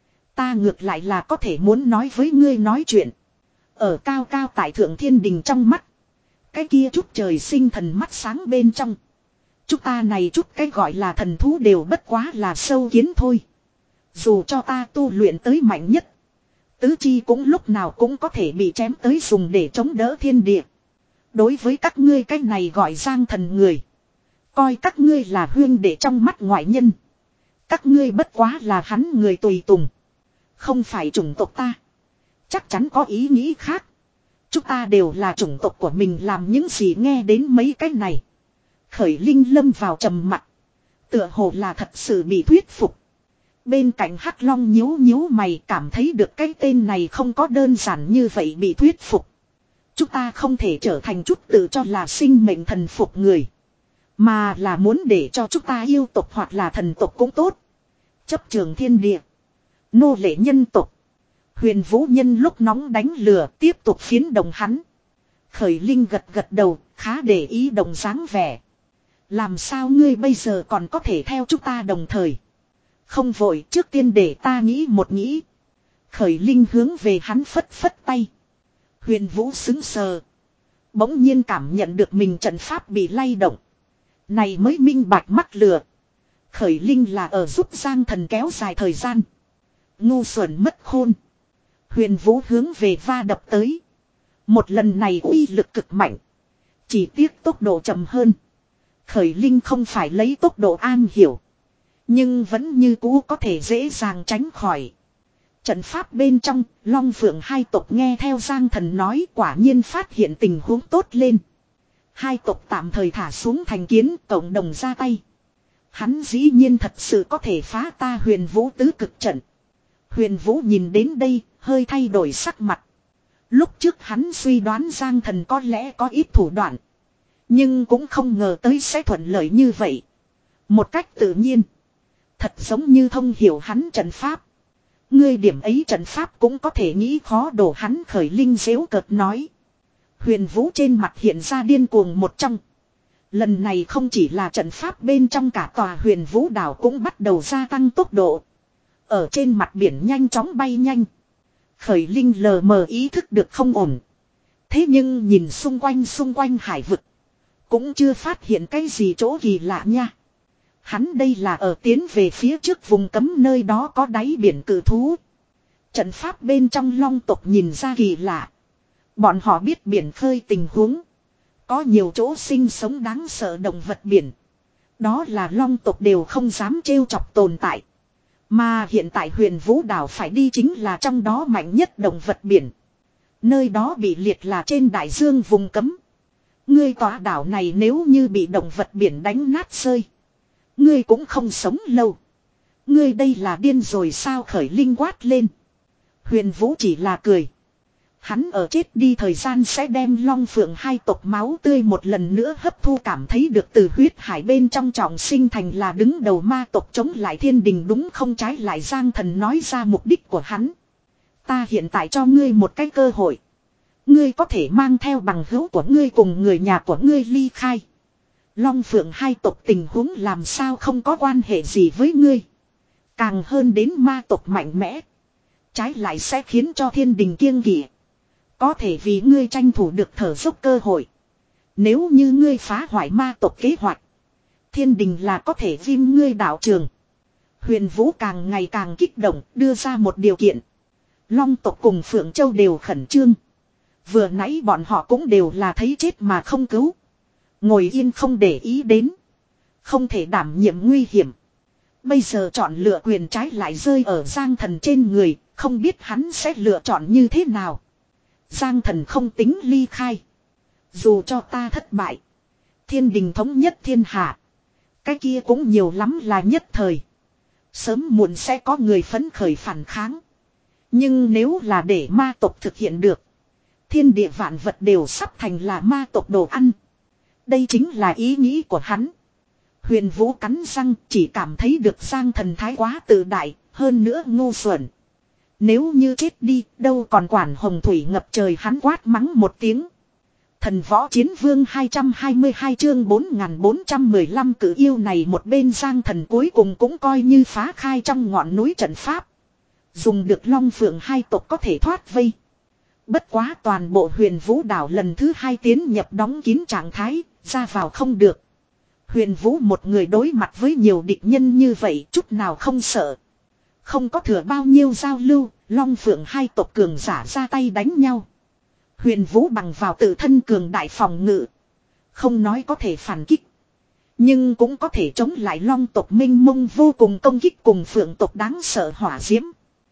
ta ngược lại là có thể muốn nói với ngươi nói chuyện. Ở cao cao tại thượng thiên đình trong mắt, cái kia chút trời sinh thần mắt sáng bên trong, chúng ta này chút cái gọi là thần thú đều bất quá là sâu kiến thôi. Dù cho ta tu luyện tới mạnh nhất, tứ chi cũng lúc nào cũng có thể bị chém tới dùng để chống đỡ thiên địa. Đối với các ngươi cái này gọi Giang Thần người, coi các ngươi là huyên đệ trong mắt ngoại nhân. Các ngươi bất quá là hắn người tùy tùng, không phải chủng tộc ta. Chắc chắn có ý nghĩ khác. Chúng ta đều là chủng tộc của mình, làm những gì nghe đến mấy cái này. Khởi Linh lâm vào trầm mặc, tựa hồ là thật sự bị thuyết phục. Bên cạnh Hắc Long nhíu nhíu mày, cảm thấy được cái tên này không có đơn giản như vậy bị thuyết phục. Chúng ta không thể trở thành chút tự cho là sinh mệnh thần phục người, mà là muốn để cho chúng ta yêu tộc hoặc là thần tộc cũng tốt, chấp trường thiên địa, nô lệ nhân tộc. Huyền Vũ nhân lúc nóng đánh lửa tiếp tục phiến đồng hắn. Khởi Linh gật gật đầu, khá để ý đồng dáng vẻ. Làm sao ngươi bây giờ còn có thể theo chúng ta đồng thời? Không vội, trước tiên để ta nghĩ một nghĩ. Khởi Linh hướng về hắn phất phất tay. Huyền Vũ xứng sờ, bỗng nhiên cảm nhận được mình trận pháp bị lay động. Này mới minh bạch mắc lừa. Khởi Linh là ở giúp Giang Thần kéo dài thời gian. Ngu xuẩn mất khôn. Huyền Vũ hướng về va đập tới. Một lần này uy lực cực mạnh, chỉ tiếc tốc độ chậm hơn. Khởi Linh không phải lấy tốc độ an hiểu, nhưng vẫn như cũ có thể dễ dàng tránh khỏi. Trận pháp bên trong, Long Phượng hai tộc nghe theo Giang Thần nói, quả nhiên phát hiện tình huống tốt lên. Hai tộc tạm thời thả xuống thành kiến, cộng đồng ra tay. Hắn dĩ nhiên thật sự có thể phá ta Huyền Vũ tứ cực trận. Huyền Vũ nhìn đến đây, hơi thay đổi sắc mặt. Lúc trước hắn suy đoán Giang Thần có lẽ có ít thủ đoạn, nhưng cũng không ngờ tới sẽ thuận lợi như vậy. Một cách tự nhiên, thật giống như thông hiểu hắn trận pháp. Ngươi điểm ấy trận pháp cũng có thể nghĩ khó đổ hắn. Khởi Linh giễu cợt nói. Huyền Vũ trên mặt hiện ra điên cuồng một trong. Lần này không chỉ là trận pháp bên trong, cả tòa Huyền Vũ đảo cũng bắt đầu gia tăng tốc độ. Ở trên mặt biển nhanh chóng bay nhanh. Khởi Linh lờ mờ ý thức được không ổn. Thế nhưng nhìn xung quanh xung quanh hải vực, cũng chưa phát hiện cái gì chỗ kỳ lạ nha. Hắn đây là ở tiến về phía trước vùng cấm, nơi đó có đáy biển cự thú. Trận pháp bên trong long tộc nhìn ra kỳ lạ. Bọn họ biết biển khơi tình huống, có nhiều chỗ sinh sống đáng sợ động vật biển. Đó là long tộc đều không dám trêu chọc tồn tại. Mà hiện tại Huyền Vũ đảo phải đi chính là trong đó mạnh nhất động vật biển. Nơi đó bị liệt là trên đại dương vùng cấm. Ngươi tòa đảo này nếu như bị động vật biển đánh nát rơi, ngươi cũng không sống lâu. Ngươi đây là điên rồi sao? Khởi Linh quát lên. Huyền Vũ chỉ là cười. Hắn ở chết đi thời gian sẽ đem Long Phượng hai tộc máu tươi một lần nữa hấp thu, cảm thấy được từ huyết hải bên trong trọng sinh thành là đứng đầu ma tộc chống lại thiên đình, đúng không? Trái lại Giang Thần nói ra mục đích của hắn. Ta hiện tại cho ngươi một cái cơ hội. Ngươi có thể mang theo bằng hữu của ngươi cùng người nhà của ngươi ly khai. Long Phượng hai tộc tình huống làm sao không có quan hệ gì với ngươi. Càng hơn đến ma tộc mạnh mẽ, trái lại sẽ khiến cho thiên đình kiêng kỵ. Có thể vì ngươi tranh thủ được thở dốc cơ hội. Nếu như ngươi phá hoại ma tộc kế hoạch, thiên đình là có thể ghim ngươi đạo trường. Huyền Vũ càng ngày càng kích động, đưa ra một điều kiện. Long tộc cùng Phượng Châu đều khẩn trương. Vừa nãy bọn họ cũng đều là thấy chết mà không cứu, ngồi yên không để ý đến, không thể đảm nhiệm nguy hiểm. Bây giờ chọn lựa quyền trái lại rơi ở Giang Thần trên người, không biết hắn sẽ lựa chọn như thế nào. Giang thần không tính ly khai. Dù cho ta thất bại. Thiên đình thống nhất thiên hạ. Cái kia cũng nhiều lắm là nhất thời. Sớm muộn sẽ có người phấn khởi phản kháng. Nhưng nếu là để ma tộc thực hiện được. Thiên địa vạn vật đều sắp thành là ma tộc đồ ăn. Đây chính là ý nghĩ của hắn. Huyền Vũ cắn răng chỉ cảm thấy được Giang thần thái quá tự đại, hơn nữa ngu xuẩn. Nếu như chết đi, đâu còn quản hồng thủy ngập trời, hắn quát mắng một tiếng. Thần võ chiến vương hai trăm hai mươi hai chương bốn nghìn bốn trăm mười lăm cử yêu này một bên Giang thần cuối cùng cũng coi như phá khai trong ngọn núi trận pháp. Dùng được Long Phượng hai tộc có thể thoát vây. Bất quá toàn bộ Huyền Vũ đảo lần thứ hai tiến nhập đóng kín trạng thái, ra vào không được. Huyền Vũ một người đối mặt với nhiều địch nhân như vậy chút nào không sợ. Không có thừa bao nhiêu giao lưu, Long Phượng hai tộc cường giả ra tay đánh nhau. Huyền Vũ bằng vào tự thân cường đại phòng ngự. Không nói có thể phản kích. Nhưng cũng có thể chống lại Long tộc minh mông vô cùng công kích cùng Phượng tộc đáng sợ hỏa diễm.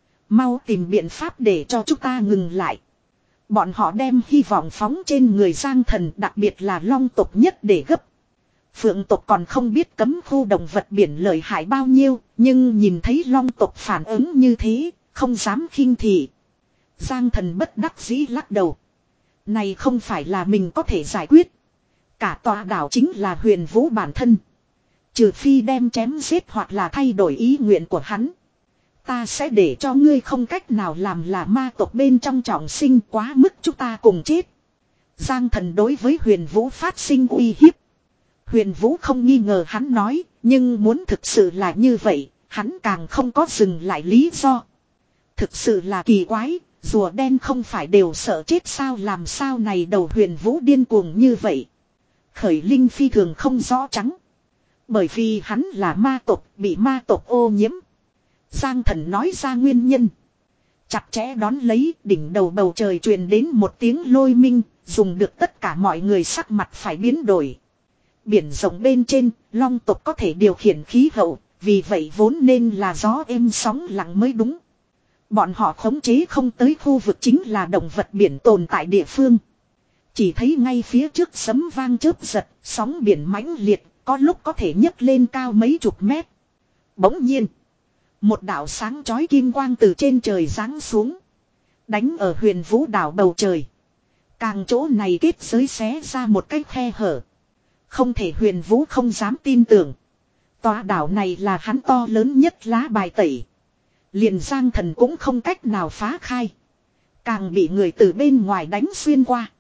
Mau tìm biện pháp để cho chúng ta ngừng lại. Bọn họ đem hy vọng phóng trên người Giang thần, đặc biệt là Long tộc nhất để gấp. Phượng tộc còn không biết cấm khu động vật biển lợi hại bao nhiêu, nhưng nhìn thấy Long tộc phản ứng như thế, không dám khinh thị. Giang thần bất đắc dĩ lắc đầu. Này không phải là mình có thể giải quyết. Cả tòa đảo chính là Huyền Vũ bản thân. Trừ phi đem chém giết hoặc là thay đổi ý nguyện của hắn. Ta sẽ để cho ngươi không cách nào làm là ma tộc bên trong trọng sinh, quá mức chúng ta cùng chết. Giang thần đối với Huyền Vũ phát sinh uy hiếp. Huyền Vũ không nghi ngờ hắn nói, nhưng muốn thực sự là như vậy, hắn càng không có dừng lại lý do. Thực sự là kỳ quái, rùa đen không phải đều sợ chết sao, làm sao này đầu Huyền Vũ điên cuồng như vậy. Khởi linh phi thường không rõ trắng. Bởi vì hắn là ma tộc, bị ma tộc ô nhiễm. Giang thần nói ra nguyên nhân. Chặt chẽ đón lấy, đỉnh đầu bầu trời truyền đến một tiếng lôi minh, dùng được tất cả mọi người sắc mặt phải biến đổi. Biển rộng bên trên, Long tộc có thể điều khiển khí hậu, vì vậy vốn nên là gió êm sóng lặng mới đúng. Bọn họ khống chế không tới khu vực chính là động vật biển tồn tại địa phương. Chỉ thấy ngay phía trước sấm vang chớp giật, sóng biển mãnh liệt, có lúc có thể nhấc lên cao mấy chục mét. Bỗng nhiên, một đạo sáng chói kim quang từ trên trời giáng xuống, đánh ở Huyền Vũ đảo bầu trời. Càng chỗ này kết giới xé ra một cái khe hở. Không thể Huyền Vũ không dám tin tưởng. Tòa đảo này là hắn to lớn nhất lá bài tẩy. Liền Giang thần cũng không cách nào phá khai. Càng bị người từ bên ngoài đánh xuyên qua.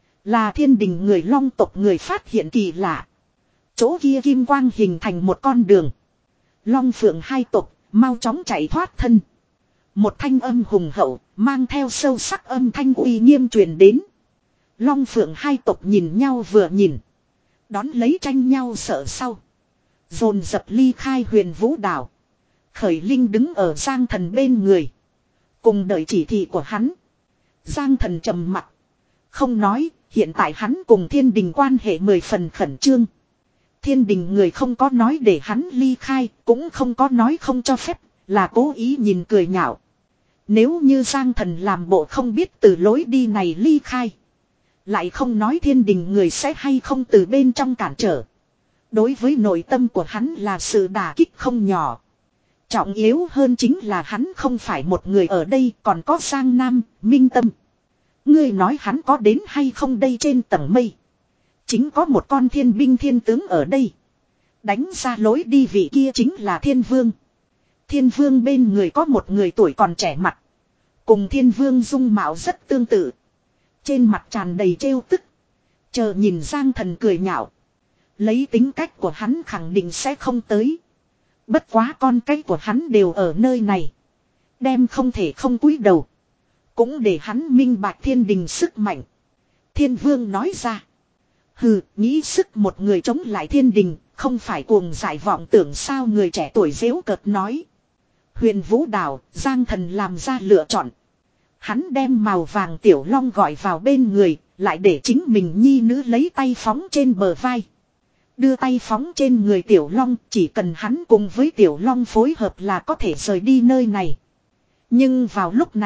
Là thiên đình người Long tộc người phát hiện kỳ lạ. Chỗ kia kim quang hình thành một con đường. Long Phượng hai tộc mau chóng chạy thoát thân. Một thanh âm hùng hậu mang theo sâu sắc âm thanh uy nghiêm truyền đến. Long Phượng hai tộc nhìn nhau vừa nhìn. Đón lấy tranh nhau sợ sau. Dồn dập ly khai Huyền Vũ đảo. Khởi linh đứng ở Giang thần bên người. Cùng đợi chỉ thị của hắn. Giang thần trầm mặt. Không nói, hiện tại hắn cùng thiên đình quan hệ mười phần khẩn trương. Thiên đình người không có nói để hắn ly khai, cũng không có nói không cho phép, là cố ý nhìn cười nhạo. Nếu như Giang thần làm bộ không biết từ lối đi này ly khai. Lại không nói thiên đình người sẽ hay không từ bên trong cản trở. Đối với nội tâm của hắn là sự đả kích không nhỏ. Trọng yếu hơn chính là hắn không phải một người ở đây, còn có Giang Nam, Minh Tâm. Ngươi nói hắn có đến hay không đây, trên tầng mây. Chính có một con thiên binh thiên tướng ở đây. Đánh ra lối đi vị kia chính là Thiên Vương. Thiên Vương bên người có một người tuổi còn trẻ mặt. Cùng Thiên Vương dung mạo rất tương tự. Trên mặt tràn đầy trêu tức. Chờ nhìn Giang thần cười nhạo. Lấy tính cách của hắn khẳng định sẽ không tới. Bất quá con cái của hắn đều ở nơi này. Đem không thể không cúi đầu. Cũng để hắn minh bạch thiên đình sức mạnh. Thiên Vương nói ra. Hừ, nghĩ sức một người chống lại thiên đình, không phải cuồng dại vọng tưởng sao, người trẻ tuổi giễu cợt nói. Huyền Vũ đảo, Giang thần làm ra lựa chọn. Hắn đem màu vàng tiểu long gọi vào bên người, lại để chính mình nhi nữ lấy tay phóng trên bờ vai. Đưa tay phóng trên người tiểu long, chỉ cần hắn cùng với tiểu long phối hợp là có thể rời đi nơi này. Nhưng vào lúc này,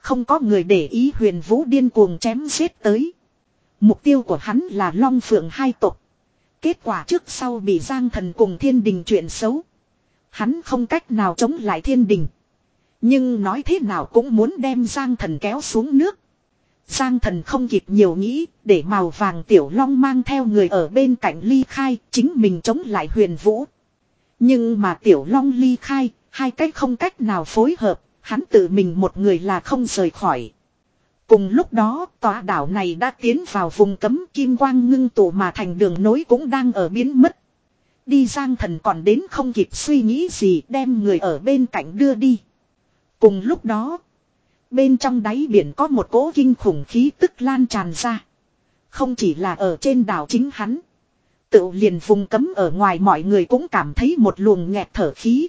không có người để ý Huyền Vũ điên cuồng chém giết tới. Mục tiêu của hắn là Long Phượng hai tộc. Kết quả trước sau bị Giang Thần cùng Thiên Đình chuyện xấu. Hắn không cách nào chống lại Thiên Đình. Nhưng nói thế nào cũng muốn đem Giang Thần kéo xuống nước. Giang Thần không kịp nhiều nghĩ, để màu vàng Tiểu Long mang theo người ở bên cạnh ly khai, chính mình chống lại Huyền Vũ. Nhưng mà Tiểu Long ly khai, hai cách không cách nào phối hợp, hắn tự mình một người là không rời khỏi. Cùng lúc đó, tòa đảo này đã tiến vào vùng cấm, kim quang ngưng tụ mà thành đường nối cũng đang ở biến mất. Đi Giang Thần còn đến không kịp suy nghĩ gì, đem người ở bên cạnh đưa đi. Cùng lúc đó, bên trong đáy biển có một cỗ kinh khủng khí tức lan tràn ra. Không chỉ là ở trên đảo chính hắn. Tự liền vùng cấm ở ngoài mọi người cũng cảm thấy một luồng nghẹt thở khí.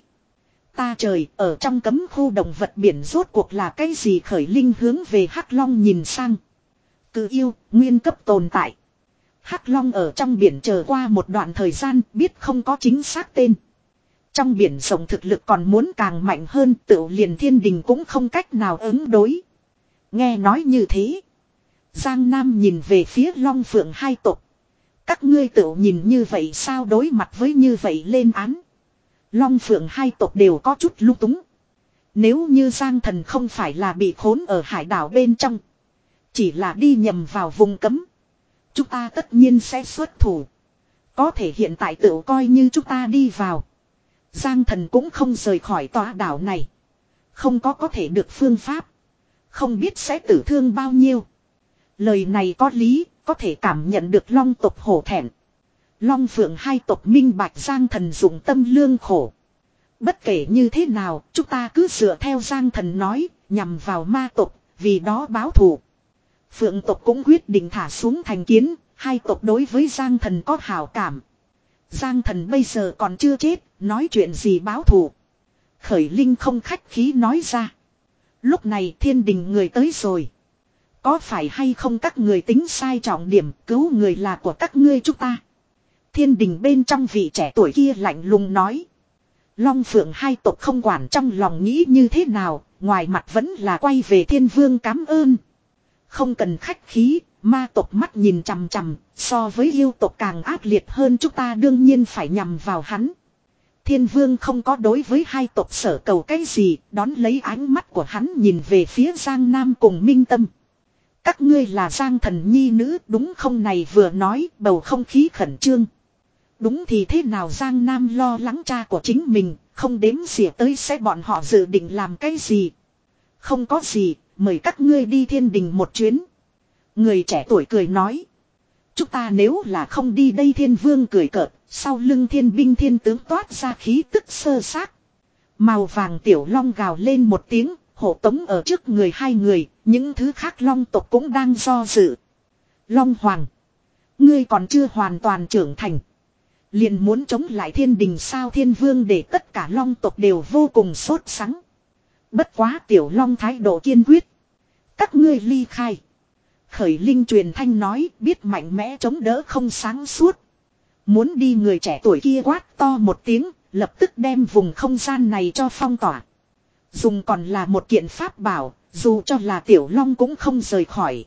Ta trời, ở trong cấm khu động vật biển rốt cuộc là cái gì? Khởi Linh hướng về Hắc Long nhìn sang. Cự yêu, nguyên cấp tồn tại. Hắc Long ở trong biển chờ qua một đoạn thời gian, biết không có chính xác tên. Trong biển rộng thực lực còn muốn càng mạnh hơn, tự liền Thiên Đình cũng không cách nào ứng đối. Nghe nói như thế, Giang Nam nhìn về phía Long Phượng hai tộc. Các ngươi tự nhìn như vậy sao? Đối mặt với như vậy lên án, Long Phượng hai tộc đều có chút lung túng. Nếu như Giang Thần không phải là bị khốn ở hải đảo bên trong, chỉ là đi nhầm vào vùng cấm, chúng ta tất nhiên sẽ xuất thủ. Có thể hiện tại tự coi như chúng ta đi vào, Giang Thần cũng không rời khỏi tòa đảo này. Không có có thể được phương pháp, không biết sẽ tử thương bao nhiêu. Lời này có lý, có thể cảm nhận được Long tộc hổ thẹn. Long Phượng hai tộc minh bạch Giang Thần dụng tâm lương khổ. Bất kể như thế nào, chúng ta cứ dựa theo Giang Thần nói, nhằm vào ma tộc, vì đó báo thù. Phượng tộc cũng quyết định thả xuống thành kiến, hai tộc đối với Giang Thần có hảo cảm. Giang Thần bây giờ còn chưa chết, nói chuyện gì báo thù? Khởi Linh không khách khí nói ra. Lúc này Thiên Đình người tới rồi. Có phải hay không các người tính sai trọng điểm, cứu người là của các ngươi chúng ta? Thiên Đình bên trong vị trẻ tuổi kia lạnh lùng nói. Long Phượng hai tộc không quản trong lòng nghĩ như thế nào, ngoài mặt vẫn là quay về Thiên Vương cảm ơn. Không cần khách khí, ma tộc mắt nhìn chằm chằm, so với yêu tộc càng ác liệt hơn, chúng ta đương nhiên phải nhằm vào hắn. Thiên Vương không có đối với hai tộc sở cầu cái gì, đón lấy ánh mắt của hắn nhìn về phía Giang Nam cùng Minh Tâm. Các ngươi là Giang Thần nhi nữ đúng không? Này vừa nói bầu không khí khẩn trương. Đúng thì thế nào? Giang Nam lo lắng cha của chính mình, không đếm xỉa tới sẽ bọn họ dự định làm cái gì. Không có gì, mời các ngươi đi Thiên Đình một chuyến. Người trẻ tuổi cười nói. Chúng ta nếu là không đi đây? Thiên Vương cười cợt, sau lưng thiên binh thiên tướng toát ra khí tức sơ xác. Màu vàng Tiểu Long gào lên một tiếng, hộ tống ở trước người hai người, những thứ khác Long tộc cũng đang do dự. Long Hoàng, ngươi còn chưa hoàn toàn trưởng thành, liền muốn chống lại Thiên Đình sao? Thiên Vương để tất cả Long tộc đều vô cùng sốt sắng. Bất quá Tiểu Long thái độ kiên quyết. Các ngươi ly khai. Khởi Linh truyền thanh nói, biết mạnh mẽ chống đỡ không sáng suốt. Muốn đi người trẻ tuổi kia quát to một tiếng, lập tức đem vùng không gian này cho phong tỏa. Dùng còn là một kiện pháp bảo, dù cho là Tiểu Long cũng không rời khỏi.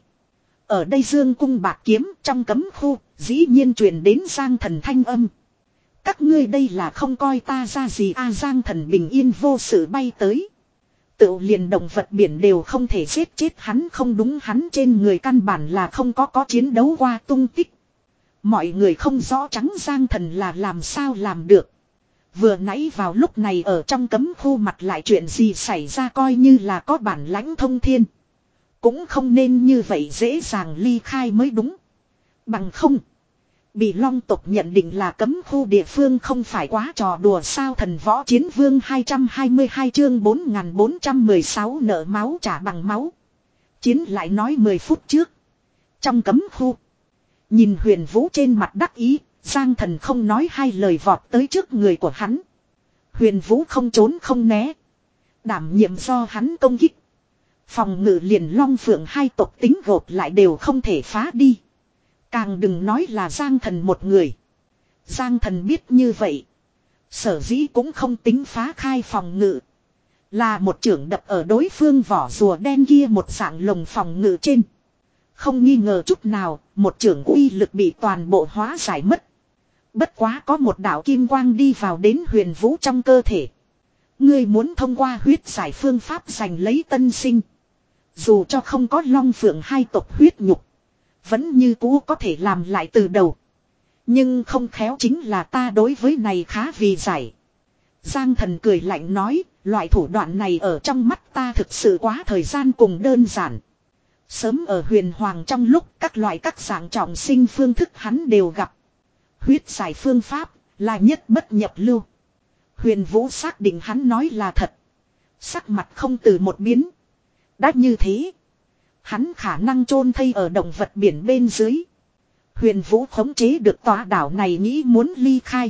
Ở đây Dương cung bạc kiếm trong cấm khu, dĩ nhiên truyền đến Giang Thần thanh âm. Các ngươi đây là không coi ta ra gì a? Giang Thần bình yên vô sự bay tới. Tự liền động vật biển đều không thể giết chết hắn, không đúng, hắn trên người căn bản là không có có chiến đấu qua tung tích. Mọi người không rõ trắng Giang Thần là làm sao làm được. Vừa nãy vào lúc này ở trong cấm khu mặt lại chuyện gì xảy ra? Coi như là có bản lãnh thông thiên, cũng không nên như vậy dễ dàng ly khai mới đúng. Bằng không, bị Long tộc nhận định là cấm khu địa phương không phải quá trò đùa sao? Thần Võ Chiến Vương hai trăm hai mươi hai chương bốn nghìn bốn trăm mười sáu nợ máu trả bằng máu. Chiến lại nói mười phút trước. Trong cấm khu, nhìn Huyền Vũ trên mặt đắc ý, Giang Thần không nói hai lời vọt tới trước người của hắn. Huyền Vũ không trốn không né, đảm nhiệm do hắn công kích. Phòng ngự liền Long Phượng hai tộc tính gộp lại đều không thể phá đi. Càng đừng nói là Giang Thần một người. Giang Thần biết như vậy, sở dĩ cũng không tính phá khai phòng ngự. Là một chưởng đập ở đối phương vỏ rùa đen kia một dạng lồng phòng ngự trên. Không nghi ngờ chút nào, một chưởng uy lực bị toàn bộ hóa giải mất. Bất quá có một đạo kim quang đi vào đến Huyền Vũ trong cơ thể. Ngươi muốn thông qua huyết giải phương pháp giành lấy tân sinh. Dù cho không có Long Phượng hai tộc huyết nhục, vẫn như cũ có thể làm lại từ đầu. Nhưng không khéo chính là ta đối với này khá vì giải. Giang Thần cười lạnh nói, loại thủ đoạn này ở trong mắt ta thực sự quá thời gian cùng đơn giản. Sớm ở Huyền Hoàng trong lúc các loại các dạng trọng sinh phương thức hắn đều gặp. Huyết giải phương pháp là nhất bất nhập lưu. Huyền Vũ xác định hắn nói là thật. Sắc mặt không từ một biến. Đã như thế, hắn khả năng chôn thây ở động vật biển bên dưới. Huyền Vũ khống chế được tòa đảo này nghĩ muốn ly khai.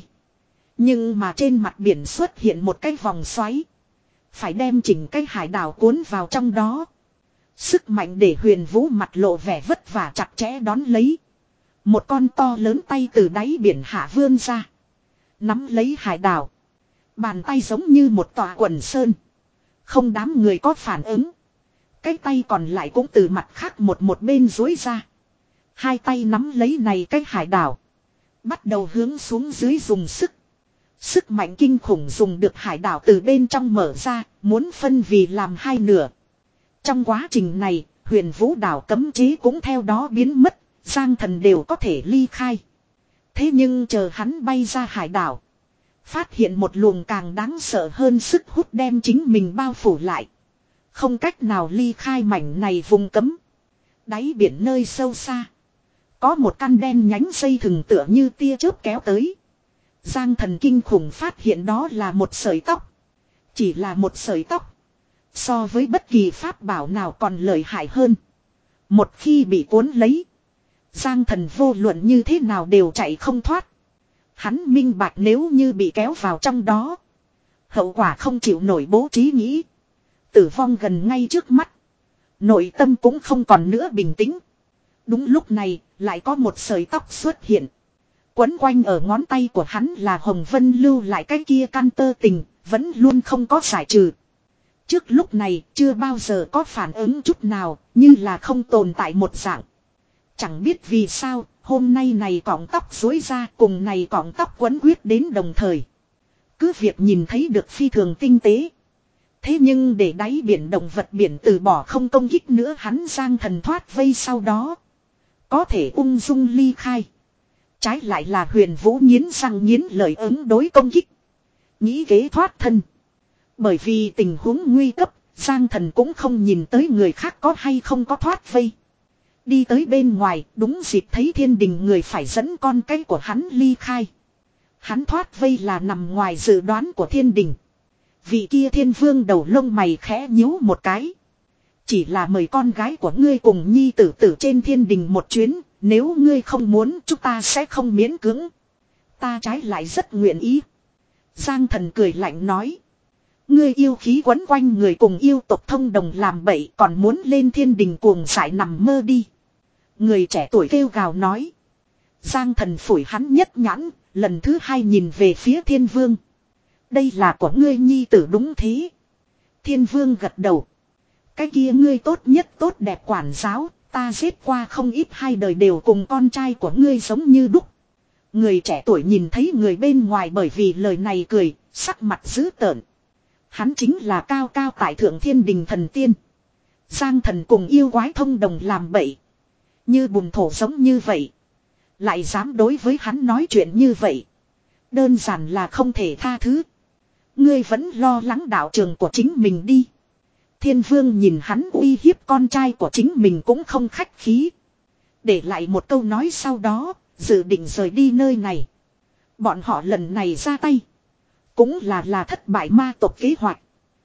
Nhưng mà trên mặt biển xuất hiện một cái vòng xoáy. Phải đem chỉnh cái hải đảo cuốn vào trong đó. Sức mạnh để Huyền Vũ mặt lộ vẻ vất vả chặt chẽ đón lấy. Một con to lớn tay từ đáy biển hạ vươn ra. Nắm lấy hải đảo. Bàn tay giống như một tòa quần sơn. Không đám người có phản ứng. Cái tay còn lại cũng từ mặt khác một một bên duỗi ra. Hai tay nắm lấy này cái hải đảo. Bắt đầu hướng xuống dưới dùng sức. Sức mạnh kinh khủng dùng được hải đảo từ bên trong mở ra, muốn phân vì làm hai nửa. Trong quá trình này, Huyền Vũ đảo cấm chế cũng theo đó biến mất, Giang Thần đều có thể ly khai. Thế nhưng chờ hắn bay ra hải đảo, phát hiện một luồng càng đáng sợ hơn sức hút đem chính mình bao phủ lại. Không cách nào ly khai mảnh này vùng cấm. Đáy biển nơi sâu xa, có một căn đen nhánh dây thừng tựa như tia chớp kéo tới. Giang Thần kinh khủng phát hiện đó là một sợi tóc. Chỉ là một sợi tóc, so với bất kỳ pháp bảo nào còn lợi hại hơn. Một khi bị cuốn lấy, Giang Thần vô luận như thế nào đều chạy không thoát. Hắn minh bạch nếu như bị kéo vào trong đó, hậu quả không chịu nổi bố trí nghĩ. Tử vong gần ngay trước mắt. Nội tâm cũng không còn nữa bình tĩnh. Đúng lúc này, lại có một sợi tóc xuất hiện. Quấn quanh ở ngón tay của hắn là Hồng Vân lưu lại cái kia căn tơ tình, vẫn luôn không có giải trừ. Trước lúc này, chưa bao giờ có phản ứng chút nào, như là không tồn tại một dạng. Chẳng biết vì sao, hôm nay này cọng tóc rối ra cùng này cọng tóc quấn quyết đến đồng thời. Cứ việc nhìn thấy được phi thường tinh tế. Thế nhưng để đáy biển động vật biển từ bỏ không công kích nữa, hắn Giang Thần thoát vây sau đó có thể ung dung ly khai. Trái lại là Huyền Vũ nghiến răng nghiến lợi ứng đối công kích, nghĩ kế thoát thân. Bởi vì tình huống nguy cấp, Giang Thần cũng không nhìn tới người khác có hay không có thoát vây. Đi tới bên ngoài, đúng dịp thấy Thiên Đình người phải dẫn con cái của hắn ly khai. Hắn thoát vây là nằm ngoài dự đoán của Thiên Đình. Vị kia Thiên Vương đầu lông mày khẽ nhíu một cái. Chỉ là mời con gái của ngươi cùng nhi tử tử trên Thiên Đình một chuyến, nếu ngươi không muốn chúng ta sẽ không miễn cưỡng. Ta trái lại rất nguyện ý. Giang Thần cười lạnh nói. Ngươi yêu khí quấn quanh người cùng yêu tộc thông đồng làm bậy, còn muốn lên Thiên Đình cuồng dại nằm mơ đi. Người trẻ tuổi kêu gào nói. Giang Thần phủi hắn nhất nhãn, lần thứ hai nhìn về phía Thiên Vương. Đây là của ngươi nhi tử đúng thế. Thiên Vương gật đầu. Cái kia ngươi tốt nhất tốt đẹp quản giáo, ta giết qua không ít hai đời đều cùng con trai của ngươi giống như đúc. Người trẻ tuổi nhìn thấy người bên ngoài bởi vì lời này cười, sắc mặt dữ tợn. Hắn chính là cao cao tại thượng Thiên Đình thần tiên. Giang Thần cùng yêu quái thông đồng làm bậy, như bùn thổ giống như vậy, lại dám đối với hắn nói chuyện như vậy, đơn giản là không thể tha thứ. Ngươi vẫn lo lắng đạo trường của chính mình đi. Thiên Vương nhìn hắn uy hiếp con trai của chính mình cũng không khách khí. Để lại một câu nói sau đó, dự định rời đi nơi này. Bọn họ lần này ra tay, cũng là là thất bại ma tộc kế hoạch.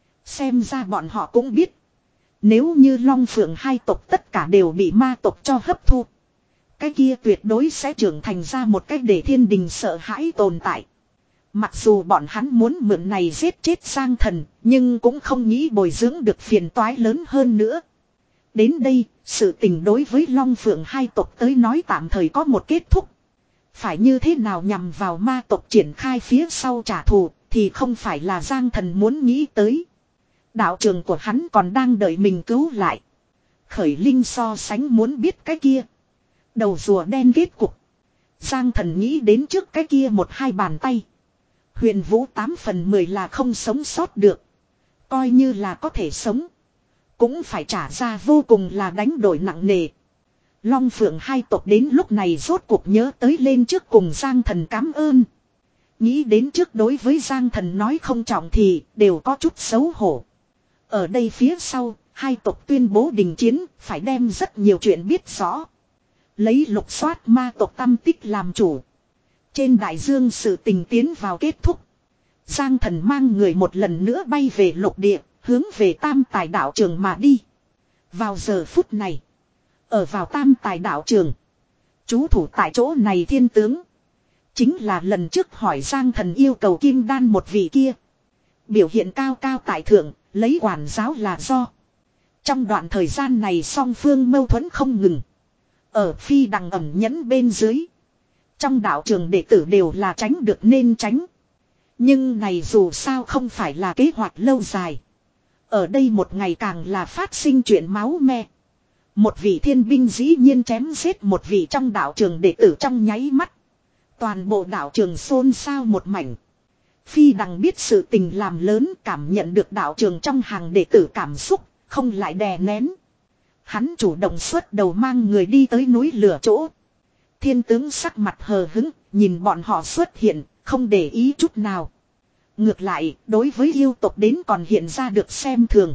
Xem ra bọn họ cũng biết, nếu như Long Phượng hai tộc tất cả đều bị ma tộc cho hấp thu, cái kia tuyệt đối sẽ trưởng thành ra một cách để Thiên Đình sợ hãi tồn tại. Mặc dù bọn hắn muốn mượn này giết chết Giang Thần, nhưng cũng không nghĩ bồi dưỡng được phiền toái lớn hơn nữa. Đến đây, sự tình đối với Long Phượng hai tộc tới nói tạm thời có một kết thúc. Phải như thế nào nhằm vào ma tộc triển khai phía sau trả thù, thì không phải là Giang Thần muốn nghĩ tới. Đạo trường của hắn còn đang đợi mình cứu lại. Khởi Linh so sánh muốn biết cái kia. Đầu rùa đen kết cục. Giang Thần nghĩ đến trước cái kia một hai bàn tay. Huyền Vũ tám phần mười là không sống sót được. Coi như là có thể sống. Cũng phải trả ra vô cùng là đánh đổi nặng nề. Long Phượng hai tộc đến lúc này rốt cuộc nhớ tới lên trước cùng Giang Thần cảm ơn. Nghĩ đến trước đối với Giang Thần nói không trọng thì đều có chút xấu hổ. Ở đây phía sau, hai tộc tuyên bố đình chiến, phải đem rất nhiều chuyện biết rõ. Lấy lục soát ma tộc tâm tích làm chủ. Trên đại dương sự tình tiến vào kết thúc. Giang Thần mang người một lần nữa bay về lục địa, hướng về Tam Tài Đạo Trường mà đi. Vào giờ phút này, ở vào Tam Tài Đạo Trường, trú thủ tại chỗ này thiên tướng. Chính là lần trước hỏi Giang Thần yêu cầu kim đan một vị kia. Biểu hiện cao cao tại thượng, lấy quản giáo là do. Trong đoạn thời gian này song phương mâu thuẫn không ngừng. Ở phi đằng ẩm nhẫn bên dưới. Trong đạo trường đệ tử đều là tránh được nên tránh. Nhưng này dù sao không phải là kế hoạch lâu dài. Ở đây một ngày càng là phát sinh chuyện máu me. Một vị thiên binh dĩ nhiên chém giết một vị trong đạo trường đệ tử trong nháy mắt. Toàn bộ đạo trường xôn xao một mảnh. Phi đằng biết sự tình làm lớn, cảm nhận được đạo trường trong hàng đệ tử cảm xúc, không lại đè nén. Hắn chủ động xuất đầu mang người đi tới núi lửa chỗ. Thiên tướng sắc mặt hờ hững, nhìn bọn họ xuất hiện, không để ý chút nào. Ngược lại, đối với yêu tộc đến còn hiện ra được xem thường.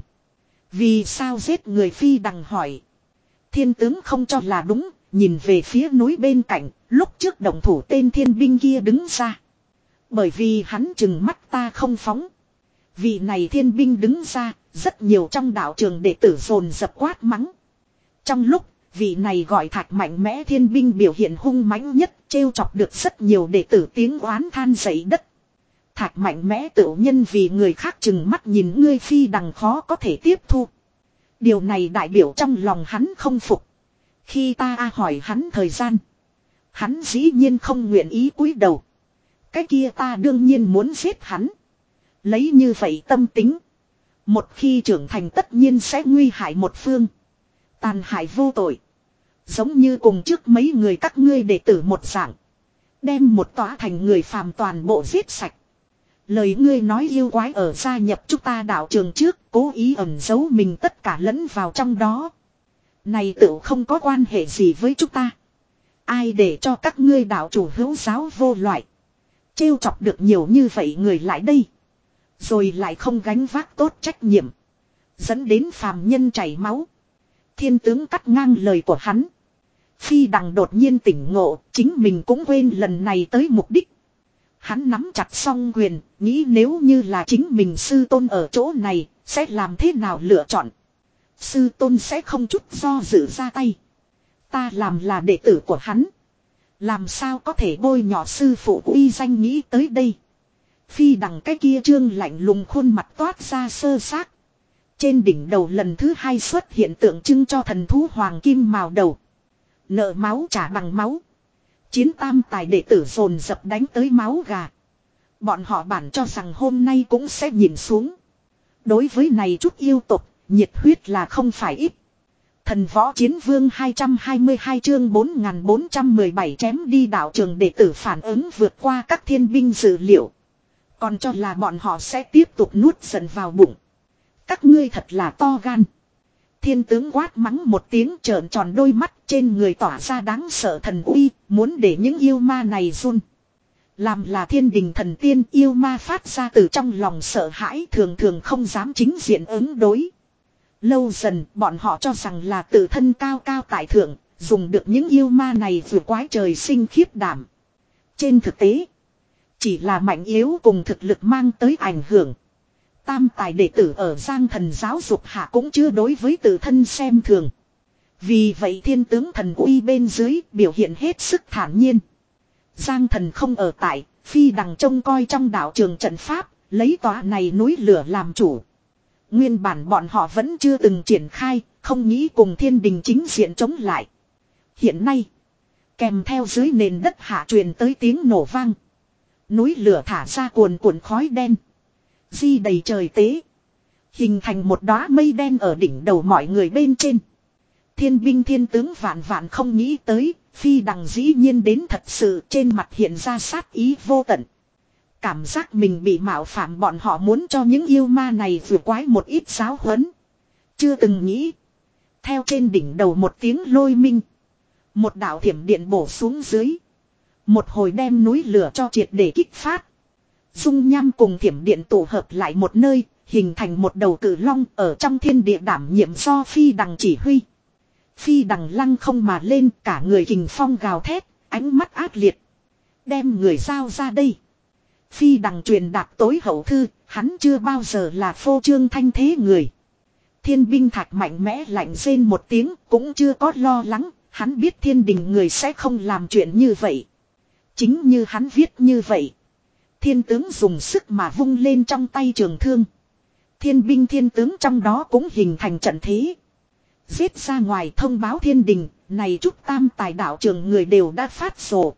Vì sao giết người phi đằng hỏi. Thiên tướng không cho là đúng, nhìn về phía núi bên cạnh, lúc trước động thủ tên thiên binh kia đứng ra. Bởi vì hắn chừng mắt ta không phóng. Vị này thiên binh đứng ra, rất nhiều trong đạo trường đệ tử dồn dập quát mắng. Trong lúc, vị này gọi Thạch mạnh mẽ thiên binh biểu hiện hung mãnh nhất, trêu chọc được rất nhiều đệ tử tiếng oán than dậy đất. Thạch mạnh mẽ tự nhân vì người khác chừng mắt nhìn ngươi phi đằng khó có thể tiếp thu. Điều này đại biểu trong lòng hắn không phục. Khi ta hỏi hắn thời gian, hắn dĩ nhiên không nguyện ý cúi đầu. Cái kia ta đương nhiên muốn giết hắn. Lấy như vậy tâm tính, một khi trưởng thành tất nhiên sẽ nguy hại một phương. Tàn hại vô tội. Giống như cùng trước mấy người các ngươi đệ tử một dạng. Đem một tòa thành người phàm toàn bộ giết sạch. Lời ngươi nói yêu quái ở gia nhập chúng ta đạo trường trước, cố ý ẩn giấu mình tất cả lẫn vào trong đó. Này tự không có quan hệ gì với chúng ta. Ai để cho các ngươi đạo chủ hữu giáo vô loại. Trêu chọc được nhiều như vậy người lại đây. Rồi lại không gánh vác tốt trách nhiệm. Dẫn đến phàm nhân chảy máu. Thiên tướng cắt ngang lời của hắn. Phi đằng đột nhiên tỉnh ngộ, chính mình cũng quên lần này tới mục đích. Hắn nắm chặt song quyền, nghĩ nếu như là chính mình sư tôn ở chỗ này, sẽ làm thế nào lựa chọn. Sư tôn sẽ không chút do dự ra tay. Ta làm là đệ tử của hắn. Làm sao có thể bôi nhọ sư phụ uy danh nghĩ tới đây. Phi đằng cái kia trương lạnh lùng khuôn mặt toát ra sơ xác. Trên đỉnh đầu lần thứ hai xuất hiện tượng trưng cho thần thú hoàng kim màu đầu. Nợ máu trả bằng máu. Chiến tam tài đệ tử dồn dập đánh tới máu gà. Bọn họ bản cho rằng hôm nay cũng sẽ nhìn xuống. Đối với này chút yêu tục, nhiệt huyết là không phải ít. Thần võ chiến vương hai trăm hai mươi hai chương bốn nghìn bốn trăm mười bảy chém đi đạo trường đệ tử phản ứng vượt qua các thiên binh dự liệu. Còn cho là bọn họ sẽ tiếp tục nuốt giận vào bụng. Các ngươi thật là to gan. Thiên tướng quát mắng một tiếng trợn tròn đôi mắt trên người tỏa ra đáng sợ thần uy, muốn để những yêu ma này run. Làm là thiên đình thần tiên yêu ma phát ra từ trong lòng sợ hãi thường thường không dám chính diện ứng đối. Lâu dần bọn họ cho rằng là tự thân cao cao tại thượng, dùng được những yêu ma này vừa quái trời sinh khiếp đảm. Trên thực tế, chỉ là mạnh yếu cùng thực lực mang tới ảnh hưởng. Tam tài đệ tử ở Giang Thần giáo dục hạ cũng chưa đối với tự thân xem thường. Vì vậy thiên tướng thần uy bên dưới biểu hiện hết sức thản nhiên. Giang Thần không ở tại, phi đằng trông coi trong đạo trường trận pháp, lấy tòa này núi lửa làm chủ. Nguyên bản bọn họ vẫn chưa từng triển khai, không nghĩ cùng thiên đình chính diện chống lại. Hiện nay, kèm theo dưới nền đất hạ truyền tới tiếng nổ vang. Núi lửa thả ra cuồn cuộn khói đen. Di đầy trời tế. Hình thành một đóa mây đen ở đỉnh đầu mọi người bên trên. Thiên binh thiên tướng vạn vạn không nghĩ tới, phi đằng dĩ nhiên đến thật sự, trên mặt hiện ra sát ý vô tận. Cảm giác mình bị mạo phạm, bọn họ muốn cho những yêu ma này vừa quái một ít giáo huấn. Chưa từng nghĩ. Theo trên đỉnh đầu một tiếng lôi minh. Một đạo thiểm điện bổ xuống dưới. Một hồi đem núi lửa cho triệt để kích phát. Dung nham cùng thiểm điện tụ hợp lại một nơi, hình thành một đầu cử long ở trong thiên địa đảm nhiệm do phi đằng chỉ huy. Phi đằng lăng không mà lên, cả người kình phong gào thét, ánh mắt ác liệt. Đem người giao ra đây. Phi đằng truyền đạt tối hậu thư, hắn chưa bao giờ là phô trương thanh thế người. Thiên binh thạch mạnh mẽ lạnh rên một tiếng, cũng chưa có lo lắng, hắn biết thiên đình người sẽ không làm chuyện như vậy. Chính như hắn viết như vậy. Thiên tướng dùng sức mà vung lên trong tay trường thương. Thiên binh thiên tướng trong đó cũng hình thành trận thế. Giết ra ngoài thông báo thiên đình, này chút tam tài đạo trường người đều đã phát sổ.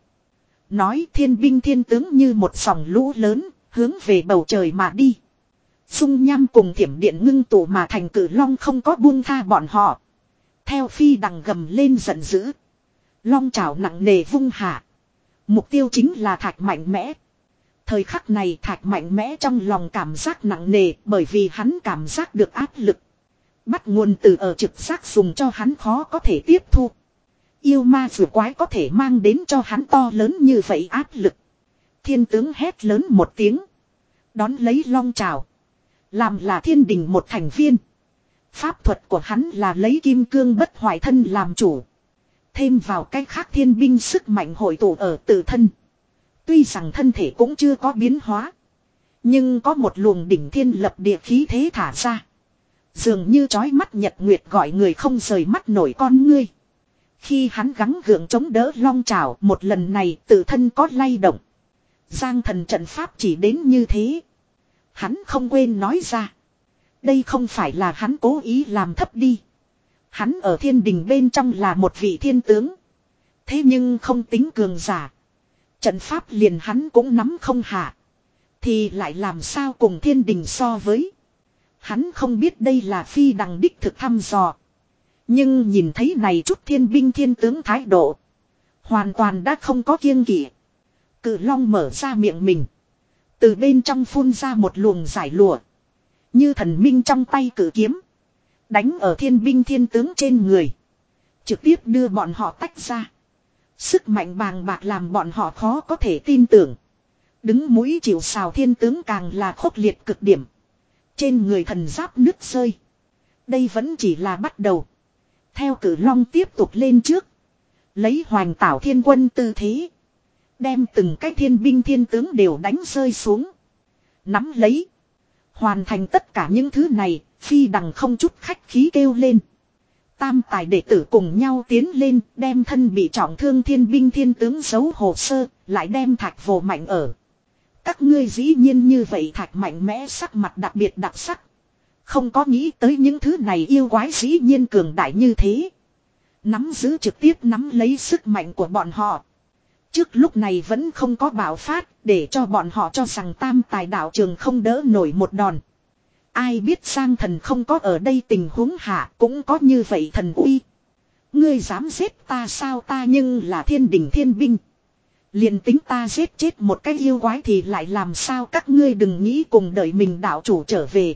Nói thiên binh thiên tướng như một dòng lũ lớn, hướng về bầu trời mà đi. Dung nham cùng thiểm điện ngưng tụ mà thành cử long không có buông tha bọn họ. Theo phi đằng gầm lên giận dữ. Long trảo nặng nề vung hạ. Mục tiêu chính là thạch mạnh mẽ. Thời khắc này thạch mạnh mẽ trong lòng cảm giác nặng nề, bởi vì hắn cảm giác được áp lực. Bắt nguồn từ ở trực giác dùng cho hắn khó có thể tiếp thu. Yêu ma vừa quái có thể mang đến cho hắn to lớn như vậy áp lực. Thiên tướng hét lớn một tiếng. Đón lấy long trào. Làm là thiên đình một thành viên. Pháp thuật của hắn là lấy kim cương bất hoại thân làm chủ. Thêm vào cách khác thiên binh sức mạnh hội tụ ở tự thân. Tuy rằng thân thể cũng chưa có biến hóa. Nhưng có một luồng đỉnh thiên lập địa khí thế thả ra. Dường như trói mắt nhật nguyệt gọi người không rời mắt nổi con ngươi. Khi hắn gắng gượng chống đỡ long trảo, một lần này tự thân có lay động. Giang thần trận pháp chỉ đến như thế. Hắn không quên nói ra. Đây không phải là hắn cố ý làm thấp đi. Hắn ở thiên đình bên trong là một vị thiên tướng. Thế nhưng không tính cường giả. Trận pháp liền hắn cũng nắm không hạ. Thì lại làm sao cùng thiên đình so với. Hắn không biết đây là phi đằng đích thực thăm dò. Nhưng nhìn thấy này chút thiên binh thiên tướng thái độ. Hoàn toàn đã không có kiêng kỵ. Cự long mở ra miệng mình. Từ bên trong phun ra một luồng giải lụa. Như thần minh trong tay cử kiếm. Đánh ở thiên binh thiên tướng trên người. Trực tiếp đưa bọn họ tách ra. Sức mạnh bàng bạc làm bọn họ khó có thể tin tưởng. Đứng mũi chịu sào thiên tướng càng là khốc liệt cực điểm. Trên người thần giáp nứt rơi. Đây vẫn chỉ là bắt đầu. Theo cử long tiếp tục lên trước. Lấy hoành tảo thiên quân tư thế. Đem từng cái thiên binh thiên tướng đều đánh rơi xuống. Nắm lấy. Hoàn thành tất cả những thứ này. Phi đằng không chút khách khí kêu lên. Tam tài đệ tử cùng nhau tiến lên. Đem thân bị trọng thương thiên binh thiên tướng giấu hồ sơ. Lại đem thạch vồ mạnh ở. Các ngươi dĩ nhiên như vậy thạch mạnh mẽ sắc mặt đặc biệt đặc sắc. Không có nghĩ tới những thứ này yêu quái dĩ nhiên cường đại như thế. Nắm giữ trực tiếp nắm lấy sức mạnh của bọn họ. Trước lúc này vẫn không có bạo phát để cho bọn họ cho rằng tam tài đạo trường không đỡ nổi một đòn. Ai biết sang thần không có ở đây tình huống hạ cũng có như vậy thần uy. Ngươi dám giết ta sao ta nhưng là thiên đình thiên binh. Liền tính ta giết chết một cái yêu quái thì lại làm sao các ngươi đừng nghĩ cùng đợi mình đạo chủ trở về.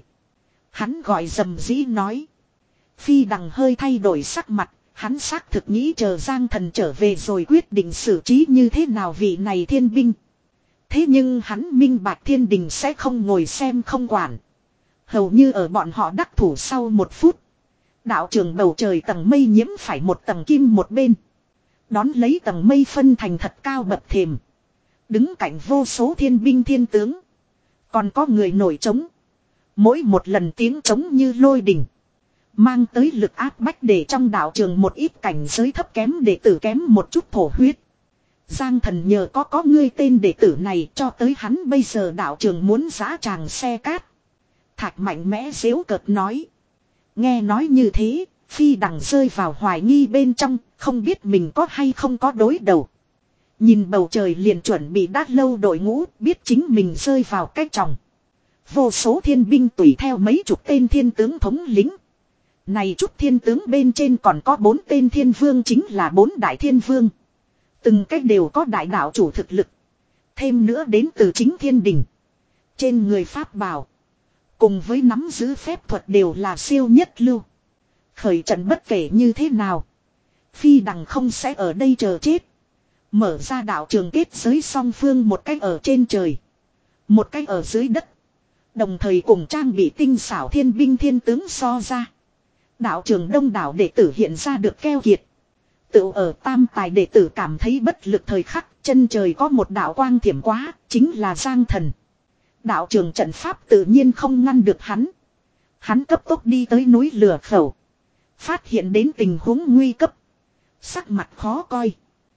Hắn gọi dầm dĩ nói. Phi đằng hơi thay đổi sắc mặt, hắn xác thực nghĩ chờ Giang thần trở về rồi quyết định xử trí như thế nào vị này thiên binh. Thế nhưng hắn minh bạch thiên đình sẽ không ngồi xem không quản. Hầu như ở bọn họ đắc thủ sau một phút. Đạo trường bầu trời tầng mây nhiễm phải một tầng kim một bên. Đón lấy tầng mây phân thành thật cao bậc thềm. Đứng cạnh vô số thiên binh thiên tướng. Còn có người nổi trống. Mỗi một lần tiếng trống như lôi đình. Mang tới lực áp bách để trong đạo trường một ít cảnh giới thấp kém đệ tử kém một chút thổ huyết. Giang thần nhờ có có ngươi tên đệ tử này cho tới hắn bây giờ đạo trường muốn giã tràng xe cát. Thạch mạnh mẽ giễu cợt nói. Nghe nói như thế, phi đằng rơi vào hoài nghi bên trong, không biết mình có hay không có đối đầu. Nhìn bầu trời liền chuẩn bị đã lâu đội ngũ, biết chính mình rơi vào cái tròng. Vô số thiên binh tùy theo mấy chục tên thiên tướng thống lính. Này chút thiên tướng bên trên còn có bốn tên thiên vương, chính là bốn đại thiên vương. Từng cách đều có đại đạo chủ thực lực. Thêm nữa đến từ chính thiên đình. Trên người pháp bảo. Cùng với nắm giữ phép thuật đều là siêu nhất lưu. Khởi trận bất kể như thế nào. Phi đằng không sẽ ở đây chờ chết. Mở ra đạo trường kết giới song phương, một cách ở trên trời. Một cách ở dưới đất. Đồng thời cùng trang bị tinh xảo thiên binh thiên tướng so ra. Đạo trường đông đảo đệ tử hiện ra được keo kiệt. Tự ở tam tài đệ tử cảm thấy bất lực thời khắc, chân trời có một đạo quang thiểm quá, chính là Giang Thần. Đạo trường trận pháp tự nhiên không ngăn được hắn. Hắn cấp tốc đi tới núi lửa khẩu. Phát hiện đến tình huống nguy cấp. Sắc mặt khó coi.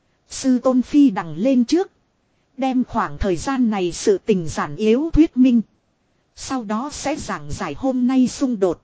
Sư tôn Phi đằng lên trước. Đem khoảng thời gian này sự tình giản yếu thuyết minh. Sau đó sẽ giảng giải hôm nay xung đột.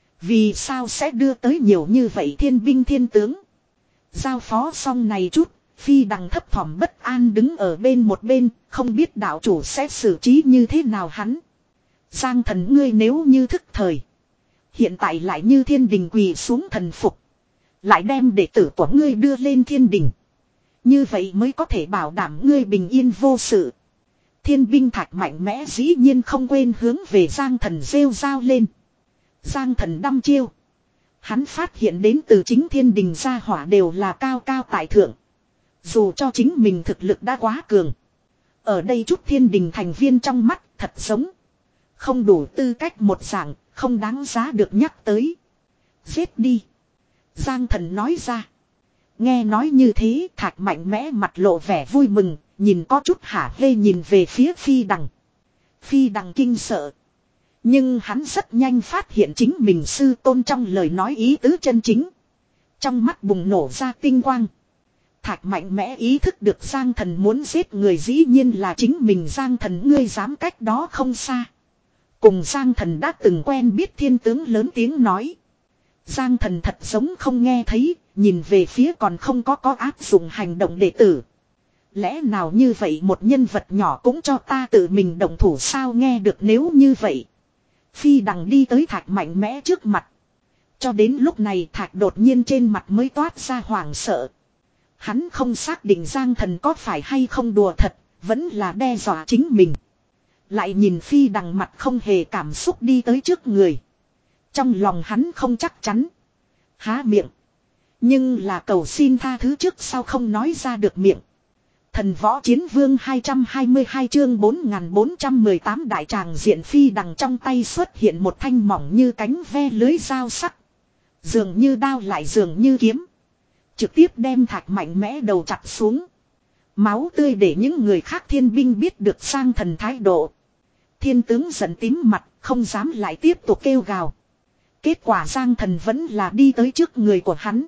Vì sao sẽ đưa tới nhiều như vậy thiên binh thiên tướng. Giao phó xong này chút. Phi đằng thấp thỏm bất an đứng ở bên một bên. Không biết đạo chủ sẽ xử trí như thế nào hắn. Giang Thần, ngươi nếu như thức thời. Hiện tại lại như thiên đình quỳ xuống thần phục. Lại đem đệ tử của ngươi đưa lên thiên đình. Như vậy mới có thể bảo đảm ngươi bình yên vô sự. Thiên binh thạch mạnh mẽ dĩ nhiên không quên hướng về Giang Thần rêu rao lên. Giang Thần đăm chiêu. Hắn phát hiện đến từ chính thiên đình gia hỏa đều là cao cao tại thượng. Dù cho chính mình thực lực đã quá cường. Ở đây chút thiên đình thành viên trong mắt thật giống. Không đủ tư cách một dạng, không đáng giá được nhắc tới. Giết đi. Giang Thần nói ra. Nghe nói như thế, Thạch mạnh mẽ mặt lộ vẻ vui mừng, nhìn có chút hả hê nhìn về phía Phi đằng. Phi đằng kinh sợ. Nhưng hắn rất nhanh phát hiện chính mình sư tôn trong lời nói ý tứ chân chính. Trong mắt bùng nổ ra tinh quang. Thạch mạnh mẽ ý thức được Giang Thần muốn giết người, dĩ nhiên là chính mình. Giang Thần, ngươi dám cách đó không xa. Cùng Giang Thần đã từng quen biết thiên tướng lớn tiếng nói. Giang Thần thật giống không nghe thấy, nhìn về phía còn không có có áp dụng hành động đệ tử. Lẽ nào như vậy một nhân vật nhỏ cũng cho ta tự mình động thủ sao? Nghe được nếu như vậy. Phi đằng đi tới Thạch mạnh mẽ trước mặt. Cho đến lúc này Thạch đột nhiên trên mặt mới toát ra hoảng sợ. Hắn không xác định Giang Thần có phải hay không đùa thật, vẫn là đe dọa chính mình. Lại nhìn Phi đằng mặt không hề cảm xúc đi tới trước người. Trong lòng hắn không chắc chắn. Há miệng. Nhưng là cầu xin tha thứ trước sau không nói ra được miệng. Thần võ chiến vương hai trăm hai mươi hai chương bốn nghìn bốn trăm mười tám đại tràng diện. Phi đằng trong tay xuất hiện một thanh mỏng như cánh ve lưới dao sắc. Dường như đao lại dường như kiếm. Trực tiếp đem Thạch mạnh mẽ đầu chặt xuống. Máu tươi để những người khác thiên binh biết được Giang Thần thái độ. Thiên tướng giận tím mặt, không dám lại tiếp tục kêu gào. Kết quả Giang Thần vẫn là đi tới trước người của hắn.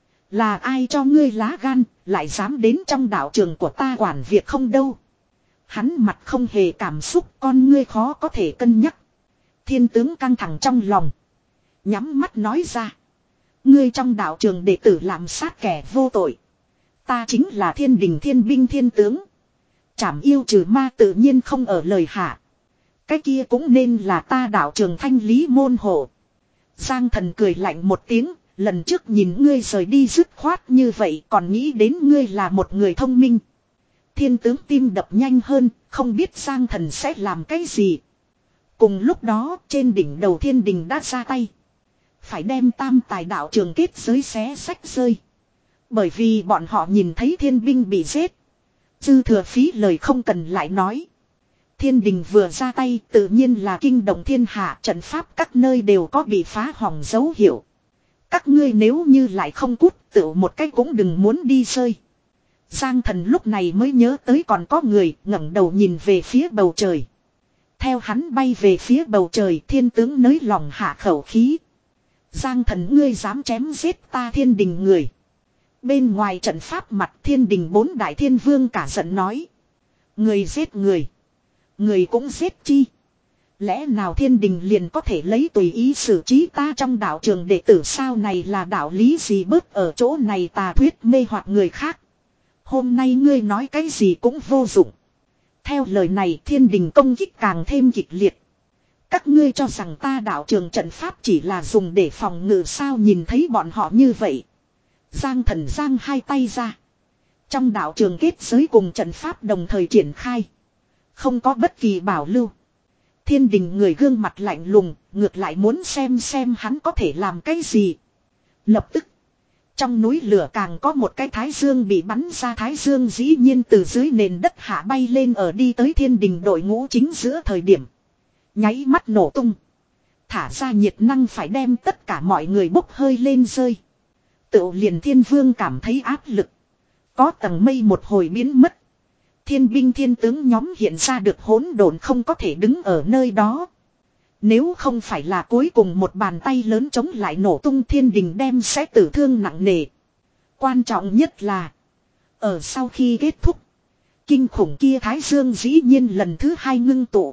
Là ai cho ngươi lá gan, lại dám đến trong đạo trường của ta quản việc không đâu. Hắn mặt không hề cảm xúc, con ngươi khó có thể cân nhắc. Thiên tướng căng thẳng trong lòng. Nhắm mắt nói ra. Ngươi trong đạo trường đệ tử làm sát kẻ vô tội. Ta chính là thiên đình thiên binh thiên tướng. Trảm yêu trừ ma tự nhiên không ở lời hạ. Cái kia cũng nên là ta đạo trường thanh lý môn hộ. Giang Thần cười lạnh một tiếng. Lần trước nhìn ngươi rời đi dứt khoát như vậy, còn nghĩ đến ngươi là một người thông minh. Thiên tướng tim đập nhanh hơn, không biết Giang Thần sẽ làm cái gì. Cùng lúc đó trên đỉnh đầu thiên đình đã ra tay. Phải đem tam tài đạo trường kết giới xé sách rơi. Bởi vì bọn họ nhìn thấy thiên binh bị giết. Dư thừa phí lời không cần lại nói. Thiên đình vừa ra tay tự nhiên là kinh động thiên hạ, trận pháp các nơi đều có bị phá hỏng dấu hiệu. Các ngươi nếu như lại không cút, tự một cái cũng đừng muốn đi rơi. Giang Thần lúc này mới nhớ tới còn có người, ngẩng đầu nhìn về phía bầu trời. Theo hắn bay về phía bầu trời, thiên tướng nới lòng hạ khẩu khí. Giang Thần, ngươi dám chém giết ta thiên đình người. Bên ngoài trận pháp mặt thiên đình bốn đại thiên vương cả giận nói. Người giết người. Người cũng giết chi. Lẽ nào thiên đình liền có thể lấy tùy ý xử trí ta trong đạo trường đệ tử sao? Này là đạo lý gì? Bớt ở chỗ này tà thuyết mê hoặc người khác. Hôm nay ngươi nói cái gì cũng vô dụng. Theo lời này thiên đình công kích càng thêm kịch liệt. Các ngươi cho rằng ta đạo trường trận pháp chỉ là dùng để phòng ngự sao, nhìn thấy bọn họ như vậy. Giang Thần giang hai tay ra. Trong đạo trường kết giới cùng trận pháp đồng thời triển khai. Không có bất kỳ bảo lưu. Thiên đình người gương mặt lạnh lùng, ngược lại muốn xem xem hắn có thể làm cái gì. Lập tức, trong núi lửa càng có một cái thái dương bị bắn ra, thái dương dĩ nhiên từ dưới nền đất hạ bay lên, ở đi tới thiên đình đội ngũ chính giữa thời điểm. Nháy mắt nổ tung. Thả ra nhiệt năng phải đem tất cả mọi người bốc hơi lên rơi. Tựu liền thiên vương cảm thấy áp lực. Có tầng mây một hồi biến mất. Thiên binh thiên tướng nhóm hiện ra được hỗn độn, không có thể đứng ở nơi đó. Nếu không phải là cuối cùng một bàn tay lớn chống lại nổ tung, thiên đình đem sẽ tử thương nặng nề. Quan trọng nhất là, ở sau khi kết thúc, kinh khủng kia thái dương dĩ nhiên lần thứ hai ngưng tụ.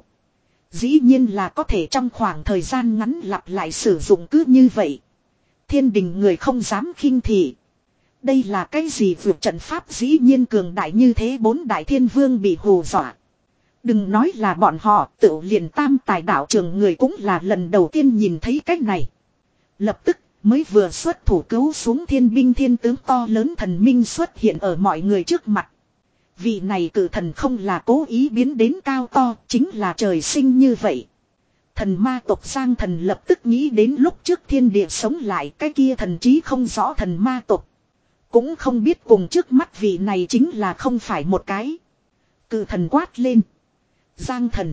Dĩ nhiên là có thể trong khoảng thời gian ngắn lặp lại sử dụng, cứ như vậy. Thiên đình người không dám khinh thị. Đây là cái gì vượt trận pháp dĩ nhiên cường đại như thế, bốn đại thiên vương bị hù dọa. Đừng nói là bọn họ, tự liền tam tài đạo trường người cũng là lần đầu tiên nhìn thấy cách này. Lập tức, mới vừa xuất thủ cứu xuống thiên binh thiên tướng to lớn thần minh xuất hiện ở mọi người trước mặt. Vị này cử thần không là cố ý biến đến cao to, chính là trời sinh như vậy. Thần ma tộc Giang Thần lập tức nghĩ đến lúc trước thiên địa sống lại cái kia thần trí không rõ thần ma tộc. Cũng không biết cùng trước mắt vị này chính là không phải một cái. Cử thần quát lên. Giang Thần,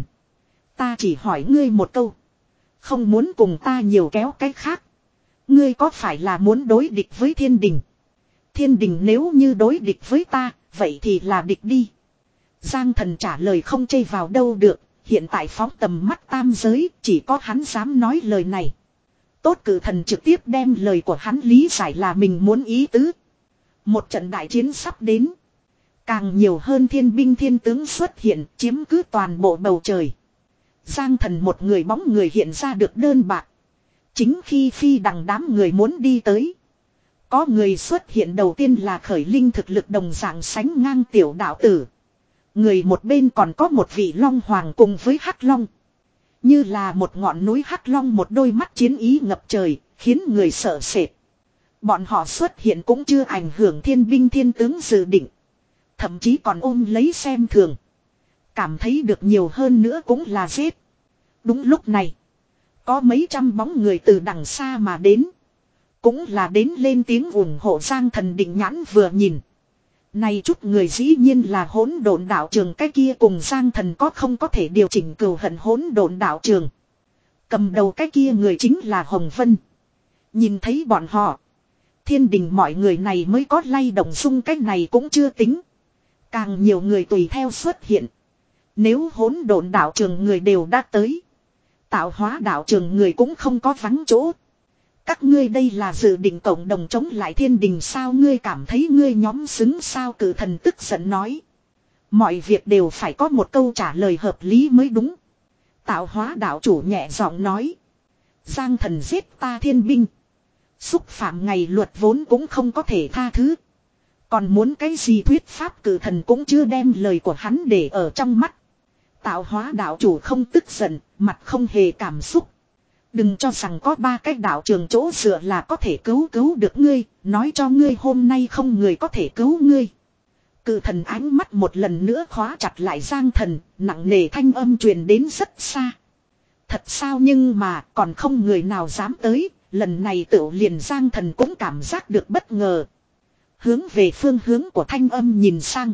ta chỉ hỏi ngươi một câu. Không muốn cùng ta nhiều kéo cái khác. Ngươi có phải là muốn đối địch với thiên đình? Thiên đình nếu như đối địch với ta, vậy thì là địch đi. Giang Thần trả lời không chê vào đâu được. Hiện tại phóng tầm mắt tam giới, chỉ có hắn dám nói lời này. Tốt, cử thần trực tiếp đem lời của hắn lý giải là mình muốn ý tứ. Một trận đại chiến sắp đến. Càng nhiều hơn thiên binh thiên tướng xuất hiện, chiếm cứ toàn bộ bầu trời. Giang Thần một người bóng người hiện ra được đơn bạc. Chính khi phi đằng đám người muốn đi tới. Có người xuất hiện đầu tiên là khởi linh thực lực đồng dạng sánh ngang tiểu đạo tử. Người một bên còn có một vị long hoàng cùng với hắc long. Như là một ngọn núi hắc long, một đôi mắt chiến ý ngập trời, khiến người sợ sệt. Bọn họ xuất hiện cũng chưa ảnh hưởng thiên binh thiên tướng dự định. Thậm chí còn ôm lấy xem thường. Cảm thấy được nhiều hơn nữa cũng là giết. Đúng lúc này, có mấy trăm bóng người từ đằng xa mà đến. Cũng là đến lên tiếng ủng hộ. Giang Thần định nhãn vừa nhìn. Này chút người dĩ nhiên là hỗn độn đạo trường, cái kia cùng Giang Thần có không có thể điều chỉnh cừu hận hỗn độn đạo trường. Cầm đầu cái kia người chính là Hồng Vân. Nhìn thấy bọn họ, thiên đình mọi người này mới có lay động xung, cách này cũng chưa tính. Càng nhiều người tùy theo xuất hiện. Nếu hỗn độn đạo trường người đều đã tới, tạo hóa đạo trường người cũng không có vắng chỗ. Các ngươi đây là dự định cộng đồng chống lại thiên đình sao? Ngươi cảm thấy ngươi nhóm xứng sao? Cử thần tức giận nói. Mọi việc đều phải có một câu trả lời hợp lý mới đúng. Tạo hóa đạo chủ nhẹ giọng nói. Giang Thần giết ta thiên binh, xúc phạm ngày luật vốn cũng không có thể tha thứ. Còn muốn cái gì thuyết pháp? Cử thần cũng chưa đem lời của hắn để ở trong mắt. Tạo hóa đạo chủ không tức giận, mặt không hề cảm xúc. Đừng cho rằng có ba cái đạo trường chỗ dựa là có thể cứu cứu được ngươi, nói cho ngươi hôm nay không người có thể cứu ngươi. Cự thần ánh mắt một lần nữa khóa chặt lại Giang Thần, nặng nề thanh âm truyền đến rất xa. Thật sao? Nhưng mà còn không người nào dám tới, lần này tự liền Giang Thần cũng cảm giác được bất ngờ. Hướng về phương hướng của thanh âm nhìn sang.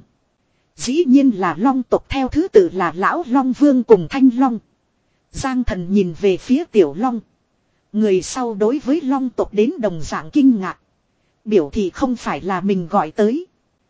Dĩ nhiên là long tộc, theo thứ tự là Lão Long Vương cùng Thanh Long. Giang Thần nhìn về phía Tiểu Long. Người sau đối với long tộc đến đồng dạng kinh ngạc. Biểu thị không phải là mình gọi tới.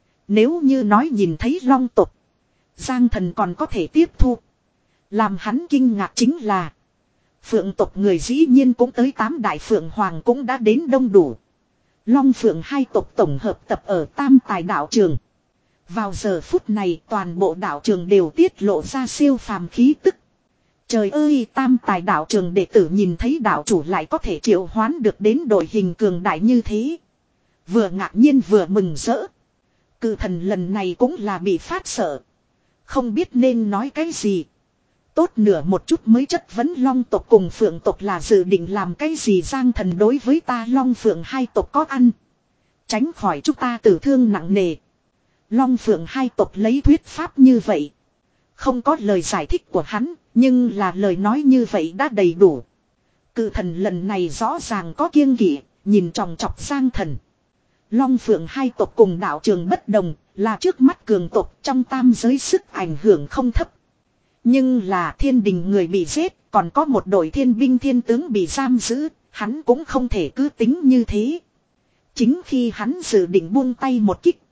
Nếu như nói nhìn thấy long tộc, Giang Thần còn có thể tiếp thu. Làm hắn kinh ngạc chính là phượng tộc người dĩ nhiên cũng tới, tám đại phượng hoàng cũng đã đến đông đủ. Long phượng hai tộc tổng hợp tập ở tam tài đạo trường. Vào giờ phút này toàn bộ đạo trường đều tiết lộ ra siêu phàm khí tức. Trời ơi, tam tài đạo trường đệ tử nhìn thấy đạo chủ lại có thể triệu hoán được đến đội hình cường đại như thế. Vừa ngạc nhiên vừa mừng rỡ. Cự thần lần này cũng là bị phát sợ. Không biết nên nói cái gì. Tốt nửa một chút mới chất vấn long tộc cùng phượng tộc là dự định làm cái gì Giang Thần đối với ta long phượng hai tộc có ăn. Tránh khỏi chúng ta tử thương nặng nề. Long phượng hai tộc lấy thuyết pháp như vậy. Không có lời giải thích của hắn, nhưng là lời nói như vậy đã đầy đủ. Cự thần lần này rõ ràng có kiêng kỵ, nhìn tròng trọc Giang Thần. Long phượng hai tộc cùng đạo trường bất đồng, là trước mắt cường tộc trong tam giới sức ảnh hưởng không thấp. Nhưng là thiên đình người bị giết, còn có một đội thiên binh thiên tướng bị giam giữ, hắn cũng không thể cứ tính như thế. Chính khi hắn dự định buông tay một kích,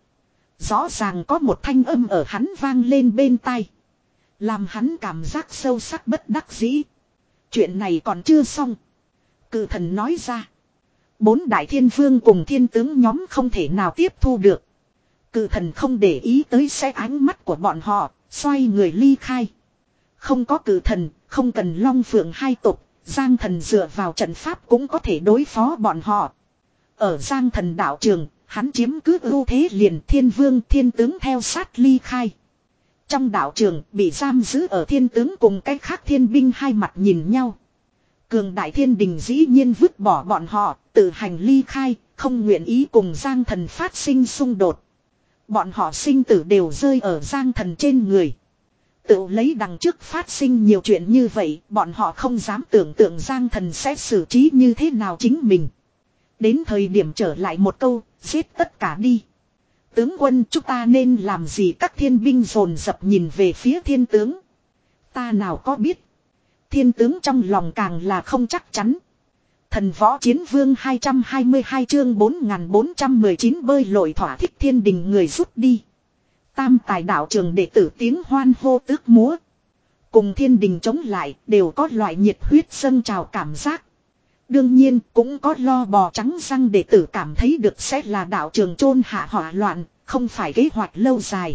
rõ ràng có một thanh âm ở hắn vang lên bên tai. Làm hắn cảm giác sâu sắc bất đắc dĩ. Chuyện này còn chưa xong. Cự thần nói ra. Bốn đại thiên vương cùng thiên tướng nhóm không thể nào tiếp thu được. Cự thần không để ý tới xe ánh mắt của bọn họ, xoay người ly khai. Không có cự thần, không cần long phượng hai tộc, Giang Thần dựa vào trận pháp cũng có thể đối phó bọn họ. Ở Giang Thần đạo trường, hắn chiếm cứ ưu thế liền thiên vương thiên tướng theo sát ly khai. Trong đạo trường bị giam giữ ở thiên tướng cùng cái khác thiên binh hai mặt nhìn nhau. Cường đại thiên đình dĩ nhiên vứt bỏ bọn họ, tự hành ly khai, không nguyện ý cùng Giang Thần phát sinh xung đột. Bọn họ sinh tử đều rơi ở Giang Thần trên người. Tự lấy đằng trước phát sinh nhiều chuyện như vậy, bọn họ không dám tưởng tượng Giang Thần sẽ xử trí như thế nào chính mình. Đến thời điểm trở lại một câu, giết tất cả đi. Tướng quân chúng ta nên làm gì các thiên binh dồn dập nhìn về phía thiên tướng. Ta nào có biết. Thiên tướng trong lòng càng là không chắc chắn. Thần võ chiến vương hai trăm hai mươi hai chương bốn nghìn bốn trăm mười chín bơi lội thỏa thích thiên đình người rút đi. Tam tài đạo trường đệ tử tiếng hoan hô tước múa. Cùng thiên đình chống lại đều có loại nhiệt huyết dâng trào cảm giác. Đương nhiên cũng có lo bò trắng răng đệ tử cảm thấy được sẽ là đạo trường chôn hạ hỏa loạn, không phải kế hoạch lâu dài.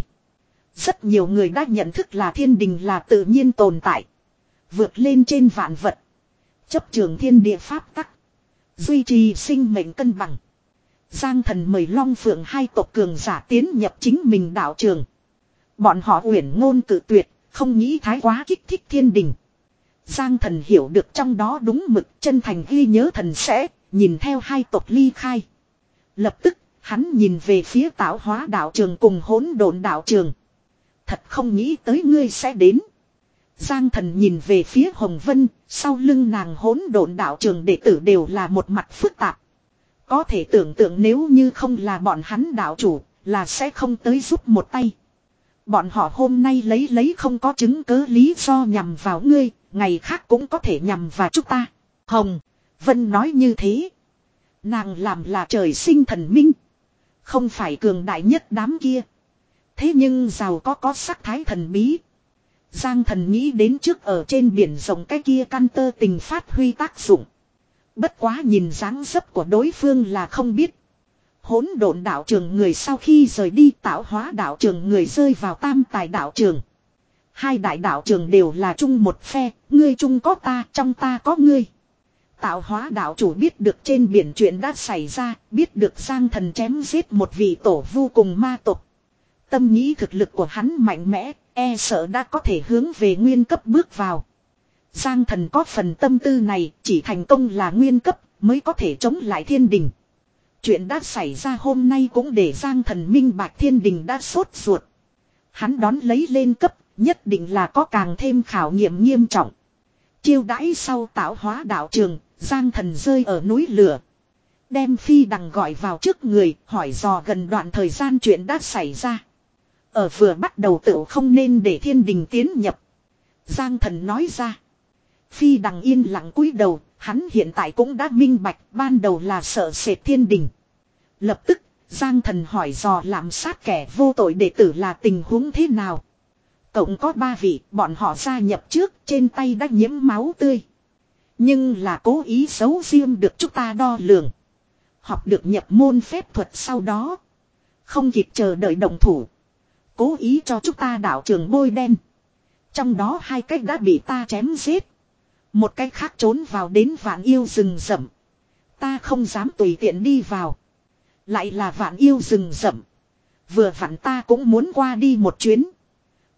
Rất nhiều người đã nhận thức là thiên đình là tự nhiên tồn tại. Vượt lên trên vạn vật. Chấp trường thiên địa pháp tắc. Duy trì sinh mệnh cân bằng. Giang Thần mời Long Phượng hai tộc cường giả tiến nhập chính mình đạo trường. Bọn họ uyển ngôn cự tuyệt, không nghĩ thái quá kích thích thiên đình. Giang Thần hiểu được trong đó đúng mực, chân thành ghi nhớ thần sẽ, nhìn theo hai tộc ly khai. Lập tức, hắn nhìn về phía tạo hóa đạo trường cùng hỗn độn đạo trường. Thật không nghĩ tới ngươi sẽ đến. Giang Thần nhìn về phía Hồng Vân, sau lưng nàng hỗn độn đạo trường đệ tử đều là một mặt phức tạp. Có thể tưởng tượng nếu như không là bọn hắn đạo chủ, là sẽ không tới giúp một tay. Bọn họ hôm nay lấy lấy không có chứng cớ lý do nhằm vào ngươi, ngày khác cũng có thể nhằm vào chúng ta. Hồng Vân nói như thế. Nàng làm là trời sinh thần minh. Không phải cường đại nhất đám kia. Thế nhưng giàu có có sắc thái thần bí. Giang Thần nghĩ đến trước ở trên biển rộng cái kia căn tơ tình phát huy tác dụng. Bất quá nhìn dáng dấp của đối phương là không biết. Hỗn độn đạo trường người sau khi rời đi tạo hóa đạo trường người rơi vào tam tài đạo trường. Hai đại đạo trường đều là chung một phe, ngươi chung có ta, trong ta có ngươi. Tạo hóa đạo chủ biết được trên biển chuyện đã xảy ra, biết được Giang Thần chém giết một vị tổ vu cùng ma tộc. Tâm nghĩ thực lực của hắn mạnh mẽ, e sợ đã có thể hướng về nguyên cấp bước vào. Giang Thần có phần tâm tư này, chỉ thành công là nguyên cấp mới có thể chống lại thiên đình. Chuyện đã xảy ra hôm nay cũng để Giang Thần minh bạch thiên đình đã sốt ruột. Hắn đón lấy lên cấp, nhất định là có càng thêm khảo nghiệm nghiêm trọng. Chiêu đãi sau tạo hóa đạo trường, Giang Thần rơi ở núi lửa. Đem Phi Đằng gọi vào trước người, hỏi dò gần đoạn thời gian chuyện đã xảy ra. Ở vừa bắt đầu tự không nên để thiên đình tiến nhập. Giang Thần nói ra. Phi Đằng yên lặng cúi đầu, hắn hiện tại cũng đã minh bạch, ban đầu là sợ sệt thiên đình. Lập tức, Giang Thần hỏi dò làm sát kẻ vô tội đệ tử là tình huống thế nào. Cộng có ba vị, bọn họ gia nhập trước, trên tay đã nhiễm máu tươi. Nhưng là cố ý giấu riêng được chúng ta đo lường. Học được nhập môn phép thuật sau đó. Không kịp chờ đợi động thủ. Cố ý cho chúng ta đạo trường bôi đen. Trong đó hai cách đã bị ta chém giết. Một cách khác trốn vào đến Vạn Yêu rừng rậm. Ta không dám tùy tiện đi vào. Lại là Vạn Yêu rừng rậm. Vừa vặn ta cũng muốn qua đi một chuyến.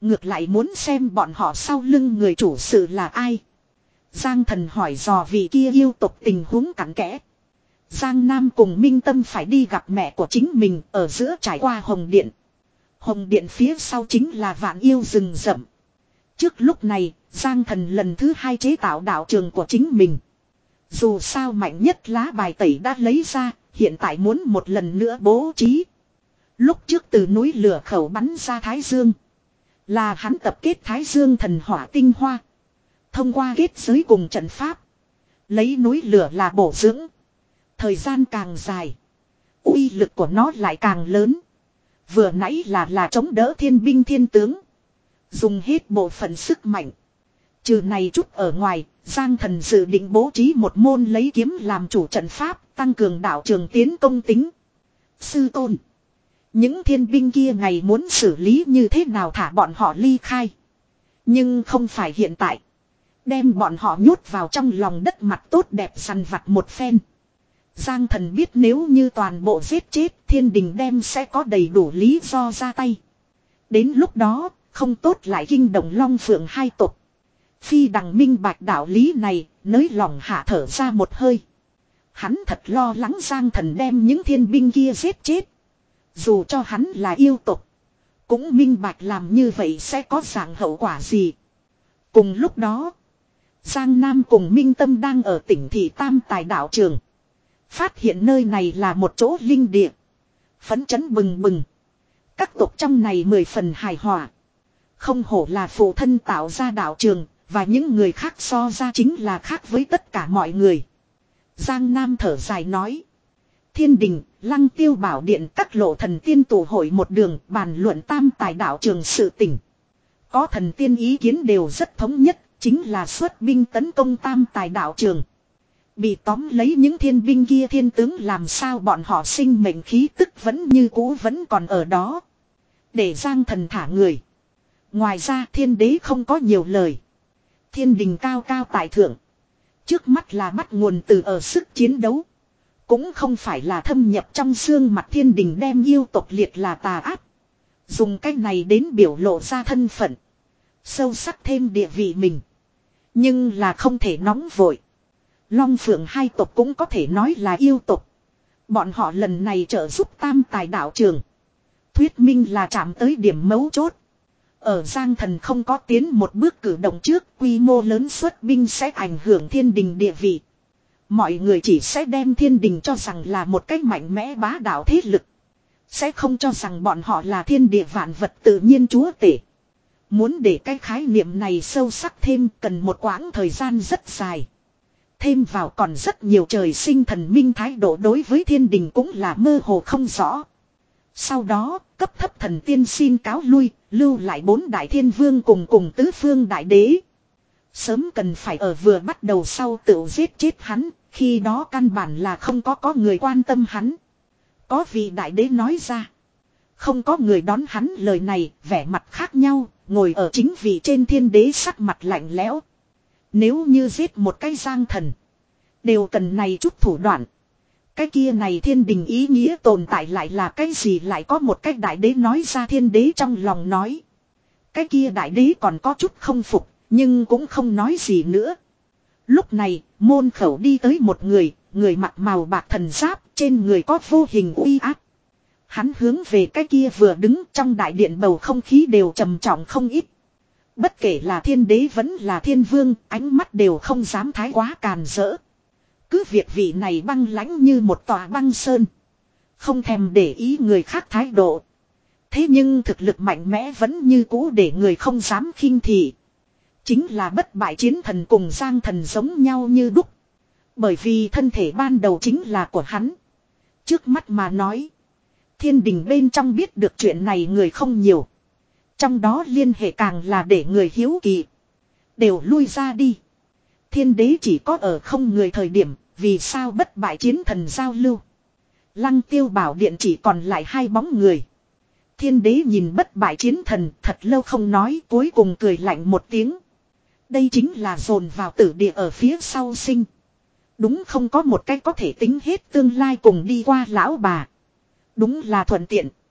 Ngược lại muốn xem bọn họ sau lưng người chủ sự là ai. Giang Thần hỏi dò vị kia yêu tộc tình huống cặn kẽ. Giang Nam cùng Minh Tâm phải đi gặp mẹ của chính mình ở giữa trải qua Hồng Điện. Hồng Điện phía sau chính là Vạn Yêu rừng rậm. Trước lúc này, Giang Thần lần thứ hai chế tạo đạo trường của chính mình. Dù sao mạnh nhất lá bài tẩy đã lấy ra, hiện tại muốn một lần nữa bố trí. Lúc trước từ núi lửa khẩu bắn ra Thái Dương. Là hắn tập kết Thái Dương thần hỏa tinh hoa. Thông qua kết giới cùng trận pháp. Lấy núi lửa là bổ dưỡng. Thời gian càng dài. Uy lực của nó lại càng lớn. Vừa nãy là là chống đỡ thiên binh thiên tướng. Dùng hết bộ phận sức mạnh. Trừ này chút ở ngoài, Giang Thần dự định bố trí một môn lấy kiếm làm chủ trận pháp, tăng cường đạo trường tiến công tính. Sư tôn. Những thiên binh kia ngày muốn xử lý như thế nào thả bọn họ ly khai. Nhưng không phải hiện tại. Đem bọn họ nhốt vào trong lòng đất mặt tốt đẹp săn vặt một phen. Giang Thần biết nếu như toàn bộ giết chết, thiên đình đem sẽ có đầy đủ lý do ra tay. Đến lúc đó, không tốt lại kinh động Long Phượng hai tộc. Phi đằng minh bạch đạo lý này, nới lòng hạ thở ra một hơi. Hắn thật lo lắng Giang Thần đem những thiên binh kia giết chết. Dù cho hắn là yêu tộc, cũng minh bạch làm như vậy sẽ có dạng hậu quả gì. Cùng lúc đó, Giang Nam cùng Minh Tâm đang ở tỉnh thị Tam Tài đạo trường. Phát hiện nơi này là một chỗ linh địa. Phấn chấn bừng bừng. Các tộc trong này mười phần hài hòa. Không hổ là phụ thân tạo ra đạo trường, và những người khác so ra chính là khác với tất cả mọi người. Giang Nam thở dài nói. Thiên đình, Lăng Tiêu Bảo Điện các lộ thần tiên tụ hội một đường bàn luận Tam Tài đạo trường sự tỉnh. Có thần tiên ý kiến đều rất thống nhất, chính là xuất binh tấn công Tam Tài đạo trường. Bị tóm lấy những thiên binh kia thiên tướng làm sao bọn họ sinh mệnh khí tức vẫn như cũ vẫn còn ở đó. Để Giang Thần thả người. Ngoài ra thiên đế không có nhiều lời. Thiên đình cao cao tại thượng. Trước mắt là bắt nguồn từ ở sức chiến đấu. Cũng không phải là thâm nhập trong xương mặt thiên đình đem yêu tộc liệt là tà ác. Dùng cách này đến biểu lộ ra thân phận. Sâu sắc thêm địa vị mình. Nhưng là không thể nóng vội. Long Phượng hai tộc cũng có thể nói là yêu tộc. Bọn họ lần này trợ giúp Tam Tài đạo trường. Thuyết minh là chạm tới điểm mấu chốt. Ở Giang Thần không có tiến một bước cử động trước, quy mô lớn xuất binh sẽ ảnh hưởng thiên đình địa vị. Mọi người chỉ sẽ đem thiên đình cho rằng là một cách mạnh mẽ bá đạo thế lực. Sẽ không cho rằng bọn họ là thiên địa vạn vật tự nhiên chúa tể. Muốn để cái khái niệm này sâu sắc thêm cần một quãng thời gian rất dài. Thêm vào còn rất nhiều trời sinh thần minh thái độ đối với thiên đình cũng là mơ hồ không rõ. Sau đó, cấp thấp thần tiên xin cáo lui, lưu lại bốn đại thiên vương cùng cùng tứ phương đại đế. Sớm cần phải ở vừa bắt đầu sau tự giết chết hắn, khi đó căn bản là không có có người quan tâm hắn. Có vị đại đế nói ra. Không có người đón hắn lời này, vẻ mặt khác nhau, ngồi ở chính vị trên thiên đế sắc mặt lạnh lẽo. Nếu như giết một cái Giang Thần, đều cần này chút thủ đoạn. Cái kia này thiên đình ý nghĩa tồn tại lại là cái gì, lại có một cái đại đế nói ra. Thiên đế trong lòng nói. Cái kia đại đế còn có chút không phục, nhưng cũng không nói gì nữa. Lúc này, môn khẩu đi tới một người, người mặc màu bạc thần giáp, trên người có vô hình uy áp. Hắn hướng về cái kia vừa đứng, trong đại điện bầu không khí đều trầm trọng không ít. Bất kể là thiên đế vẫn là thiên vương, ánh mắt đều không dám thái quá càn rỡ. Cứ việc vị này băng lãnh như một tòa băng sơn. Không thèm để ý người khác thái độ. Thế nhưng thực lực mạnh mẽ vẫn như cũ để người không dám khinh thị. Chính là bất bại chiến thần cùng Giang Thần giống nhau như đúc. Bởi vì thân thể ban đầu chính là của hắn. Trước mắt mà nói. Thiên đình bên trong biết được chuyện này người không nhiều. Trong đó liên hệ càng là để người hiếu kỳ. Đều lui ra đi. Thiên đế chỉ có ở không người thời điểm, vì sao bất bại chiến thần giao lưu. Lăng Tiêu Bảo Điện chỉ còn lại hai bóng người. Thiên đế nhìn bất bại chiến thần thật lâu không nói, cuối cùng cười lạnh một tiếng. Đây chính là dồn vào tử địa ở phía sau sinh. Đúng không có một cách có thể tính hết tương lai cùng đi qua lão bà. Đúng là thuận tiện.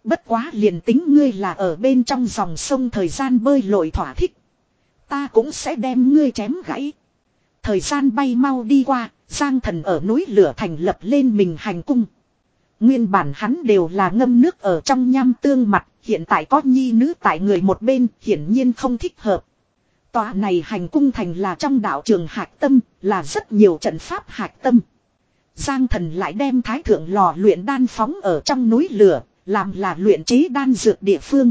Bất quá liền tính ngươi là ở bên trong dòng sông thời gian bơi lội thỏa thích. Ta cũng sẽ đem ngươi chém gãy. Thời gian bay mau đi qua, Giang Thần ở núi lửa thành lập lên mình hành cung. Nguyên bản hắn đều là ngâm nước ở trong nham tương mặt, hiện tại có nhi nữ tại người một bên, hiển nhiên không thích hợp. Tòa này hành cung thành là trong đạo trường hạc tâm, là rất nhiều trận pháp hạc tâm. Giang Thần lại đem thái thượng lò luyện đan phóng ở trong núi lửa, làm là luyện chế đan dược địa phương.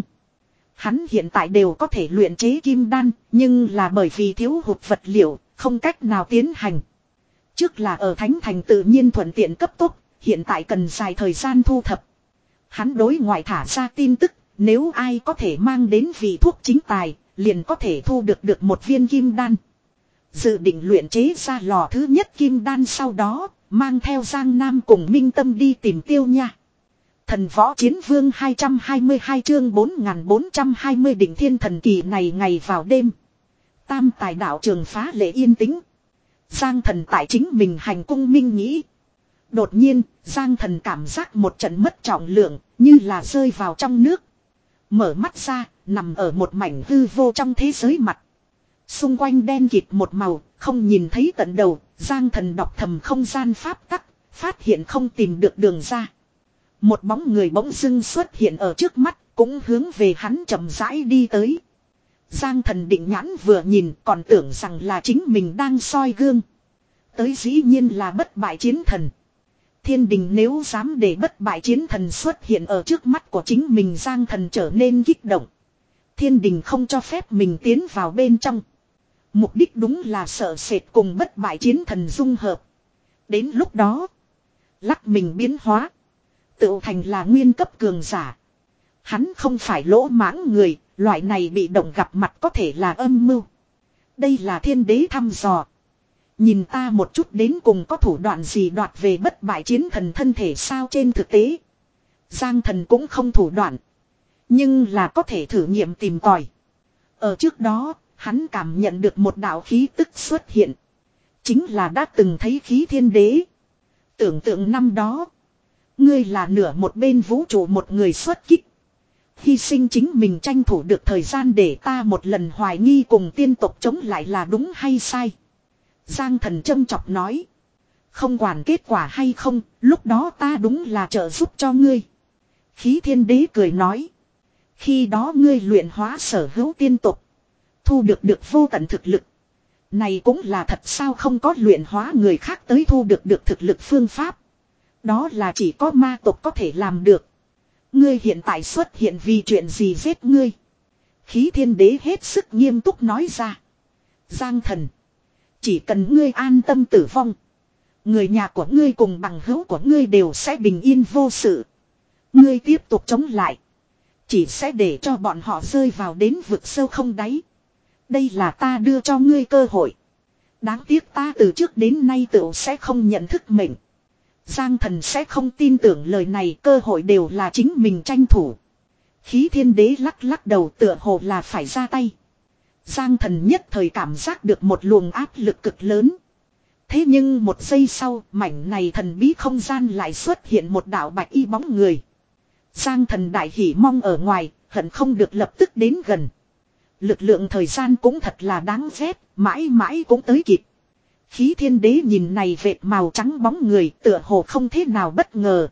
Hắn hiện tại đều có thể luyện chế kim đan, nhưng là bởi vì thiếu hụt vật liệu, không cách nào tiến hành. Trước là ở Thánh Thành tự nhiên thuận tiện cấp tốc, hiện tại cần dài thời gian thu thập. Hắn đối ngoại thả ra tin tức, nếu ai có thể mang đến vị thuốc chính tài, liền có thể thu được được một viên kim đan. Dự định luyện chế ra lò thứ nhất kim đan sau đó, mang theo Giang Nam cùng Minh Tâm đi tìm Tiêu Nha. Thần võ chiến vương hai trăm hai mươi hai chương bốn nghìn bốn trăm hai mươi đỉnh thiên thần kỳ này ngày vào đêm. Tam tài đạo trường phá lệ yên tĩnh. Giang Thần tại chính mình hành cung minh nghĩ. Đột nhiên, Giang Thần cảm giác một trận mất trọng lượng, như là rơi vào trong nước. Mở mắt ra, nằm ở một mảnh hư vô trong thế giới mặt. Xung quanh đen kịt một màu, không nhìn thấy tận đầu, Giang Thần đọc thầm không gian pháp tắc, phát hiện không tìm được đường ra. Một bóng người bỗng dưng xuất hiện ở trước mắt, cũng hướng về hắn chậm rãi đi tới. Giang Thần định nhãn vừa nhìn còn tưởng rằng là chính mình đang soi gương. Tới dĩ nhiên là bất bại chiến thần. Thiên đình nếu dám để bất bại chiến thần xuất hiện ở trước mắt của chính mình, Giang Thần trở nên kích động. Thiên đình không cho phép mình tiến vào bên trong. Mục đích đúng là sợ sệt cùng bất bại chiến thần dung hợp. Đến lúc đó, lắc mình biến hóa, tự thành là nguyên cấp cường giả. Hắn không phải lỗ mãng người, loại này bị động gặp mặt có thể là âm mưu. Đây là thiên đế thăm dò. Nhìn ta một chút đến cùng có thủ đoạn gì đoạt về bất bại chiến thần thân thể sao. Trên thực tế, Giang Thần cũng không thủ đoạn, nhưng là có thể thử nghiệm tìm tòi. Ở trước đó, hắn cảm nhận được một đạo khí tức xuất hiện. Chính là đã từng thấy khí thiên đế. Tưởng tượng năm đó, ngươi là nửa một bên vũ trụ một người xuất kích. Hy sinh chính mình tranh thủ được thời gian để ta một lần hoài nghi cùng tiên tộc chống lại là đúng hay sai. Giang Thần châm chọc nói. Không quản kết quả hay không, lúc đó ta đúng là trợ giúp cho ngươi. Khí thiên đế cười nói. Khi đó ngươi luyện hóa sở hữu tiên tộc, thu được được vô tận thực lực. Này cũng là thật sao? Không có luyện hóa người khác tới thu được được thực lực phương pháp. Đó là chỉ có ma tộc có thể làm được. Ngươi hiện tại xuất hiện vì chuyện gì giết ngươi? Khí thiên đế hết sức nghiêm túc nói ra. Giang Thần, chỉ cần ngươi an tâm tử vong, người nhà của ngươi cùng bằng hữu của ngươi đều sẽ bình yên vô sự. Ngươi tiếp tục chống lại, chỉ sẽ để cho bọn họ rơi vào đến vực sâu không đáy. Đây là ta đưa cho ngươi cơ hội. Đáng tiếc ta từ trước đến nay tựu sẽ không nhận thức mệnh. Giang Thần sẽ không tin tưởng lời này, cơ hội đều là chính mình tranh thủ. Khí thiên đế lắc lắc đầu tựa hồ là phải ra tay. Giang Thần nhất thời cảm giác được một luồng áp lực cực lớn. Thế nhưng một giây sau, mảnh này thần bí không gian lại xuất hiện một đạo bạch y bóng người. Giang Thần đại hỉ mong ở ngoài, hận không được lập tức đến gần. Lực lượng thời gian cũng thật là đáng ghét, mãi mãi cũng tới kịp. Khí thiên đế nhìn này vệt màu trắng bóng người tựa hồ không thế nào bất ngờ.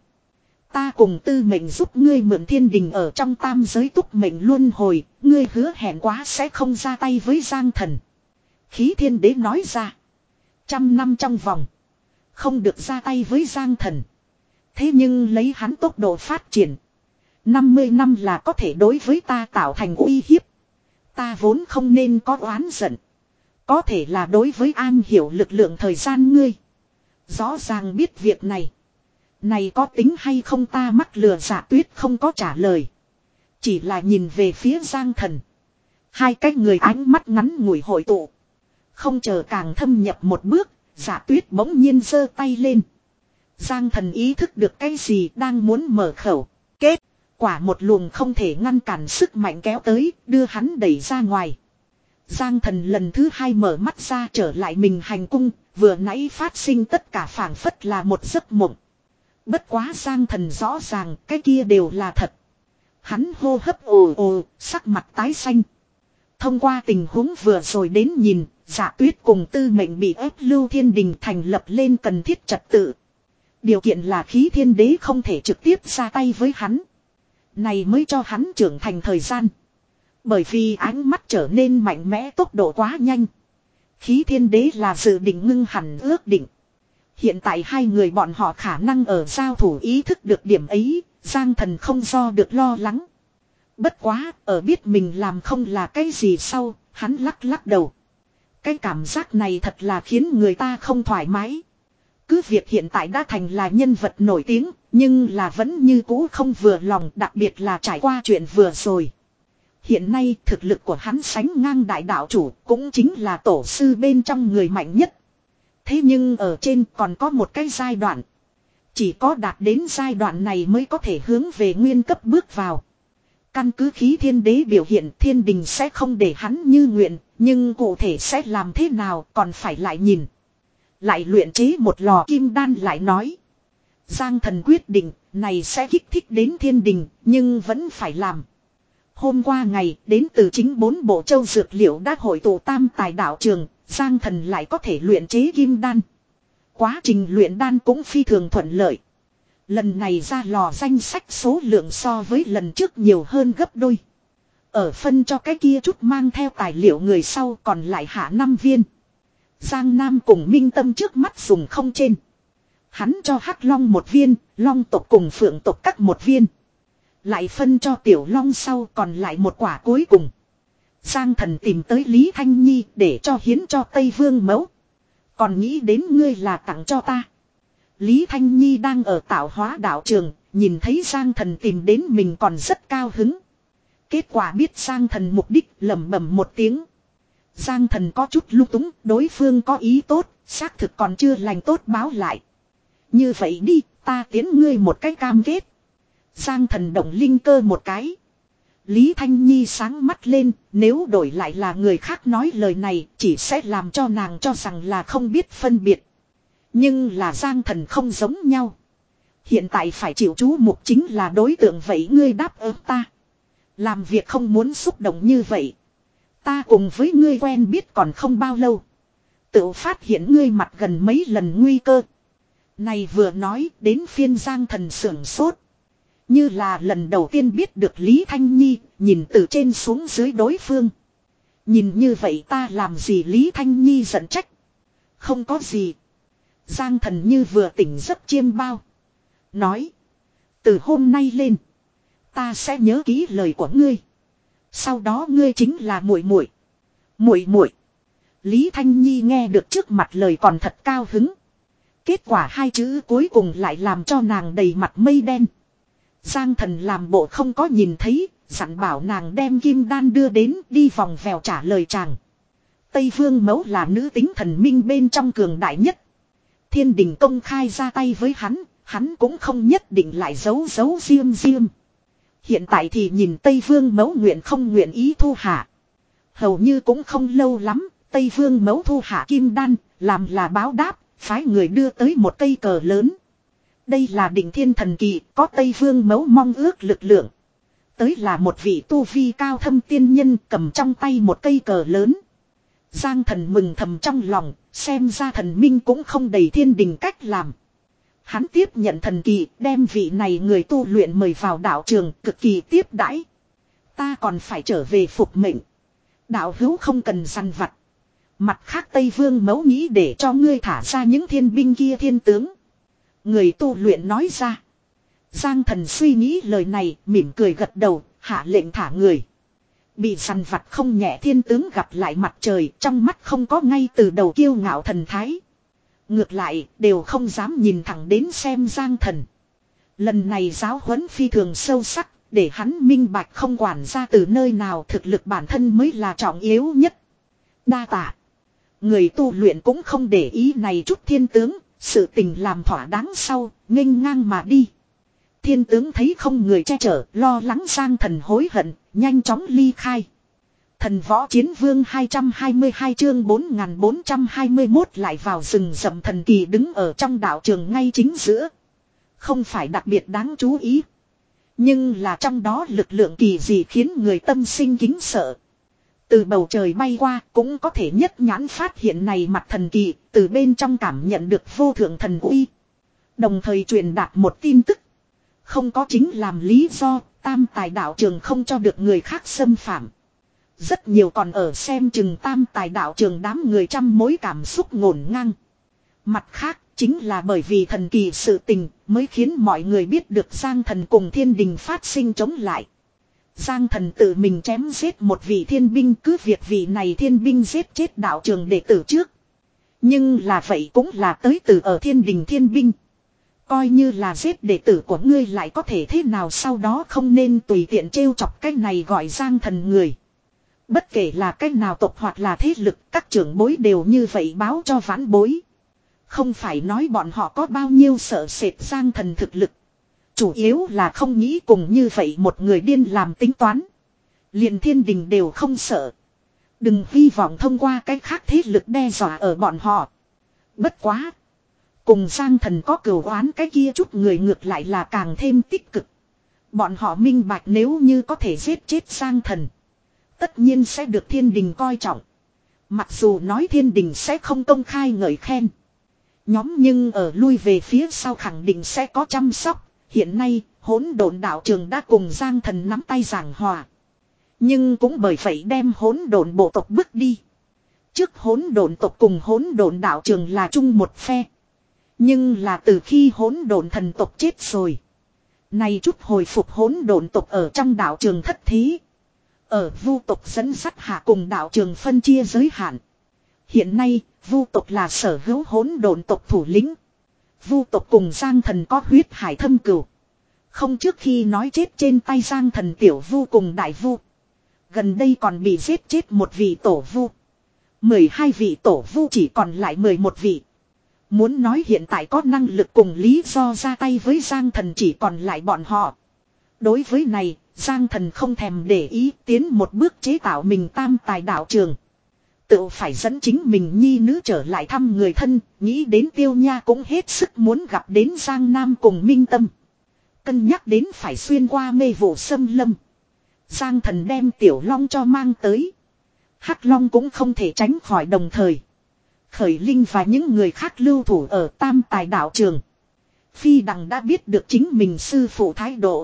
Ta cùng tư mệnh giúp ngươi mượn thiên đình ở trong tam giới túc mệnh luân hồi, ngươi hứa hẹn quá sẽ không ra tay với Giang Thần. Khí thiên đế nói ra. Trăm năm trong vòng, không được ra tay với Giang Thần. Thế nhưng lấy hắn tốc độ phát triển, năm mươi năm là có thể đối với ta tạo thành uy hiếp. Ta vốn không nên có oán giận. Có thể là đối với an hiểu lực lượng thời gian ngươi, rõ ràng biết việc này. Này có tính hay không? Ta mắc lừa Giả Tuyết không có trả lời, chỉ là nhìn về phía Giang Thần. Hai cái người ánh mắt ngắn ngủi hội tụ. Không chờ càng thâm nhập một bước, Giả Tuyết bỗng nhiên giơ tay lên. Giang Thần ý thức được cái gì, đang muốn mở khẩu. Kết quả một luồng không thể ngăn cản sức mạnh kéo tới, đưa hắn đẩy ra ngoài. Giang Thần lần thứ hai mở mắt ra, trở lại mình hành cung, vừa nãy phát sinh tất cả phảng phất là một giấc mộng. Bất quá Giang Thần rõ ràng cái kia đều là thật. Hắn hô hấp ồ ồ, sắc mặt tái xanh. Thông qua tình huống vừa rồi đến nhìn, Dạ Tuyết cùng Tư Mệnh bị ép Lưu Thiên Đình thành lập lên cần thiết trật tự. Điều kiện là Khí Thiên Đế không thể trực tiếp ra tay với hắn. Này mới cho hắn trưởng thành thời gian. Bởi vì ánh mắt trở nên mạnh mẽ tốc độ quá nhanh. Khí Thiên Đế là dự định ngưng hẳn ước định. Hiện tại hai người bọn họ khả năng ở giao thủ ý thức được điểm ấy, Giang Thần không do được lo lắng. Bất quá, ở biết mình làm không là cái gì sau, hắn lắc lắc đầu. Cái cảm giác này thật là khiến người ta không thoải mái. Cứ việc hiện tại đã thành là nhân vật nổi tiếng, nhưng là vẫn như cũ không vừa lòng, đặc biệt là trải qua chuyện vừa rồi. Hiện nay thực lực của hắn sánh ngang đại đạo chủ, cũng chính là tổ sư bên trong người mạnh nhất. Thế nhưng ở trên còn có một cái giai đoạn. Chỉ có đạt đến giai đoạn này mới có thể hướng về nguyên cấp bước vào. Căn cứ Khí Thiên Đế biểu hiện, Thiên Đình sẽ không để hắn như nguyện, nhưng cụ thể sẽ làm thế nào còn phải lại nhìn. Lại luyện chế một lò kim đan lại nói. Giang Thần quyết định, này sẽ kích thích đến Thiên Đình, nhưng vẫn phải làm. Hôm qua ngày, đến từ chính bốn bộ châu dược liệu đã hội tụ tam tài đạo trường, Giang Thần lại có thể luyện chế kim đan. Quá trình luyện đan cũng phi thường thuận lợi. Lần này ra lò danh sách số lượng so với lần trước nhiều hơn gấp đôi. Ở phân cho cái kia chút mang theo tài liệu người sau còn lại hạ năm viên. Giang Nam cùng Minh Tâm trước mắt dùng không trên. Hắn cho Hắc Long một viên, Long tộc cùng Phượng tộc cắt một viên. Lại phân cho Tiểu Long sau còn lại một quả cuối cùng. Giang Thần tìm tới Lý Thanh Nhi để cho hiến cho Tây Vương Mẫu. Còn nghĩ đến ngươi là tặng cho ta. Lý Thanh Nhi đang ở tạo hóa đạo trường, nhìn thấy Giang Thần tìm đến mình còn rất cao hứng. Kết quả biết Giang Thần mục đích, lẩm bẩm một tiếng. Giang Thần có chút lung túng, đối phương có ý tốt, xác thực còn chưa lành tốt báo lại. Như vậy đi, ta tiến ngươi một cái cam kết. Giang Thần động linh cơ một cái. Lý Thanh Nhi sáng mắt lên, nếu đổi lại là người khác nói lời này, chỉ sẽ làm cho nàng cho rằng là không biết phân biệt. Nhưng là Giang Thần không giống nhau. Hiện tại phải chịu chú mục chính là đối tượng, vậy ngươi đáp ứng ta. Làm việc không muốn xúc động như vậy. Ta cùng với ngươi quen biết còn không bao lâu. Tự phát hiện ngươi mặt gần mấy lần nguy cơ. Này vừa nói đến phiên Giang Thần sưởng sốt. Như là lần đầu tiên biết được Lý Thanh Nhi, nhìn từ trên xuống dưới đối phương. Nhìn như vậy ta làm gì? Lý Thanh Nhi giận trách. Không có gì. Giang Thần như vừa tỉnh giấc chiêm bao. Nói. Từ hôm nay lên. Ta sẽ nhớ kỹ lời của ngươi. Sau đó ngươi chính là muội muội. Muội muội. Lý Thanh Nhi nghe được trước mặt lời còn thật cao hứng. Kết quả hai chữ cuối cùng lại làm cho nàng đầy mặt mây đen. Giang Thần làm bộ không có nhìn thấy, dặn bảo nàng đem kim đan đưa đến, đi vòng vèo trả lời chàng. Tây Vương Mẫu là nữ tính thần minh bên trong cường đại nhất. Thiên Đình công khai ra tay với hắn, hắn cũng không nhất định lại giấu giấu riêng riêng. Hiện tại thì nhìn Tây Vương Mẫu nguyện không nguyện ý thu hạ. Hầu như cũng không lâu lắm, Tây Vương Mẫu thu hạ kim đan, làm là báo đáp, phái người đưa tới một cây cờ lớn. Đây là Định Thiên thần kỳ, có Tây Vương Mẫu mong ước lực lượng. Tới là một vị tu vi cao thâm tiên nhân cầm trong tay một cây cờ lớn. Giang Thần mừng thầm trong lòng, xem ra thần minh cũng không đầy Thiên Đình cách làm. Hắn tiếp nhận thần kỳ, đem vị này người tu luyện mời vào đạo trường, cực kỳ tiếp đãi. Ta còn phải trở về phục mệnh. Đạo hữu không cần săn vặt. Mặt khác Tây Vương Mẫu nghĩ để cho ngươi thả ra những thiên binh kia thiên tướng. Người tu luyện nói ra. Giang Thần suy nghĩ lời này, mỉm cười gật đầu, hạ lệnh thả người. Bị săn vặt không nhẹ thiên tướng gặp lại mặt trời, trong mắt không có ngay từ đầu kiêu ngạo thần thái. Ngược lại, đều không dám nhìn thẳng đến xem Giang Thần. Lần này giáo huấn phi thường sâu sắc, để hắn minh bạch không quản ra từ nơi nào, thực lực bản thân mới là trọng yếu nhất. Đa tạ. Người tu luyện cũng không để ý này chút thiên tướng, sự tình làm thỏa đáng sau, nghênh ngang mà đi. Thiên tướng thấy không người che chở, lo lắng Giang Thần hối hận, nhanh chóng ly khai. Thần Võ Chiến Vương hai trăm hai mươi hai chương bốn nghìn bốn trăm hai mươi mốt lại vào rừng rậm thần kỳ đứng ở trong đạo trường ngay chính giữa. Không phải đặc biệt đáng chú ý. Nhưng là trong đó lực lượng kỳ dị khiến người tâm sinh kính sợ. Từ bầu trời bay qua cũng có thể nhất nhãn phát hiện này mặt thần kỳ, từ bên trong cảm nhận được vô thượng thần uy. Đồng thời truyền đạt một tin tức. Không có chính làm lý do, tam tài đạo trường không cho được người khác xâm phạm. Rất nhiều còn ở xem chừng tam tài đạo trường đám người trăm mối cảm xúc ngổn ngang. Mặt khác, chính là bởi vì thần kỳ sự tình mới khiến mọi người biết được Giang Thần cùng thiên đình phát sinh chống lại. Giang Thần tự mình chém giết một vị thiên binh, cứ việc vị này thiên binh giết chết đạo trường đệ tử trước. Nhưng là vậy cũng là tới từ ở thiên đình thiên binh. Coi như là giết đệ tử của ngươi lại có thể thế nào, sau đó không nên tùy tiện trêu chọc cái này gọi Giang Thần người. Bất kể là cái nào tộc hoặc là thế lực, các trưởng bối đều như vậy báo cho vãn bối. Không phải nói bọn họ có bao nhiêu sợ sệt Giang Thần thực lực. Chủ yếu là không nghĩ cùng như vậy một người điên làm tính toán. Liền thiên đình đều không sợ. Đừng hy vọng thông qua cái khác thế lực đe dọa ở bọn họ. Bất quá. Cùng Giang Thần có cừu oán cái kia chút người ngược lại là càng thêm tích cực. Bọn họ minh bạch nếu như có thể giết chết Giang Thần. Tất nhiên sẽ được thiên đình coi trọng. Mặc dù nói thiên đình sẽ không công khai ngợi khen. Nhóm nhưng ở lui về phía sau khẳng định sẽ có chăm sóc. Hiện nay, hỗn độn đạo trường đã cùng Giang Thần nắm tay giảng hòa. Nhưng cũng bởi vậy đem hỗn độn bộ tộc bước đi. Trước hỗn độn tộc cùng hỗn độn đạo trường là chung một phe. Nhưng là từ khi hỗn độn thần tộc chết rồi. Này chút hồi phục hỗn độn tộc ở trong đạo trường thất thí. Ở vu tộc dẫn dắt hạ cùng đạo trường phân chia giới hạn. Hiện nay, vu tộc là sở hữu hỗn độn tộc thủ lĩnh. Vu tộc cùng Giang Thần có huyết hải thâm cừu. Không trước khi nói chết trên tay Giang Thần tiểu vu cùng đại vu. Gần đây còn bị giết chết một vị tổ vu. mười hai vị tổ vu chỉ còn lại mười một vị. Muốn nói hiện tại có năng lực cùng lý do ra tay với Giang Thần chỉ còn lại bọn họ. Đối với này, Giang Thần không thèm để ý, tiến một bước chế tạo mình tam tài đạo trường. Tự phải dẫn chính mình nhi nữ trở lại thăm người thân, nghĩ đến Tiêu Nha cũng hết sức muốn gặp đến Giang Nam cùng Minh Tâm. Cân nhắc đến phải xuyên qua mê vụ xâm lâm. Giang Thần đem Tiểu Long cho mang tới. Hắc Long cũng không thể tránh khỏi đồng thời. Khởi Linh và những người khác lưu thủ ở tam tài đạo trường. Phi Đằng đã biết được chính mình sư phụ thái độ.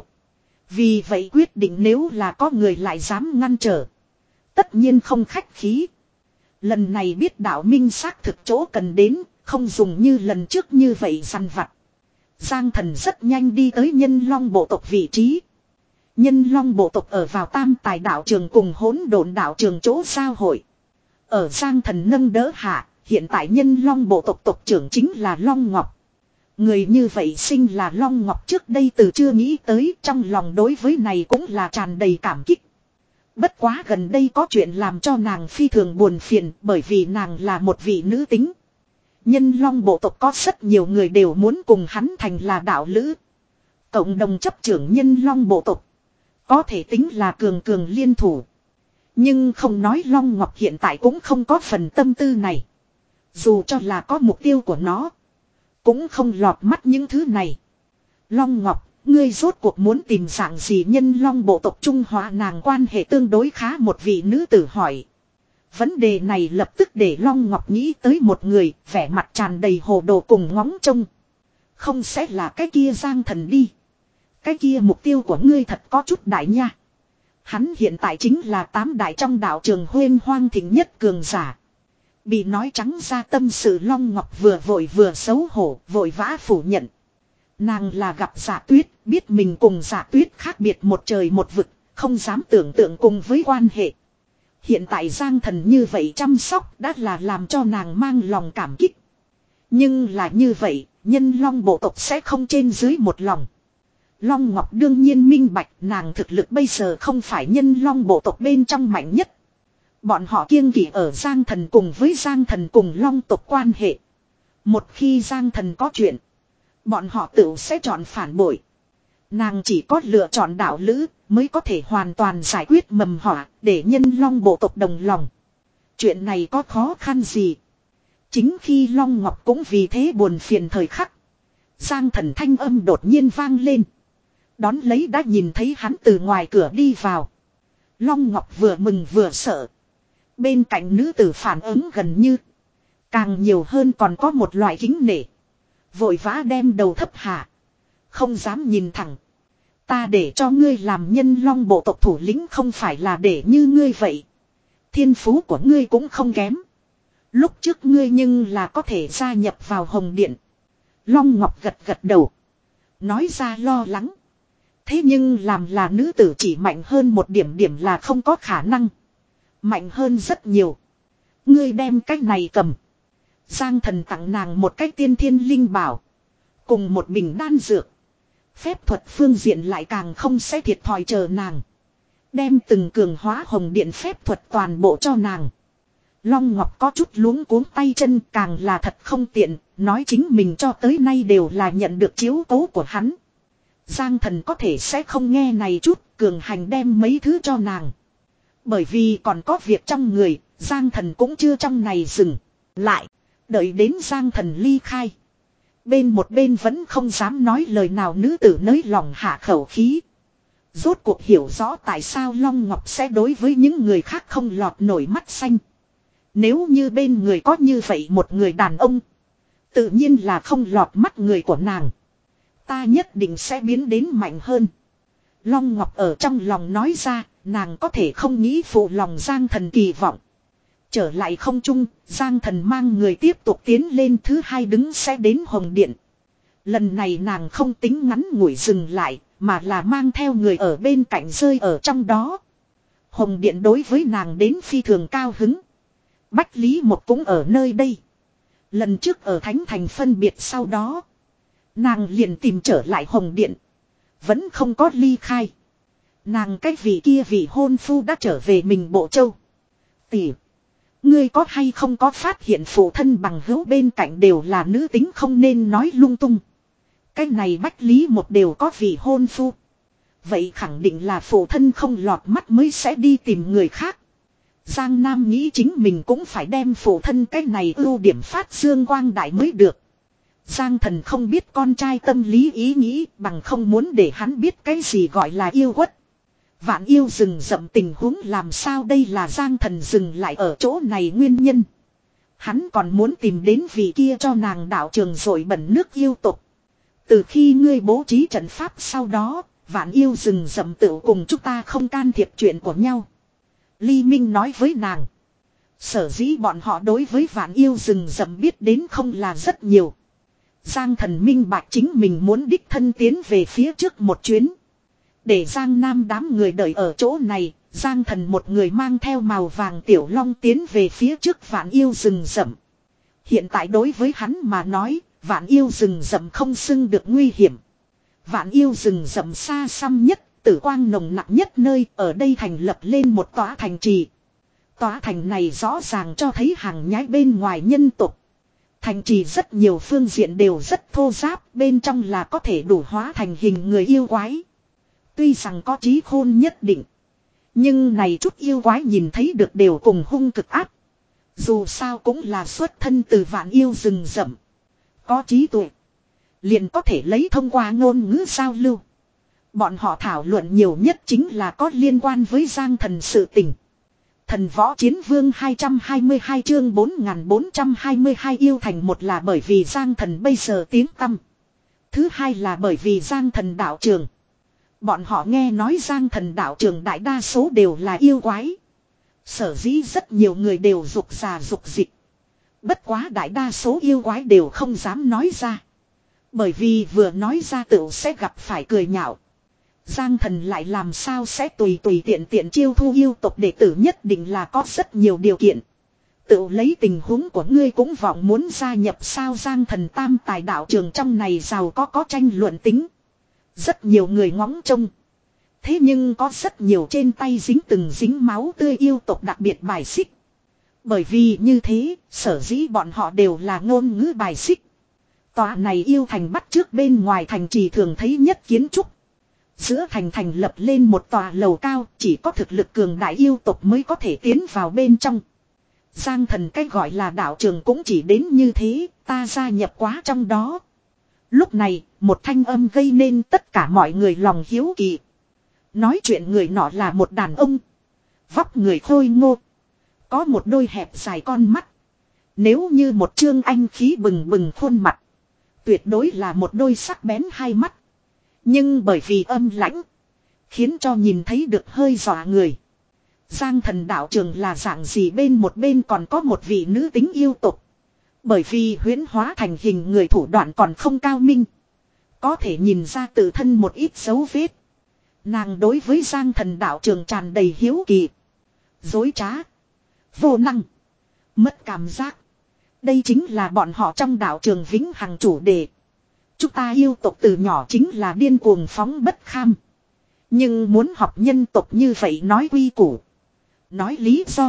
Vì vậy quyết định nếu là có người lại dám ngăn trở. Tất nhiên không khách khí. Lần này biết đạo minh xác thực chỗ cần đến, không dùng như lần trước như vậy săn vặt. Giang Thần rất nhanh đi tới Nhân Long bộ tộc vị trí. Nhân Long bộ tộc ở vào tam tài đạo trường cùng hỗn độn đạo trường chỗ giao hội. Ở Giang Thần nâng đỡ hạ, hiện tại Nhân Long bộ tộc tộc trưởng chính là Long Ngọc. Người như vậy sinh là Long Ngọc trước đây từ chưa nghĩ tới, trong lòng đối với này cũng là tràn đầy cảm kích. Bất quá gần đây có chuyện làm cho nàng phi thường buồn phiền, bởi vì nàng là một vị nữ tính. Nhân Long bộ tộc có rất nhiều người đều muốn cùng hắn thành là đạo lữ. Cộng đồng chấp trưởng Nhân Long bộ tộc có thể tính là cường cường liên thủ. Nhưng không nói Long Ngọc hiện tại cũng không có phần tâm tư này. Dù cho là có mục tiêu của nó, cũng không lọt mắt những thứ này. Long Ngọc, ngươi rốt cuộc muốn tìm dạng gì Nhân Long bộ tộc Trung Hóa nàng quan hệ tương đối khá một vị nữ tử hỏi. Vấn đề này lập tức để Long Ngọc nghĩ tới một người, vẻ mặt tràn đầy hồ đồ cùng ngóng trông. Không sẽ là cái kia Giang Thần đi. Cái kia mục tiêu của ngươi thật có chút đại nha. Hắn hiện tại chính là tám đại trong đạo trường huyên hoang thịnh nhất cường giả. Bị nói trắng ra tâm sự Long Ngọc vừa vội vừa xấu hổ, vội vã phủ nhận. Nàng là gặp Dạ Tuyết, biết mình cùng Dạ Tuyết khác biệt một trời một vực, không dám tưởng tượng cùng với quan hệ. Hiện tại Giang Thần như vậy chăm sóc đã là làm cho nàng mang lòng cảm kích. Nhưng là như vậy, Nhân Long bộ tộc sẽ không trên dưới một lòng. Long Ngọc đương nhiên minh bạch nàng thực lực bây giờ không phải Nhân Long bộ tộc bên trong mạnh nhất. Bọn họ kiêng kỵ ở Giang Thần cùng với Giang Thần cùng Long tộc quan hệ. Một khi Giang Thần có chuyện, bọn họ tự sẽ chọn phản bội. Nàng chỉ có lựa chọn đạo lữ mới có thể hoàn toàn giải quyết mầm họa để Nhân Long bộ tộc đồng lòng. Chuyện này có khó khăn gì? Chính khi Long Ngọc cũng vì thế buồn phiền thời khắc, Giang Thần thanh âm đột nhiên vang lên. Đón lấy đã nhìn thấy hắn từ ngoài cửa đi vào. Long Ngọc vừa mừng vừa sợ. Bên cạnh nữ tử phản ứng gần như. Càng nhiều hơn còn có một loại kính nể. Vội vã đem đầu thấp hạ. Không dám nhìn thẳng. Ta để cho ngươi làm nhân long bộ tộc thủ lĩnh không phải là để như ngươi vậy. Thiên phú của ngươi cũng không kém. Lúc trước ngươi nhưng là có thể gia nhập vào Hồng Điện. Long Ngọc gật gật đầu. Nói ra lo lắng. Thế nhưng làm là nữ tử chỉ mạnh hơn một điểm điểm là không có khả năng. Mạnh hơn rất nhiều. Ngươi đem cái này cầm. Giang Thần tặng nàng một cái tiên thiên linh bảo. Cùng một bình đan dược. Phép thuật phương diện lại càng không sẽ thiệt thòi chờ nàng. Đem từng cường hóa Hồng Điện phép thuật toàn bộ cho nàng. Long Ngọc có chút luống cuống tay chân, càng là thật không tiện. Nói chính mình cho tới nay đều là nhận được chiếu cố của hắn. Giang Thần có thể sẽ không nghe này chút, cường hành đem mấy thứ cho nàng. Bởi vì còn có việc trong người, Giang Thần cũng chưa trong này dừng lại. Đợi đến Giang Thần ly khai. Bên một bên vẫn không dám nói lời nào, nữ tử nới lòng hạ khẩu khí. Rốt cuộc hiểu rõ tại sao Long Ngọc sẽ đối với những người khác không lọt nổi mắt xanh. Nếu như bên người có như vậy một người đàn ông, tự nhiên là không lọt mắt người của nàng. Ta nhất định sẽ biến đến mạnh hơn. Long Ngọc ở trong lòng nói ra, nàng có thể không nghĩ phụ lòng Giang Thần kỳ vọng. Trở lại không trung, Giang Thần mang người tiếp tục tiến lên, thứ hai đứng sẽ đến Hồng Điện. Lần này nàng không tính ngắn ngủi dừng lại, mà là mang theo người ở bên cạnh rơi ở trong đó. Hồng Điện đối với nàng đến phi thường cao hứng. Bách Lý Một cũng ở nơi đây. Lần trước ở Thánh Thành phân biệt sau đó, nàng liền tìm trở lại Hồng Điện. Vẫn không có ly khai. Nàng cái vị kia vị hôn phu đã trở về mình Bộ Châu. Tỷ, ngươi có hay không có phát hiện phụ thân bằng hữu bên cạnh đều là nữ tính, không nên nói lung tung. Cái này Bách Lý Một đều có vị hôn phu. Vậy khẳng định là phụ thân không lọt mắt mới sẽ đi tìm người khác. Giang Nam nghĩ chính mình cũng phải đem phụ thân cái này ưu điểm phát dương quang đại mới được. Giang Thần không biết con trai tâm lý ý nghĩ, bằng không muốn để hắn biết cái gì gọi là yêu quất. Vạn yêu rừng rậm tình huống làm sao đây là Giang Thần dừng lại ở chỗ này nguyên nhân. Hắn còn muốn tìm đến vị kia cho nàng đạo trường rồi bẩn nước yêu tục. Từ khi ngươi bố trí trận pháp sau đó, vạn yêu rừng rậm tự cùng chúng ta không can thiệp chuyện của nhau. Ly Minh nói với nàng. Sở dĩ bọn họ đối với vạn yêu rừng rậm biết đến không là rất nhiều. Giang Thần minh bạch chính mình muốn đích thân tiến về phía trước một chuyến. Để Giang Nam đám người đợi ở chỗ này, Giang Thần một người mang theo màu vàng tiểu long tiến về phía trước vạn yêu rừng rậm. Hiện tại đối với hắn mà nói, vạn yêu rừng rậm không xưng được nguy hiểm. Vạn yêu rừng rậm xa xăm nhất, tử quang nồng nặng nhất nơi, ở đây thành lập lên một tòa thành trì. Tòa thành này rõ ràng cho thấy hàng nhái bên ngoài nhân tục. Thành trì rất nhiều phương diện đều rất thô ráp, bên trong là có thể đủ hóa thành hình người yêu quái. Tuy rằng có trí khôn nhất định, nhưng này chút yêu quái nhìn thấy được đều cùng hung cực ác. Dù sao cũng là xuất thân từ vạn yêu rừng rậm. Có trí tuệ, liền có thể lấy thông qua ngôn ngữ giao lưu. Bọn họ thảo luận nhiều nhất chính là có liên quan với Giang Thần sự tình. Thần Võ Chiến Vương hai trăm hai mươi hai chương bốn nghìn bốn trăm hai mươi hai yêu thành, một là bởi vì Giang Thần bây giờ tiếng tăm. Thứ hai là bởi vì Giang Thần đạo trường. Bọn họ nghe nói Giang Thần đạo trường đại đa số đều là yêu quái. Sở dĩ rất nhiều người đều rục rà rục dịch. Bất quá đại đa số yêu quái đều không dám nói ra. Bởi vì vừa nói ra tựu sẽ gặp phải cười nhạo. Giang Thần lại làm sao sẽ tùy tùy tiện tiện chiêu thu yêu tộc đệ tử, nhất định là có rất nhiều điều kiện. Tự lấy tình huống của ngươi cũng vọng muốn gia nhập sao? Giang Thần tam tài đạo trường trong này giàu có có tranh luận tính. Rất nhiều người ngóng trông. Thế nhưng có rất nhiều trên tay dính từng dính máu tươi yêu tộc đặc biệt bài xích. Bởi vì như thế, sở dĩ bọn họ đều là ngôn ngữ bài xích. Tòa này yêu thành bắt trước bên ngoài thành trì thường thấy nhất kiến trúc. Giữa thành thành lập lên một tòa lầu cao, chỉ có thực lực cường đại yêu tộc mới có thể tiến vào bên trong. Giang Thần cái gọi là đạo trường cũng chỉ đến như thế, ta gia nhập quá trong đó. Lúc này, một thanh âm gây nên tất cả mọi người lòng hiếu kỳ. Nói chuyện người nọ là một đàn ông. Vóc người khôi ngô. Có một đôi hẹp dài con mắt. Nếu như một trương anh khí bừng bừng khuôn mặt. Tuyệt đối là một đôi sắc bén hai mắt. Nhưng bởi vì âm lãnh. Khiến cho nhìn thấy được hơi dọa người. Giang thần đạo trường là dạng gì bên một bên còn có một vị nữ tính yêu tục. Bởi vì huyễn hóa thành hình người thủ đoạn còn không cao minh. Có thể nhìn ra tự thân một ít dấu vết. Nàng đối với Giang thần đạo trường tràn đầy hiếu kỳ. Dối trá. Vô năng. Mất cảm giác. Đây chính là bọn họ trong đạo trường vĩnh hằng chủ đề. Chúng ta yêu tộc từ nhỏ chính là điên cuồng phóng bất kham. Nhưng muốn học nhân tộc như vậy nói quy củ. Nói lý do.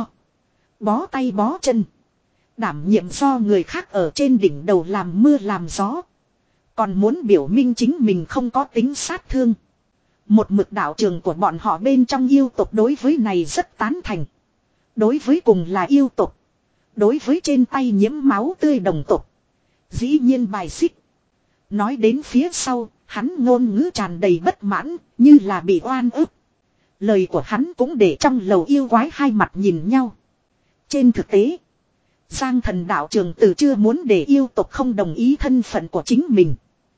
Bó tay bó chân. Đảm nhiệm do người khác ở trên đỉnh đầu làm mưa làm gió. Còn muốn biểu minh chính mình không có tính sát thương. Một mực đạo trường của bọn họ bên trong yêu tộc đối với này rất tán thành. Đối với cùng là yêu tộc. Đối với trên tay nhiễm máu tươi đồng tộc. Dĩ nhiên bài xích. Nói đến phía sau, hắn ngôn ngữ tràn đầy bất mãn, như là bị oan ức. Lời của hắn cũng để trong lầu yêu quái hai mặt nhìn nhau. Trên thực tế, Giang thần đạo trường từ chưa muốn để yêu tộc không đồng ý thân phận của chính mình.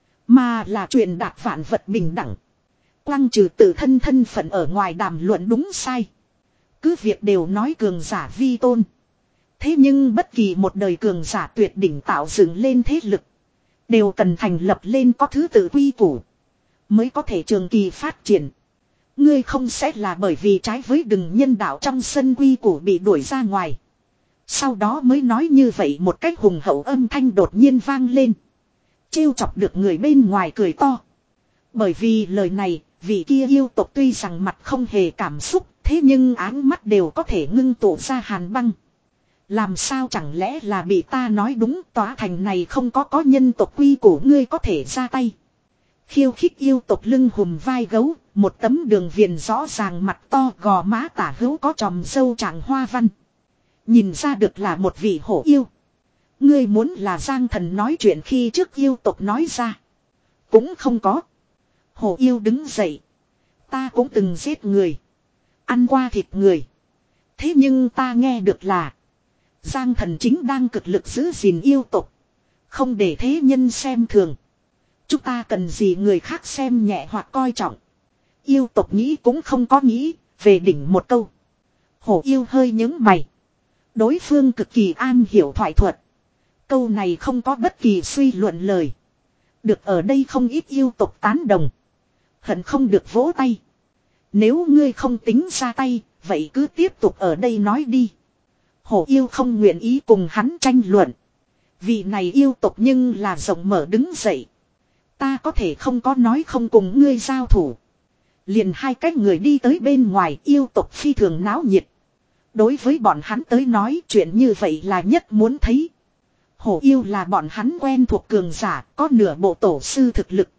Mà là truyền đạt vạn vật bình đẳng. Quang trừ tự thân thân phận ở ngoài đàm luận đúng sai. Cứ việc đều nói cường giả vi tôn. Thế nhưng bất kỳ một đời cường giả tuyệt đỉnh tạo dựng lên thế lực. Đều cần thành lập lên có thứ tự quy củ. Mới có thể trường kỳ phát triển. Ngươi không sẽ là bởi vì trái với đừng nhân đạo trong sân quy củ bị đuổi ra ngoài. Sau đó mới nói như vậy một cách hùng hậu âm thanh đột nhiên vang lên. Trêu chọc được người bên ngoài cười to. Bởi vì lời này, vị kia yêu tộc tuy rằng mặt không hề cảm xúc, thế nhưng áng mắt đều có thể ngưng tụ ra hàn băng. Làm sao chẳng lẽ là bị ta nói đúng tòa thành này không có có nhân tộc quy củ ngươi có thể ra tay. Khiêu khích yêu tộc lưng hùm vai gấu, một tấm đường viền rõ ràng mặt to gò má tả hữu có tròm dâu trạng hoa văn. Nhìn ra được là một vị hổ yêu. Ngươi muốn là Giang thần nói chuyện khi trước yêu tộc nói ra. Cũng không có. Hổ yêu đứng dậy. Ta cũng từng giết người. Ăn qua thịt người. Thế nhưng ta nghe được là. Giang thần chính đang cực lực giữ gìn yêu tộc. Không để thế nhân xem thường. Chúng ta cần gì người khác xem nhẹ hoặc coi trọng. Yêu tộc nghĩ cũng không có nghĩ. Về đỉnh một câu. Hổ yêu hơi nhướng mày. Đối phương cực kỳ an hiểu thoại thuật. Câu này không có bất kỳ suy luận lời. Được ở đây không ít yêu tộc tán đồng. Hận không được vỗ tay. Nếu ngươi không tính ra tay, vậy cứ tiếp tục ở đây nói đi. Hổ yêu không nguyện ý cùng hắn tranh luận. Vị này yêu tộc nhưng là rộng mở đứng dậy. Ta có thể không có nói không cùng ngươi giao thủ. Liền hai cách người đi tới bên ngoài yêu tộc phi thường náo nhiệt. Đối với bọn hắn tới nói chuyện như vậy là nhất muốn thấy. Hổ yêu là bọn hắn quen thuộc cường giả, có nửa bộ tổ sư thực lực.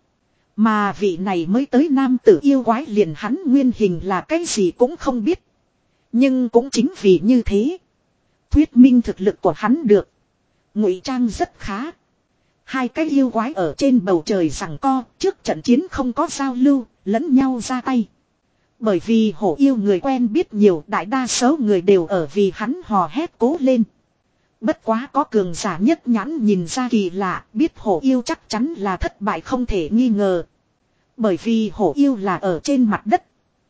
Mà vị này mới tới nam tử yêu quái liền hắn nguyên hình là cái gì cũng không biết. Nhưng cũng chính vì như thế. Thuyết minh thực lực của hắn được. Ngụy trang rất khá. Hai cái yêu quái ở trên bầu trời giằng co, trước trận chiến không có giao lưu, lẫn nhau ra tay. Bởi vì hổ yêu người quen biết nhiều, đại đa số người đều ở vì hắn hò hét cố lên. Bất quá có cường giả nhất nhãn nhìn ra kỳ lạ, biết hổ yêu chắc chắn là thất bại không thể nghi ngờ. Bởi vì hổ yêu là ở trên mặt đất.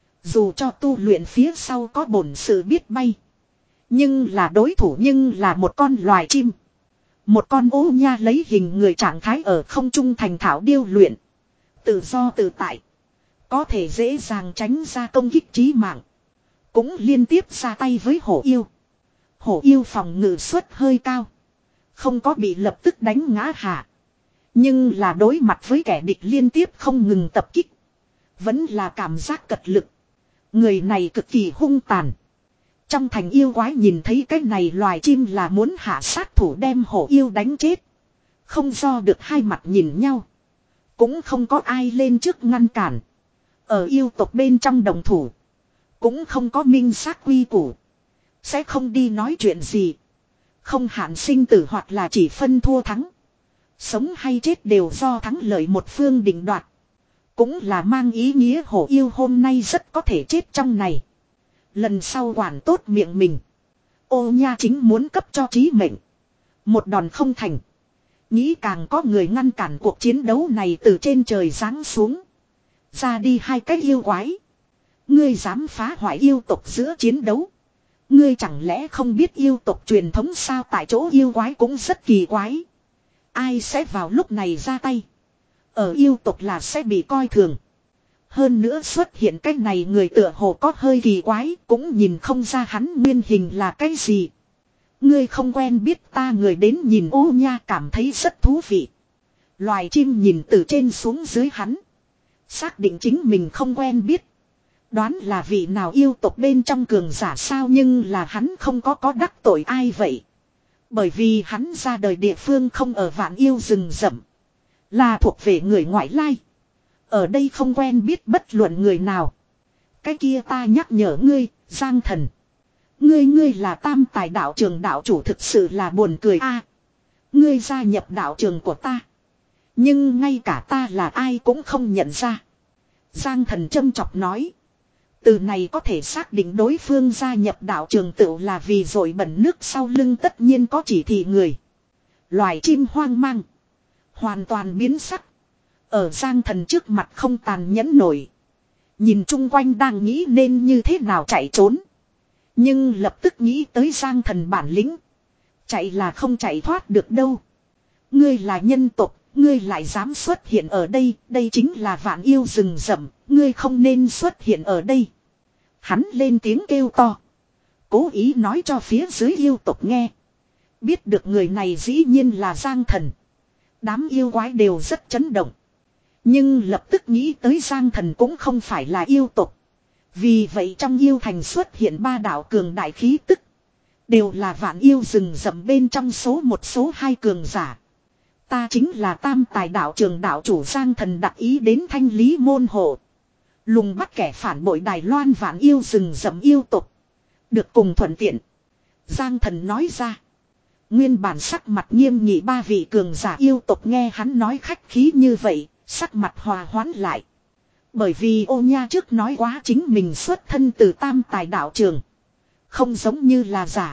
Dù cho tu luyện phía sau có bổn sự biết bay. Nhưng là đối thủ nhưng là một con loài chim. Một con ô nha lấy hình người trạng thái ở không trung thành thảo điêu luyện. Tự do tự tại. Có thể dễ dàng tránh ra công kích chí mạng. Cũng liên tiếp ra tay với hổ yêu. Hổ yêu phòng ngự suất hơi cao. Không có bị lập tức đánh ngã hạ. Nhưng là đối mặt với kẻ địch liên tiếp không ngừng tập kích. Vẫn là cảm giác cật lực. Người này cực kỳ hung tàn. Trong thành yêu quái nhìn thấy cái này loài chim là muốn hạ sát thủ đem hổ yêu đánh chết. Không do được hai mặt nhìn nhau. Cũng không có ai lên trước ngăn cản. Ở yêu tộc bên trong đồng thủ. Cũng không có minh xác quy củ. Sẽ không đi nói chuyện gì. Không hạn sinh tử hoặc là chỉ phân thua thắng. Sống hay chết đều do thắng lợi một phương định đoạt. Cũng là mang ý nghĩa hổ yêu hôm nay rất có thể chết trong này. Lần sau quản tốt miệng mình. Ô nha chính muốn cấp cho trí mệnh. Một đòn không thành. Nghĩ càng có người ngăn cản cuộc chiến đấu này từ trên trời giáng xuống. Ra đi hai cái yêu quái. Ngươi dám phá hoại yêu tộc giữa chiến đấu. Ngươi chẳng lẽ không biết yêu tộc truyền thống sao? Tại chỗ yêu quái cũng rất kỳ quái. Ai sẽ vào lúc này ra tay? Ở yêu tộc là sẽ bị coi thường. Hơn nữa xuất hiện cái này người tựa hồ có hơi kỳ quái, cũng nhìn không ra hắn nguyên hình là cái gì. Ngươi không quen biết ta, người đến nhìn ô nha cảm thấy rất thú vị. Loài chim nhìn từ trên xuống dưới hắn. Xác định chính mình không quen biết. Đoán là vị nào yêu tộc bên trong cường giả sao, nhưng là hắn không có có đắc tội ai vậy. Bởi vì hắn ra đời địa phương không ở Vạn Yêu rừng rậm. Là thuộc về người ngoại lai. Ở đây không quen biết bất luận người nào. Cái kia ta nhắc nhở ngươi, Giang Thần. Ngươi ngươi là Tam Tài đạo trường đạo chủ, thực sự là buồn cười a. Ngươi gia nhập đạo trường của ta. Nhưng ngay cả ta là ai cũng không nhận ra. Giang Thần châm chọc nói. Từ này có thể xác định đối phương gia nhập đạo trường tựu là vì dội bẩn nước sau lưng tất nhiên có chỉ thị người. Loài chim hoang mang. Hoàn toàn biến sắc. Ở Giang Thần trước mặt không tàn nhẫn nổi. Nhìn chung quanh đang nghĩ nên như thế nào chạy trốn. Nhưng lập tức nghĩ tới Giang Thần bản lĩnh. Chạy là không chạy thoát được đâu. Ngươi là nhân tộc, ngươi lại dám xuất hiện ở đây. Đây chính là Vạn Yêu rừng rậm. Ngươi không nên xuất hiện ở đây. Hắn lên tiếng kêu to. Cố ý nói cho phía dưới yêu tộc nghe. Biết được người này dĩ nhiên là Giang Thần. Đám yêu quái đều rất chấn động. Nhưng lập tức nghĩ tới Giang Thần cũng không phải là yêu tộc. Vì vậy trong yêu thành xuất hiện ba đạo cường đại khí tức. Đều là Vạn Yêu rừng rậm bên trong số một số hai cường giả. Ta chính là Tam Tài đạo trường đạo chủ. Giang Thần đặc ý đến thanh lý môn hộ. Lùng bắt kẻ phản bội Đài Loan Vạn Yêu rừng rậm yêu tộc. Được cùng thuận tiện. Giang Thần nói ra. Nguyên bản sắc mặt nghiêm nghị ba vị cường giả yêu tộc nghe hắn nói khách khí như vậy, sắc mặt hòa hoãn lại. Bởi vì ô nha trước nói quá chính mình xuất thân từ Tam Tài đạo trường. Không giống như là giả.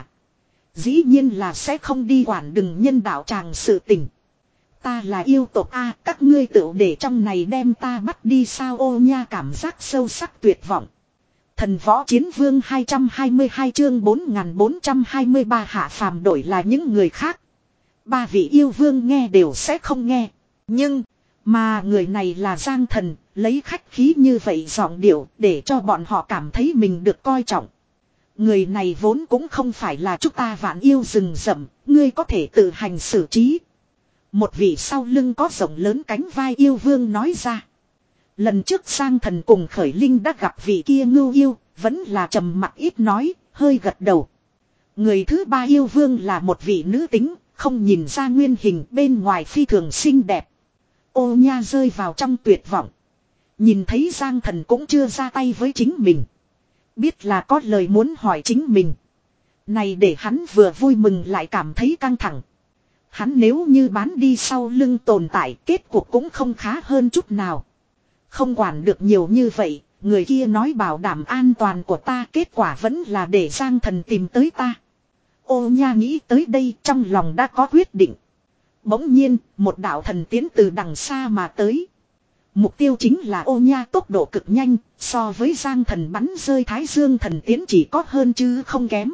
Dĩ nhiên là sẽ không đi quản đừng nhân đạo tràng sự tình. Ta là yêu tộc A, các ngươi tự để trong này đem ta bắt đi sao? Ô nha cảm giác sâu sắc tuyệt vọng. Thần võ chiến vương hai trăm hai mươi hai chương bốn nghìn bốn trăm hai mươi ba hạ phàm đổi là những người khác. Ba vị yêu vương nghe đều sẽ không nghe. Nhưng, mà người này là Giang Thần, lấy khách khí như vậy giọng điệu để cho bọn họ cảm thấy mình được coi trọng. Người này vốn cũng không phải là chúng ta Vạn Yêu rừng rậm, ngươi có thể tự hành xử trí. Một vị sau lưng có rộng lớn cánh vai yêu vương nói ra. Lần trước Giang Thần cùng Khởi Linh đã gặp vị kia ngưu yêu, vẫn là trầm mặc ít nói, hơi gật đầu. Người thứ ba yêu vương là một vị nữ tính, không nhìn ra nguyên hình, bên ngoài phi thường xinh đẹp. Ô nha rơi vào trong tuyệt vọng. Nhìn thấy Giang Thần cũng chưa ra tay với chính mình. Biết là có lời muốn hỏi chính mình. Này để hắn vừa vui mừng lại cảm thấy căng thẳng. Hắn nếu như bán đi sau lưng tồn tại, kết cuộc cũng không khá hơn chút nào. Không quản được nhiều như vậy, người kia nói bảo đảm an toàn của ta, kết quả vẫn là để Giang Thần tìm tới ta. Ô nha nghĩ tới đây, trong lòng đã có quyết định. Bỗng nhiên, một đạo thần tiến từ đằng xa mà tới. Mục tiêu chính là ô nha, tốc độ cực nhanh, so với Giang Thần bắn rơi Thái Dương thần tiến chỉ có hơn chứ không kém.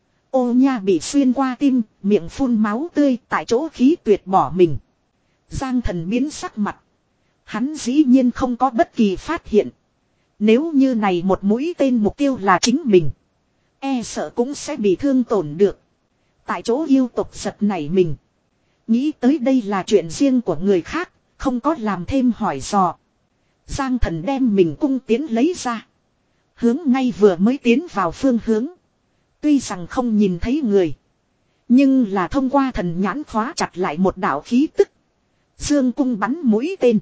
Ô nha bị xuyên qua tim, miệng phun máu tươi, tại chỗ khí tuyệt bỏ mình. Giang Thần biến sắc mặt. Hắn dĩ nhiên không có bất kỳ phát hiện. Nếu như này một mũi tên mục tiêu là chính mình, e sợ cũng sẽ bị thương tổn được. Tại chỗ yêu tộc giật nảy mình. Nghĩ tới đây là chuyện riêng của người khác, không có làm thêm hỏi dò. Giang Thần đem mình cung tiến lấy ra. Hướng ngay vừa mới tiến vào phương hướng. Tuy rằng không nhìn thấy người, nhưng là thông qua thần nhãn khóa chặt lại một đạo khí tức. Dương cung bắn mũi tên.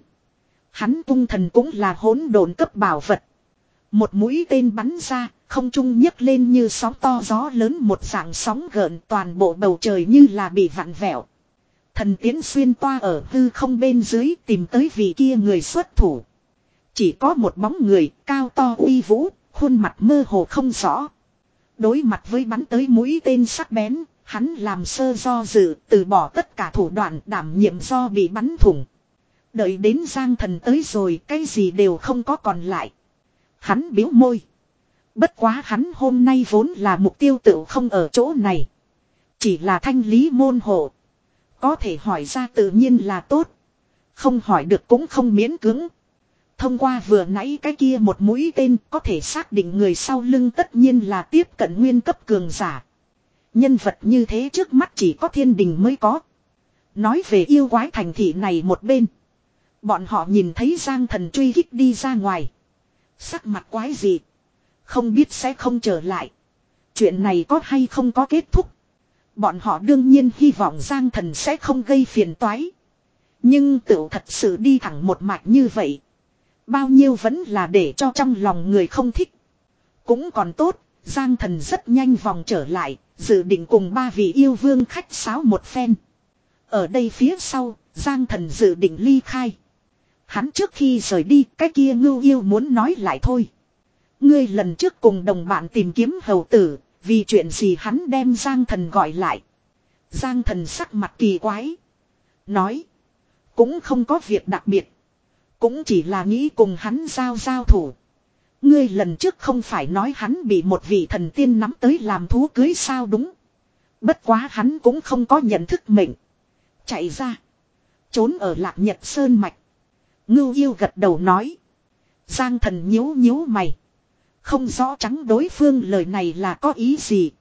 Hắn cung thần cũng là hỗn độn cấp bảo vật. Một mũi tên bắn ra, không trung nhấc lên như sóng to gió lớn, một dạng sóng gợn, toàn bộ bầu trời như là bị vặn vẹo. Thần tiến xuyên toa ở hư không bên dưới tìm tới vị kia người xuất thủ. Chỉ có một bóng người cao to uy vũ, khuôn mặt mơ hồ không rõ. Đối mặt với bắn tới mũi tên sắc bén, hắn làm sơ do dự, từ bỏ tất cả thủ đoạn đảm nhiệm do bị bắn thủng. Đợi đến Giang Thần tới rồi, cái gì đều không có còn lại. Hắn biếu môi. Bất quá hắn hôm nay vốn là mục tiêu tự không ở chỗ này. Chỉ là thanh lý môn hộ. Có thể hỏi ra tự nhiên là tốt. Không hỏi được cũng không miễn cưỡng. Thông qua vừa nãy cái kia một mũi tên có thể xác định người sau lưng tất nhiên là tiếp cận nguyên cấp cường giả. Nhân vật như thế trước mắt chỉ có thiên đình mới có. Nói về yêu quái thành thị này một bên. Bọn họ nhìn thấy Giang Thần truy kích đi ra ngoài. Sắc mặt quái gì. Không biết sẽ không trở lại. Chuyện này có hay không có kết thúc. Bọn họ đương nhiên hy vọng Giang Thần sẽ không gây phiền toái. Nhưng tựu thật sự đi thẳng một mạch như vậy. Bao nhiêu vẫn là để cho trong lòng người không thích. Cũng còn tốt, Giang Thần rất nhanh vòng trở lại, dự định cùng ba vị yêu vương khách sáo một phen. Ở đây phía sau, Giang Thần dự định ly khai. Hắn trước khi rời đi, cái kia ngưu yêu muốn nói lại thôi. Ngươi lần trước cùng đồng bạn tìm kiếm hầu tử, vì chuyện gì hắn đem Giang Thần gọi lại. Giang Thần sắc mặt kỳ quái. Nói, cũng không có việc đặc biệt. Cũng chỉ là nghĩ cùng hắn giao giao thủ. Ngươi lần trước không phải nói hắn bị một vị thần tiên nắm tới làm thú cưới sao đúng. Bất quá hắn cũng không có nhận thức mệnh. Chạy ra. Trốn ở Lạc Nhật Sơn Mạch. Ngưu yêu gật đầu nói. Giang Thần nhíu nhíu mày. Không rõ trắng đối phương lời này là có ý gì.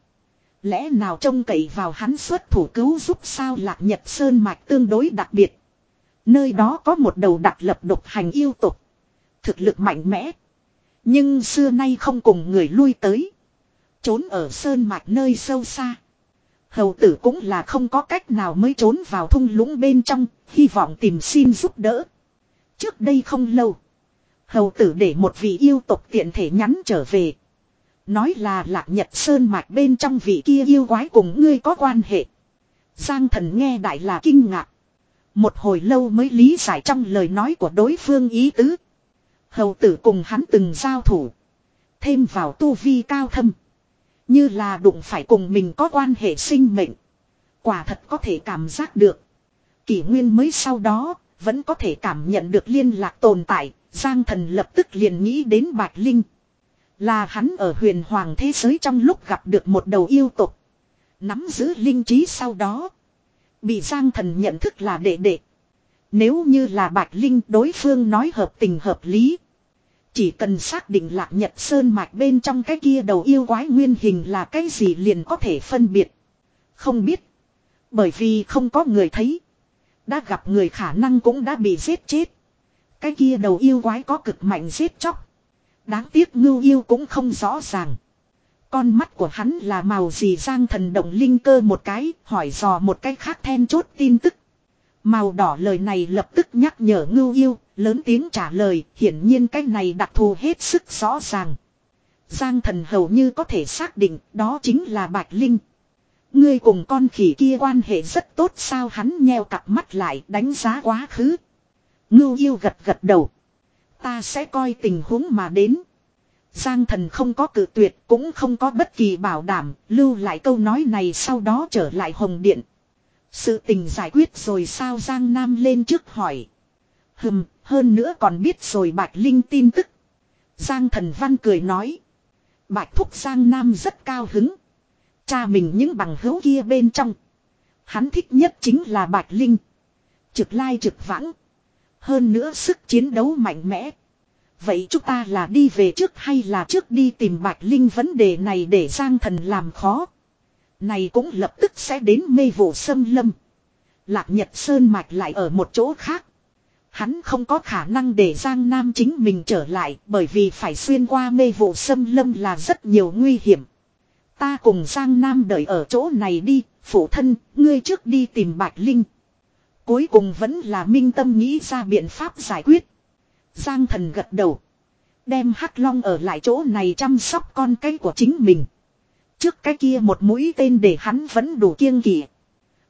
Lẽ nào trông cậy vào hắn xuất thủ cứu giúp sao Lạc Nhật Sơn Mạch tương đối đặc biệt. Nơi đó có một đầu đặc lập độc hành yêu tục. Thực lực mạnh mẽ. Nhưng xưa nay không cùng người lui tới. Trốn ở Sơn Mạch nơi sâu xa. Hầu tử cũng là không có cách nào mới trốn vào thung lũng bên trong. Hy vọng tìm xin giúp đỡ. Trước đây không lâu. Hầu tử để một vị yêu tộc tiện thể nhắn trở về. Nói là Lạc Nhật Sơn Mạch bên trong vị kia yêu quái cùng ngươi có quan hệ. Giang Thần nghe đại là kinh ngạc. Một hồi lâu mới lý giải trong lời nói của đối phương ý tứ. Hầu tử cùng hắn từng giao thủ. Thêm vào tu vi cao thâm. Như là đụng phải cùng mình có quan hệ sinh mệnh. Quả thật có thể cảm giác được. Kỷ nguyên mới sau đó, vẫn có thể cảm nhận được liên lạc tồn tại. Giang Thần lập tức liền nghĩ đến Bạch Linh. Là hắn ở huyền hoàng thế giới trong lúc gặp được một đầu yêu tục. Nắm giữ linh trí sau đó. Bị Giang Thần nhận thức là đệ đệ. Nếu như là Bạch Linh đối phương nói hợp tình hợp lý. Chỉ cần xác định Lạc Nhật Sơn Mạch bên trong cái kia đầu yêu quái nguyên hình là cái gì liền có thể phân biệt. Không biết. Bởi vì không có người thấy. Đã gặp người khả năng cũng đã bị giết chết. Cái kia đầu yêu quái có cực mạnh giết chóc. Đáng tiếc ngưu yêu cũng không rõ ràng. Con mắt của hắn là màu gì Giang Thần động linh cơ một cái, hỏi dò một cái khác then chốt tin tức. Màu đỏ lời này lập tức nhắc nhở ngưu yêu, lớn tiếng trả lời, hiển nhiên cái này đặc thù hết sức rõ ràng. Giang Thần hầu như có thể xác định đó chính là Bạch Linh. Ngươi cùng con khỉ kia quan hệ rất tốt sao hắn nheo cặp mắt lại đánh giá quá khứ. Ngưu yêu gật gật đầu. Ta sẽ coi tình huống mà đến. Giang Thần không có cự tuyệt cũng không có bất kỳ bảo đảm, lưu lại câu nói này sau đó trở lại Hồng Điện. Sự tình giải quyết rồi sao Giang Nam lên trước hỏi. Hừm, hơn nữa còn biết rồi Bạch Linh tin tức. Giang Thần Văn cười nói. Bạch thúc Giang Nam rất cao hứng. Cha mình những bằng hữu kia bên trong. Hắn thích nhất chính là Bạch Linh. Trực lai trực vãng. Hơn nữa sức chiến đấu mạnh mẽ. Vậy chúng ta là đi về trước hay là trước đi tìm Bạch Linh vấn đề này để Giang Thần làm khó. Này cũng lập tức sẽ đến mê vụ xâm lâm. Lạc Nhật Sơn Mạch lại ở một chỗ khác. Hắn không có khả năng để Giang Nam chính mình trở lại bởi vì phải xuyên qua mê vụ xâm lâm là rất nhiều nguy hiểm. Ta cùng Giang Nam đợi ở chỗ này đi, phụ thân, ngươi trước đi tìm Bạch Linh. Cuối cùng vẫn là minh tâm nghĩ ra biện pháp giải quyết. Giang Thần gật đầu. Đem Hắc Long ở lại chỗ này chăm sóc con cái của chính mình. Trước cái kia một mũi tên để hắn vẫn đủ kiêng kỵ.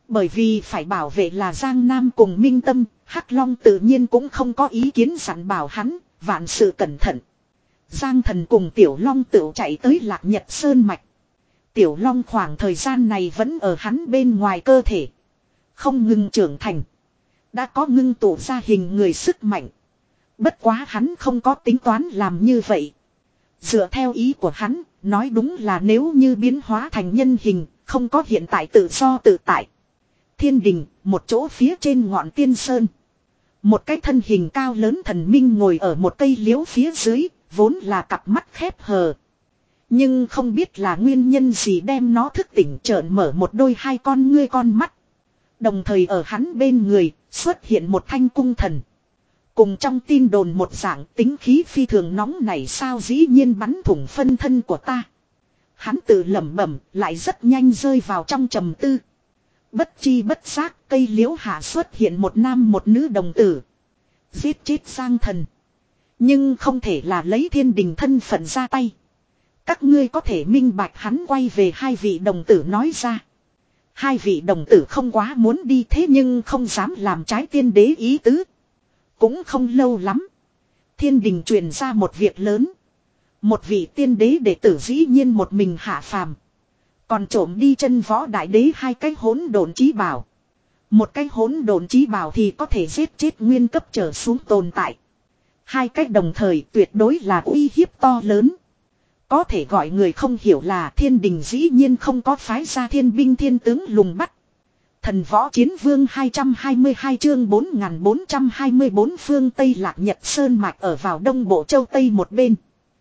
Bởi vì phải bảo vệ là Giang Nam cùng Minh Tâm, Hắc Long tự nhiên cũng không có ý kiến sẵn bảo hắn, vạn sự cẩn thận. Giang Thần cùng Tiểu Long tự chạy tới Lạc Nhật Sơn Mạch. Tiểu Long khoảng thời gian này vẫn ở hắn bên ngoài cơ thể. Không ngừng trưởng thành. Đã có ngưng tụ ra hình người sức mạnh. Bất quá hắn không có tính toán làm như vậy. Dựa theo ý của hắn, nói đúng là nếu như biến hóa thành nhân hình, không có hiện tại tự do tự tại. Thiên đình, một chỗ phía trên ngọn tiên sơn. Một cái thân hình cao lớn thần minh ngồi ở một cây liễu phía dưới, vốn là cặp mắt khép hờ. Nhưng không biết là nguyên nhân gì đem nó thức tỉnh trợn mở một đôi hai con ngươi con mắt. Đồng thời ở hắn bên người, xuất hiện một thanh cung thần. Cùng trong tin đồn một dạng tính khí phi thường nóng này sao dĩ nhiên bắn thủng phân thân của ta. Hắn tự lẩm bẩm, lại rất nhanh rơi vào trong trầm tư. Bất chi bất giác, cây liễu hạ xuất hiện một nam một nữ đồng tử. Giết chết Giang Thần. Nhưng không thể là lấy thiên đình thân phận ra tay. Các ngươi có thể minh bạch hắn quay về hai vị đồng tử nói ra. Hai vị đồng tử không quá muốn đi thế nhưng không dám làm trái tiên đế ý tứ. Cũng không lâu lắm. Thiên đình truyền ra một việc lớn. Một vị tiên đế đệ tử dĩ nhiên một mình hạ phàm. Còn trộm đi chân võ đại đế hai cái hỗn độn chí bảo. Một cái hỗn độn chí bảo thì có thể giết chết nguyên cấp trở xuống tồn tại. Hai cách đồng thời tuyệt đối là uy hiếp to lớn. Có thể gọi người không hiểu là thiên đình dĩ nhiên không có phái ra thiên binh thiên tướng lùng bắt. Thần võ chiến vương hai trăm hai mươi hai chương bốn nghìn bốn trăm hai mươi bốn phương Tây Lạc Nhật Sơn Mạch ở vào đông bộ châu Tây một bên.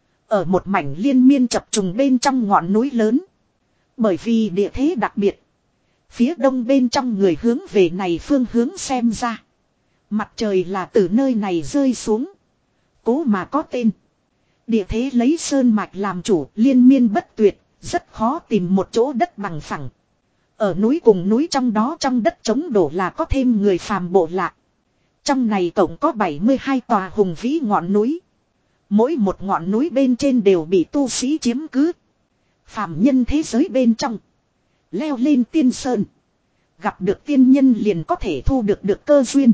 Ở một mảnh liên miên chập trùng bên trong ngọn núi lớn. Bởi vì địa thế đặc biệt. Phía đông bên trong người hướng về này phương hướng xem ra. Mặt trời là từ nơi này rơi xuống. Cố mà có tên. Địa thế lấy sơn mạch làm chủ liên miên bất tuyệt. Rất khó tìm một chỗ đất bằng phẳng. Ở núi cùng núi trong đó trong đất trống đổ là có thêm người phàm bộ lạc. Trong này tổng có bảy mươi hai tòa hùng vĩ ngọn núi. Mỗi một ngọn núi bên trên đều bị tu sĩ chiếm cứ. Phàm nhân thế giới bên trong. Leo lên tiên sơn. Gặp được tiên nhân liền có thể thu được được cơ duyên.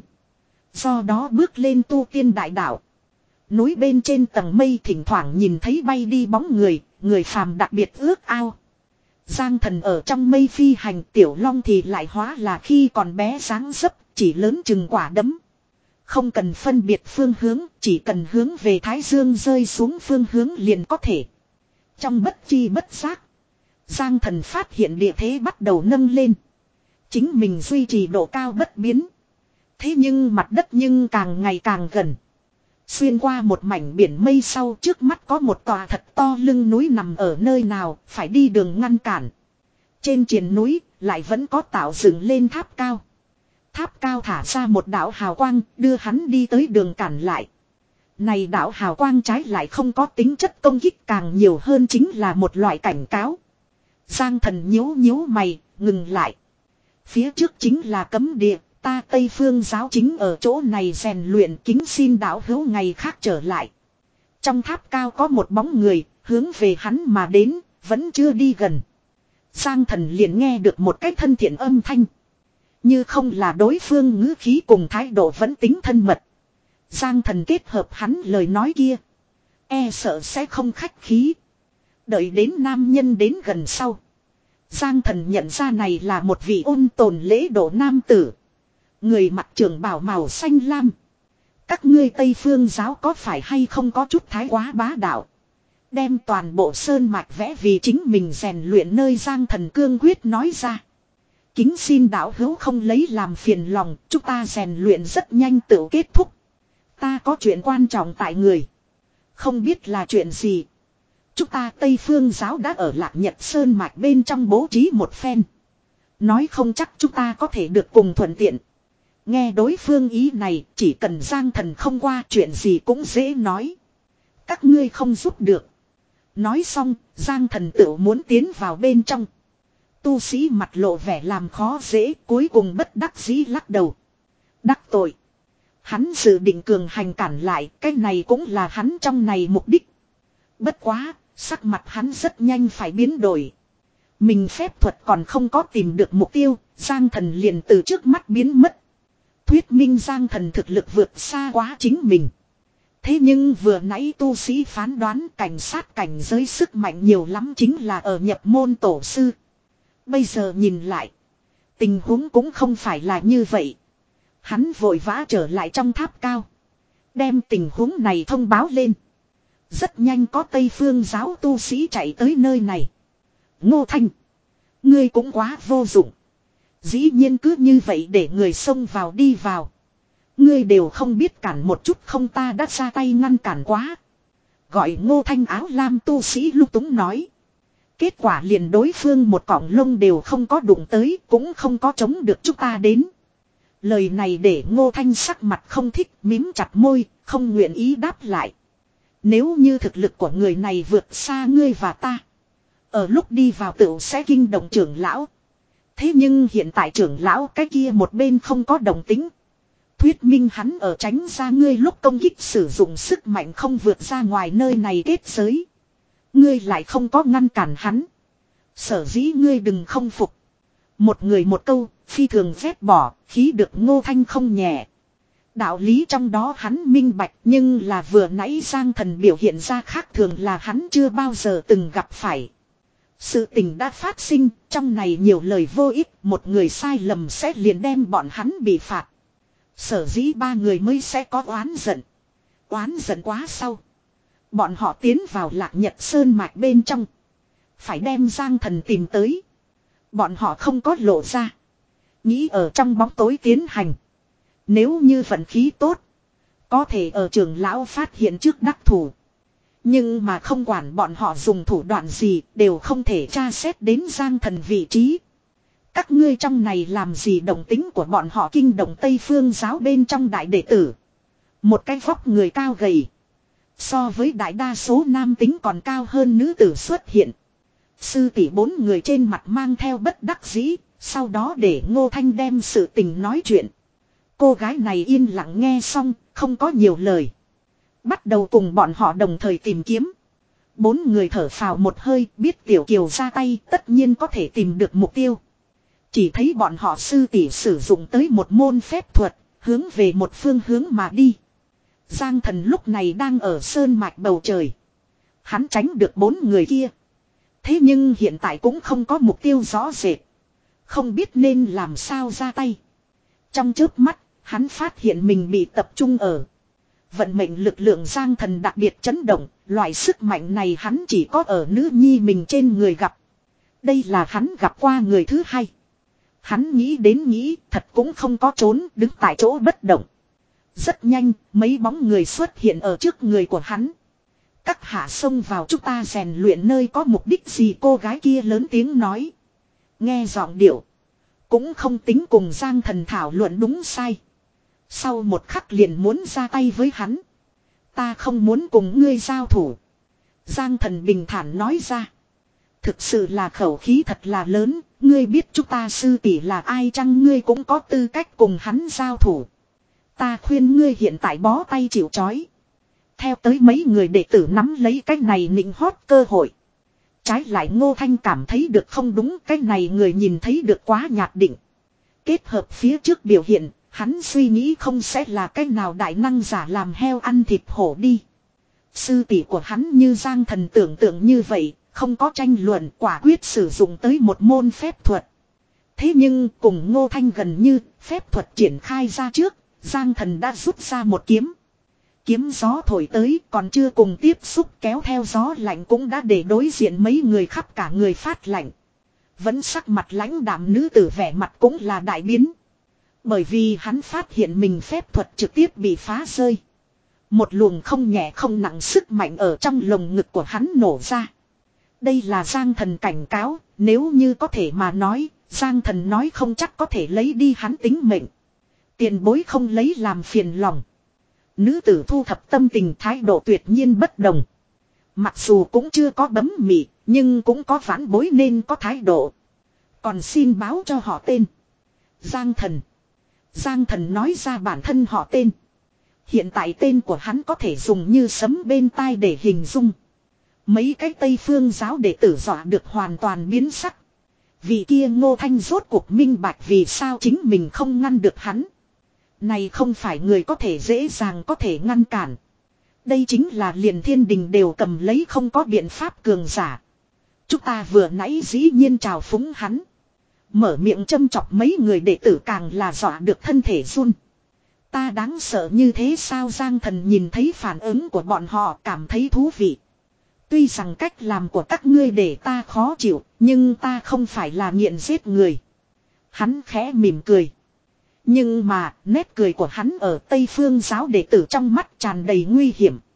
Do đó bước lên tu tiên đại đạo. Núi bên trên tầng mây thỉnh thoảng nhìn thấy bay đi bóng người. Người phàm đặc biệt ước ao. Giang Thần ở trong mây phi hành, Tiểu Long thì lại hóa là khi còn bé dáng dấp, chỉ lớn chừng quả đấm. Không cần phân biệt phương hướng, chỉ cần hướng về Thái Dương rơi xuống phương hướng liền có thể. Trong bất chi bất giác, Giang Thần phát hiện địa thế bắt đầu nâng lên. Chính mình duy trì độ cao bất biến. Thế nhưng mặt đất nhưng càng ngày càng gần. Xuyên qua một mảnh biển mây sau, trước mắt có một tòa thật to lưng núi nằm ở nơi nào, phải đi đường ngăn cản. Trên triền núi, lại vẫn có tạo dựng lên tháp cao. Tháp cao thả ra một đạo hào quang, đưa hắn đi tới đường cản lại. Này đạo hào quang trái lại không có tính chất công kích, càng nhiều hơn chính là một loại cảnh cáo. Giang Thần nhíu nhíu mày, ngừng lại. Phía trước chính là cấm địa. Ta Tây Phương giáo chính ở chỗ này rèn luyện, kính xin đạo hữu ngày khác trở lại. Trong tháp cao có một bóng người, hướng về hắn mà đến, vẫn chưa đi gần. Giang Thần liền nghe được một cái thân thiện âm thanh. Như không là đối phương ngữ khí cùng thái độ vẫn tính thân mật. Giang Thần kết hợp hắn lời nói kia. E sợ sẽ không khách khí. Đợi đến nam nhân đến gần sau. Giang Thần nhận ra này là một vị ôn tồn lễ độ nam tử. Người mặc trường bào màu xanh lam. Các ngươi Tây Phương giáo có phải hay không có chút thái quá bá đạo. Đem toàn bộ sơn mạch vẽ vì chính mình rèn luyện nơi Giang Thần cương quyết nói ra. Kính xin đạo hữu không lấy làm phiền lòng, chúng ta rèn luyện rất nhanh tự kết thúc. Ta có chuyện quan trọng tại người. Không biết là chuyện gì. Chúng ta Tây Phương giáo đã ở Lạc Nhật Sơn mạch bên trong bố trí một phen. Nói không chắc chúng ta có thể được cùng thuận tiện. Nghe đối phương ý này, chỉ cần Giang Thần không qua chuyện gì cũng dễ nói. Các ngươi không giúp được. Nói xong, Giang Thần tự muốn tiến vào bên trong. Tu sĩ mặt lộ vẻ làm khó dễ, cuối cùng bất đắc dĩ lắc đầu. Đắc tội. Hắn dự định cường hành cản lại, cái này cũng là hắn trong này mục đích. Bất quá, sắc mặt hắn rất nhanh phải biến đổi. Mình phép thuật còn không có tìm được mục tiêu, Giang Thần liền từ trước mắt biến mất. Thuyết minh Giang Thần thực lực vượt xa quá chính mình. Thế nhưng vừa nãy tu sĩ phán đoán cảnh sát cảnh giới sức mạnh nhiều lắm chính là ở nhập môn tổ sư. Bây giờ nhìn lại, tình huống cũng không phải là như vậy. Hắn vội vã trở lại trong tháp cao, đem tình huống này thông báo lên. Rất nhanh có Tây Phương giáo tu sĩ chạy tới nơi này. Ngô Thanh, ngươi cũng quá vô dụng. Dĩ nhiên cứ như vậy để người xông vào đi vào. Ngươi đều không biết cản một chút không, ta đã ra tay ngăn cản quá. Gọi Ngô Thanh áo lam tu sĩ lúc túng nói. Kết quả liền đối phương một cọng lông đều không có đụng tới, cũng không có chống được chúng ta đến. Lời này để Ngô Thanh sắc mặt không thích, mím chặt môi, không nguyện ý đáp lại. Nếu như thực lực của người này vượt xa ngươi và ta, ở lúc đi vào tựu sẽ kinh động trưởng lão. Thế nhưng hiện tại trưởng lão cái kia một bên không có đồng tính. Thuyết minh hắn ở tránh ra ngươi lúc công kích sử dụng sức mạnh không vượt ra ngoài nơi này kết giới. Ngươi lại không có ngăn cản hắn. Sở dĩ ngươi đừng không phục. Một người một câu, phi thường ghét bỏ, khí được Ngô Thanh không nhẹ. Đạo lý trong đó hắn minh bạch, nhưng là vừa nãy Giang Thần biểu hiện ra khác thường là hắn chưa bao giờ từng gặp phải. Sự tình đã phát sinh, trong này nhiều lời vô ích, một người sai lầm sẽ liền đem bọn hắn bị phạt. Sở dĩ ba người mới sẽ có oán giận. Oán giận quá sau, bọn họ tiến vào Lạc Nhật Sơn mạch bên trong, phải đem Giang Thần tìm tới. Bọn họ không có lộ ra, nghĩ ở trong bóng tối tiến hành. Nếu như vận khí tốt, có thể ở trưởng lão phát hiện trước đắc thủ. Nhưng mà không quản bọn họ dùng thủ đoạn gì, đều không thể tra xét đến Giang Thần vị trí. Các ngươi trong này làm gì động tính của bọn họ kinh động Tây Phương giáo bên trong đại đệ tử. Một cái vóc người cao gầy, so với đại đa số nam tính còn cao hơn nữ tử xuất hiện. Sư tỷ bốn người trên mặt mang theo bất đắc dĩ, sau đó để Ngô Thanh đem sự tình nói chuyện. Cô gái này yên lặng nghe xong, không có nhiều lời. Bắt đầu cùng bọn họ đồng thời tìm kiếm. Bốn người thở phào một hơi, biết Tiểu Kiều ra tay tất nhiên có thể tìm được mục tiêu. Chỉ thấy bọn họ sư tỷ sử dụng tới một môn phép thuật, hướng về một phương hướng mà đi. Giang Thần lúc này đang ở sơn mạch bầu trời. Hắn tránh được bốn người kia. Thế nhưng hiện tại cũng không có mục tiêu rõ rệt. Không biết nên làm sao ra tay. Trong chớp mắt, hắn phát hiện mình bị tập trung ở. Vận mệnh lực lượng Giang Thần đặc biệt chấn động, loại sức mạnh này hắn chỉ có ở nữ nhi mình trên người gặp. Đây là hắn gặp qua người thứ hai. Hắn nghĩ đến nghĩ, thật cũng không có trốn, đứng tại chỗ bất động. Rất nhanh, mấy bóng người xuất hiện ở trước người của hắn. Các hạ xông vào chúng ta rèn luyện nơi có mục đích gì, cô gái kia lớn tiếng nói. Nghe giọng điệu, cũng không tính cùng Giang Thần thảo luận đúng sai. Sau một khắc liền muốn ra tay với hắn. Ta không muốn cùng ngươi giao thủ. Giang Thần bình thản nói ra. Thực sự là khẩu khí thật là lớn. Ngươi biết chúng ta sư tỷ là ai chăng, ngươi cũng có tư cách cùng hắn giao thủ. Ta khuyên ngươi hiện tại bó tay chịu trói. Theo tới mấy người đệ tử nắm lấy cái này nịnh hót cơ hội. Trái lại Ngô Thanh cảm thấy được không đúng, cái này người nhìn thấy được quá nhạt định. Kết hợp phía trước biểu hiện, hắn suy nghĩ không sẽ là cái nào đại năng giả làm heo ăn thịt hổ đi. Sư tỷ của hắn như Giang Thần tưởng tượng như vậy, không có tranh luận, quả quyết sử dụng tới một môn phép thuật. Thế nhưng cùng Ngô Thanh gần như, phép thuật triển khai ra trước, Giang Thần đã rút ra một kiếm. Kiếm gió thổi tới, còn chưa cùng tiếp xúc, kéo theo gió lạnh cũng đã để đối diện mấy người khắp cả người phát lạnh. Vẫn sắc mặt lãnh đạm nữ tử vẻ mặt cũng là đại biến. Bởi vì hắn phát hiện mình phép thuật trực tiếp bị phá rơi. Một luồng không nhẹ không nặng sức mạnh ở trong lồng ngực của hắn nổ ra. Đây là Giang Thần cảnh cáo, nếu như có thể mà nói, Giang Thần nói không chắc có thể lấy đi hắn tính mệnh. Tiền bối không lấy làm phiền lòng. Nữ tử thu thập tâm tình, thái độ tuyệt nhiên bất đồng. Mặc dù cũng chưa có bấm mị, nhưng cũng có vãn bối nên có thái độ. Còn xin báo cho họ tên. Giang Thần. Giang Thần nói ra bản thân họ tên. Hiện tại tên của hắn có thể dùng như sấm bên tai để hình dung. Mấy cái Tây Phương giáo đệ tử dọa được hoàn toàn biến sắc. Vị kia Ngô Thanh rốt cuộc minh bạch vì sao chính mình không ngăn được hắn. Này không phải người có thể dễ dàng có thể ngăn cản. Đây chính là liền thiên đình đều cầm lấy không có biện pháp cường giả. Chúng ta vừa nãy dĩ nhiên chào phúng hắn. Mở miệng châm chọc mấy người đệ tử càng là dọa được thân thể run. Ta đáng sợ như thế sao? Giang Thần nhìn thấy phản ứng của bọn họ cảm thấy thú vị. Tuy rằng cách làm của các ngươi để ta khó chịu, nhưng ta không phải là nghiện giết người. Hắn khẽ mỉm cười. Nhưng mà, nét cười của hắn ở Tây Phương giáo đệ tử trong mắt tràn đầy nguy hiểm.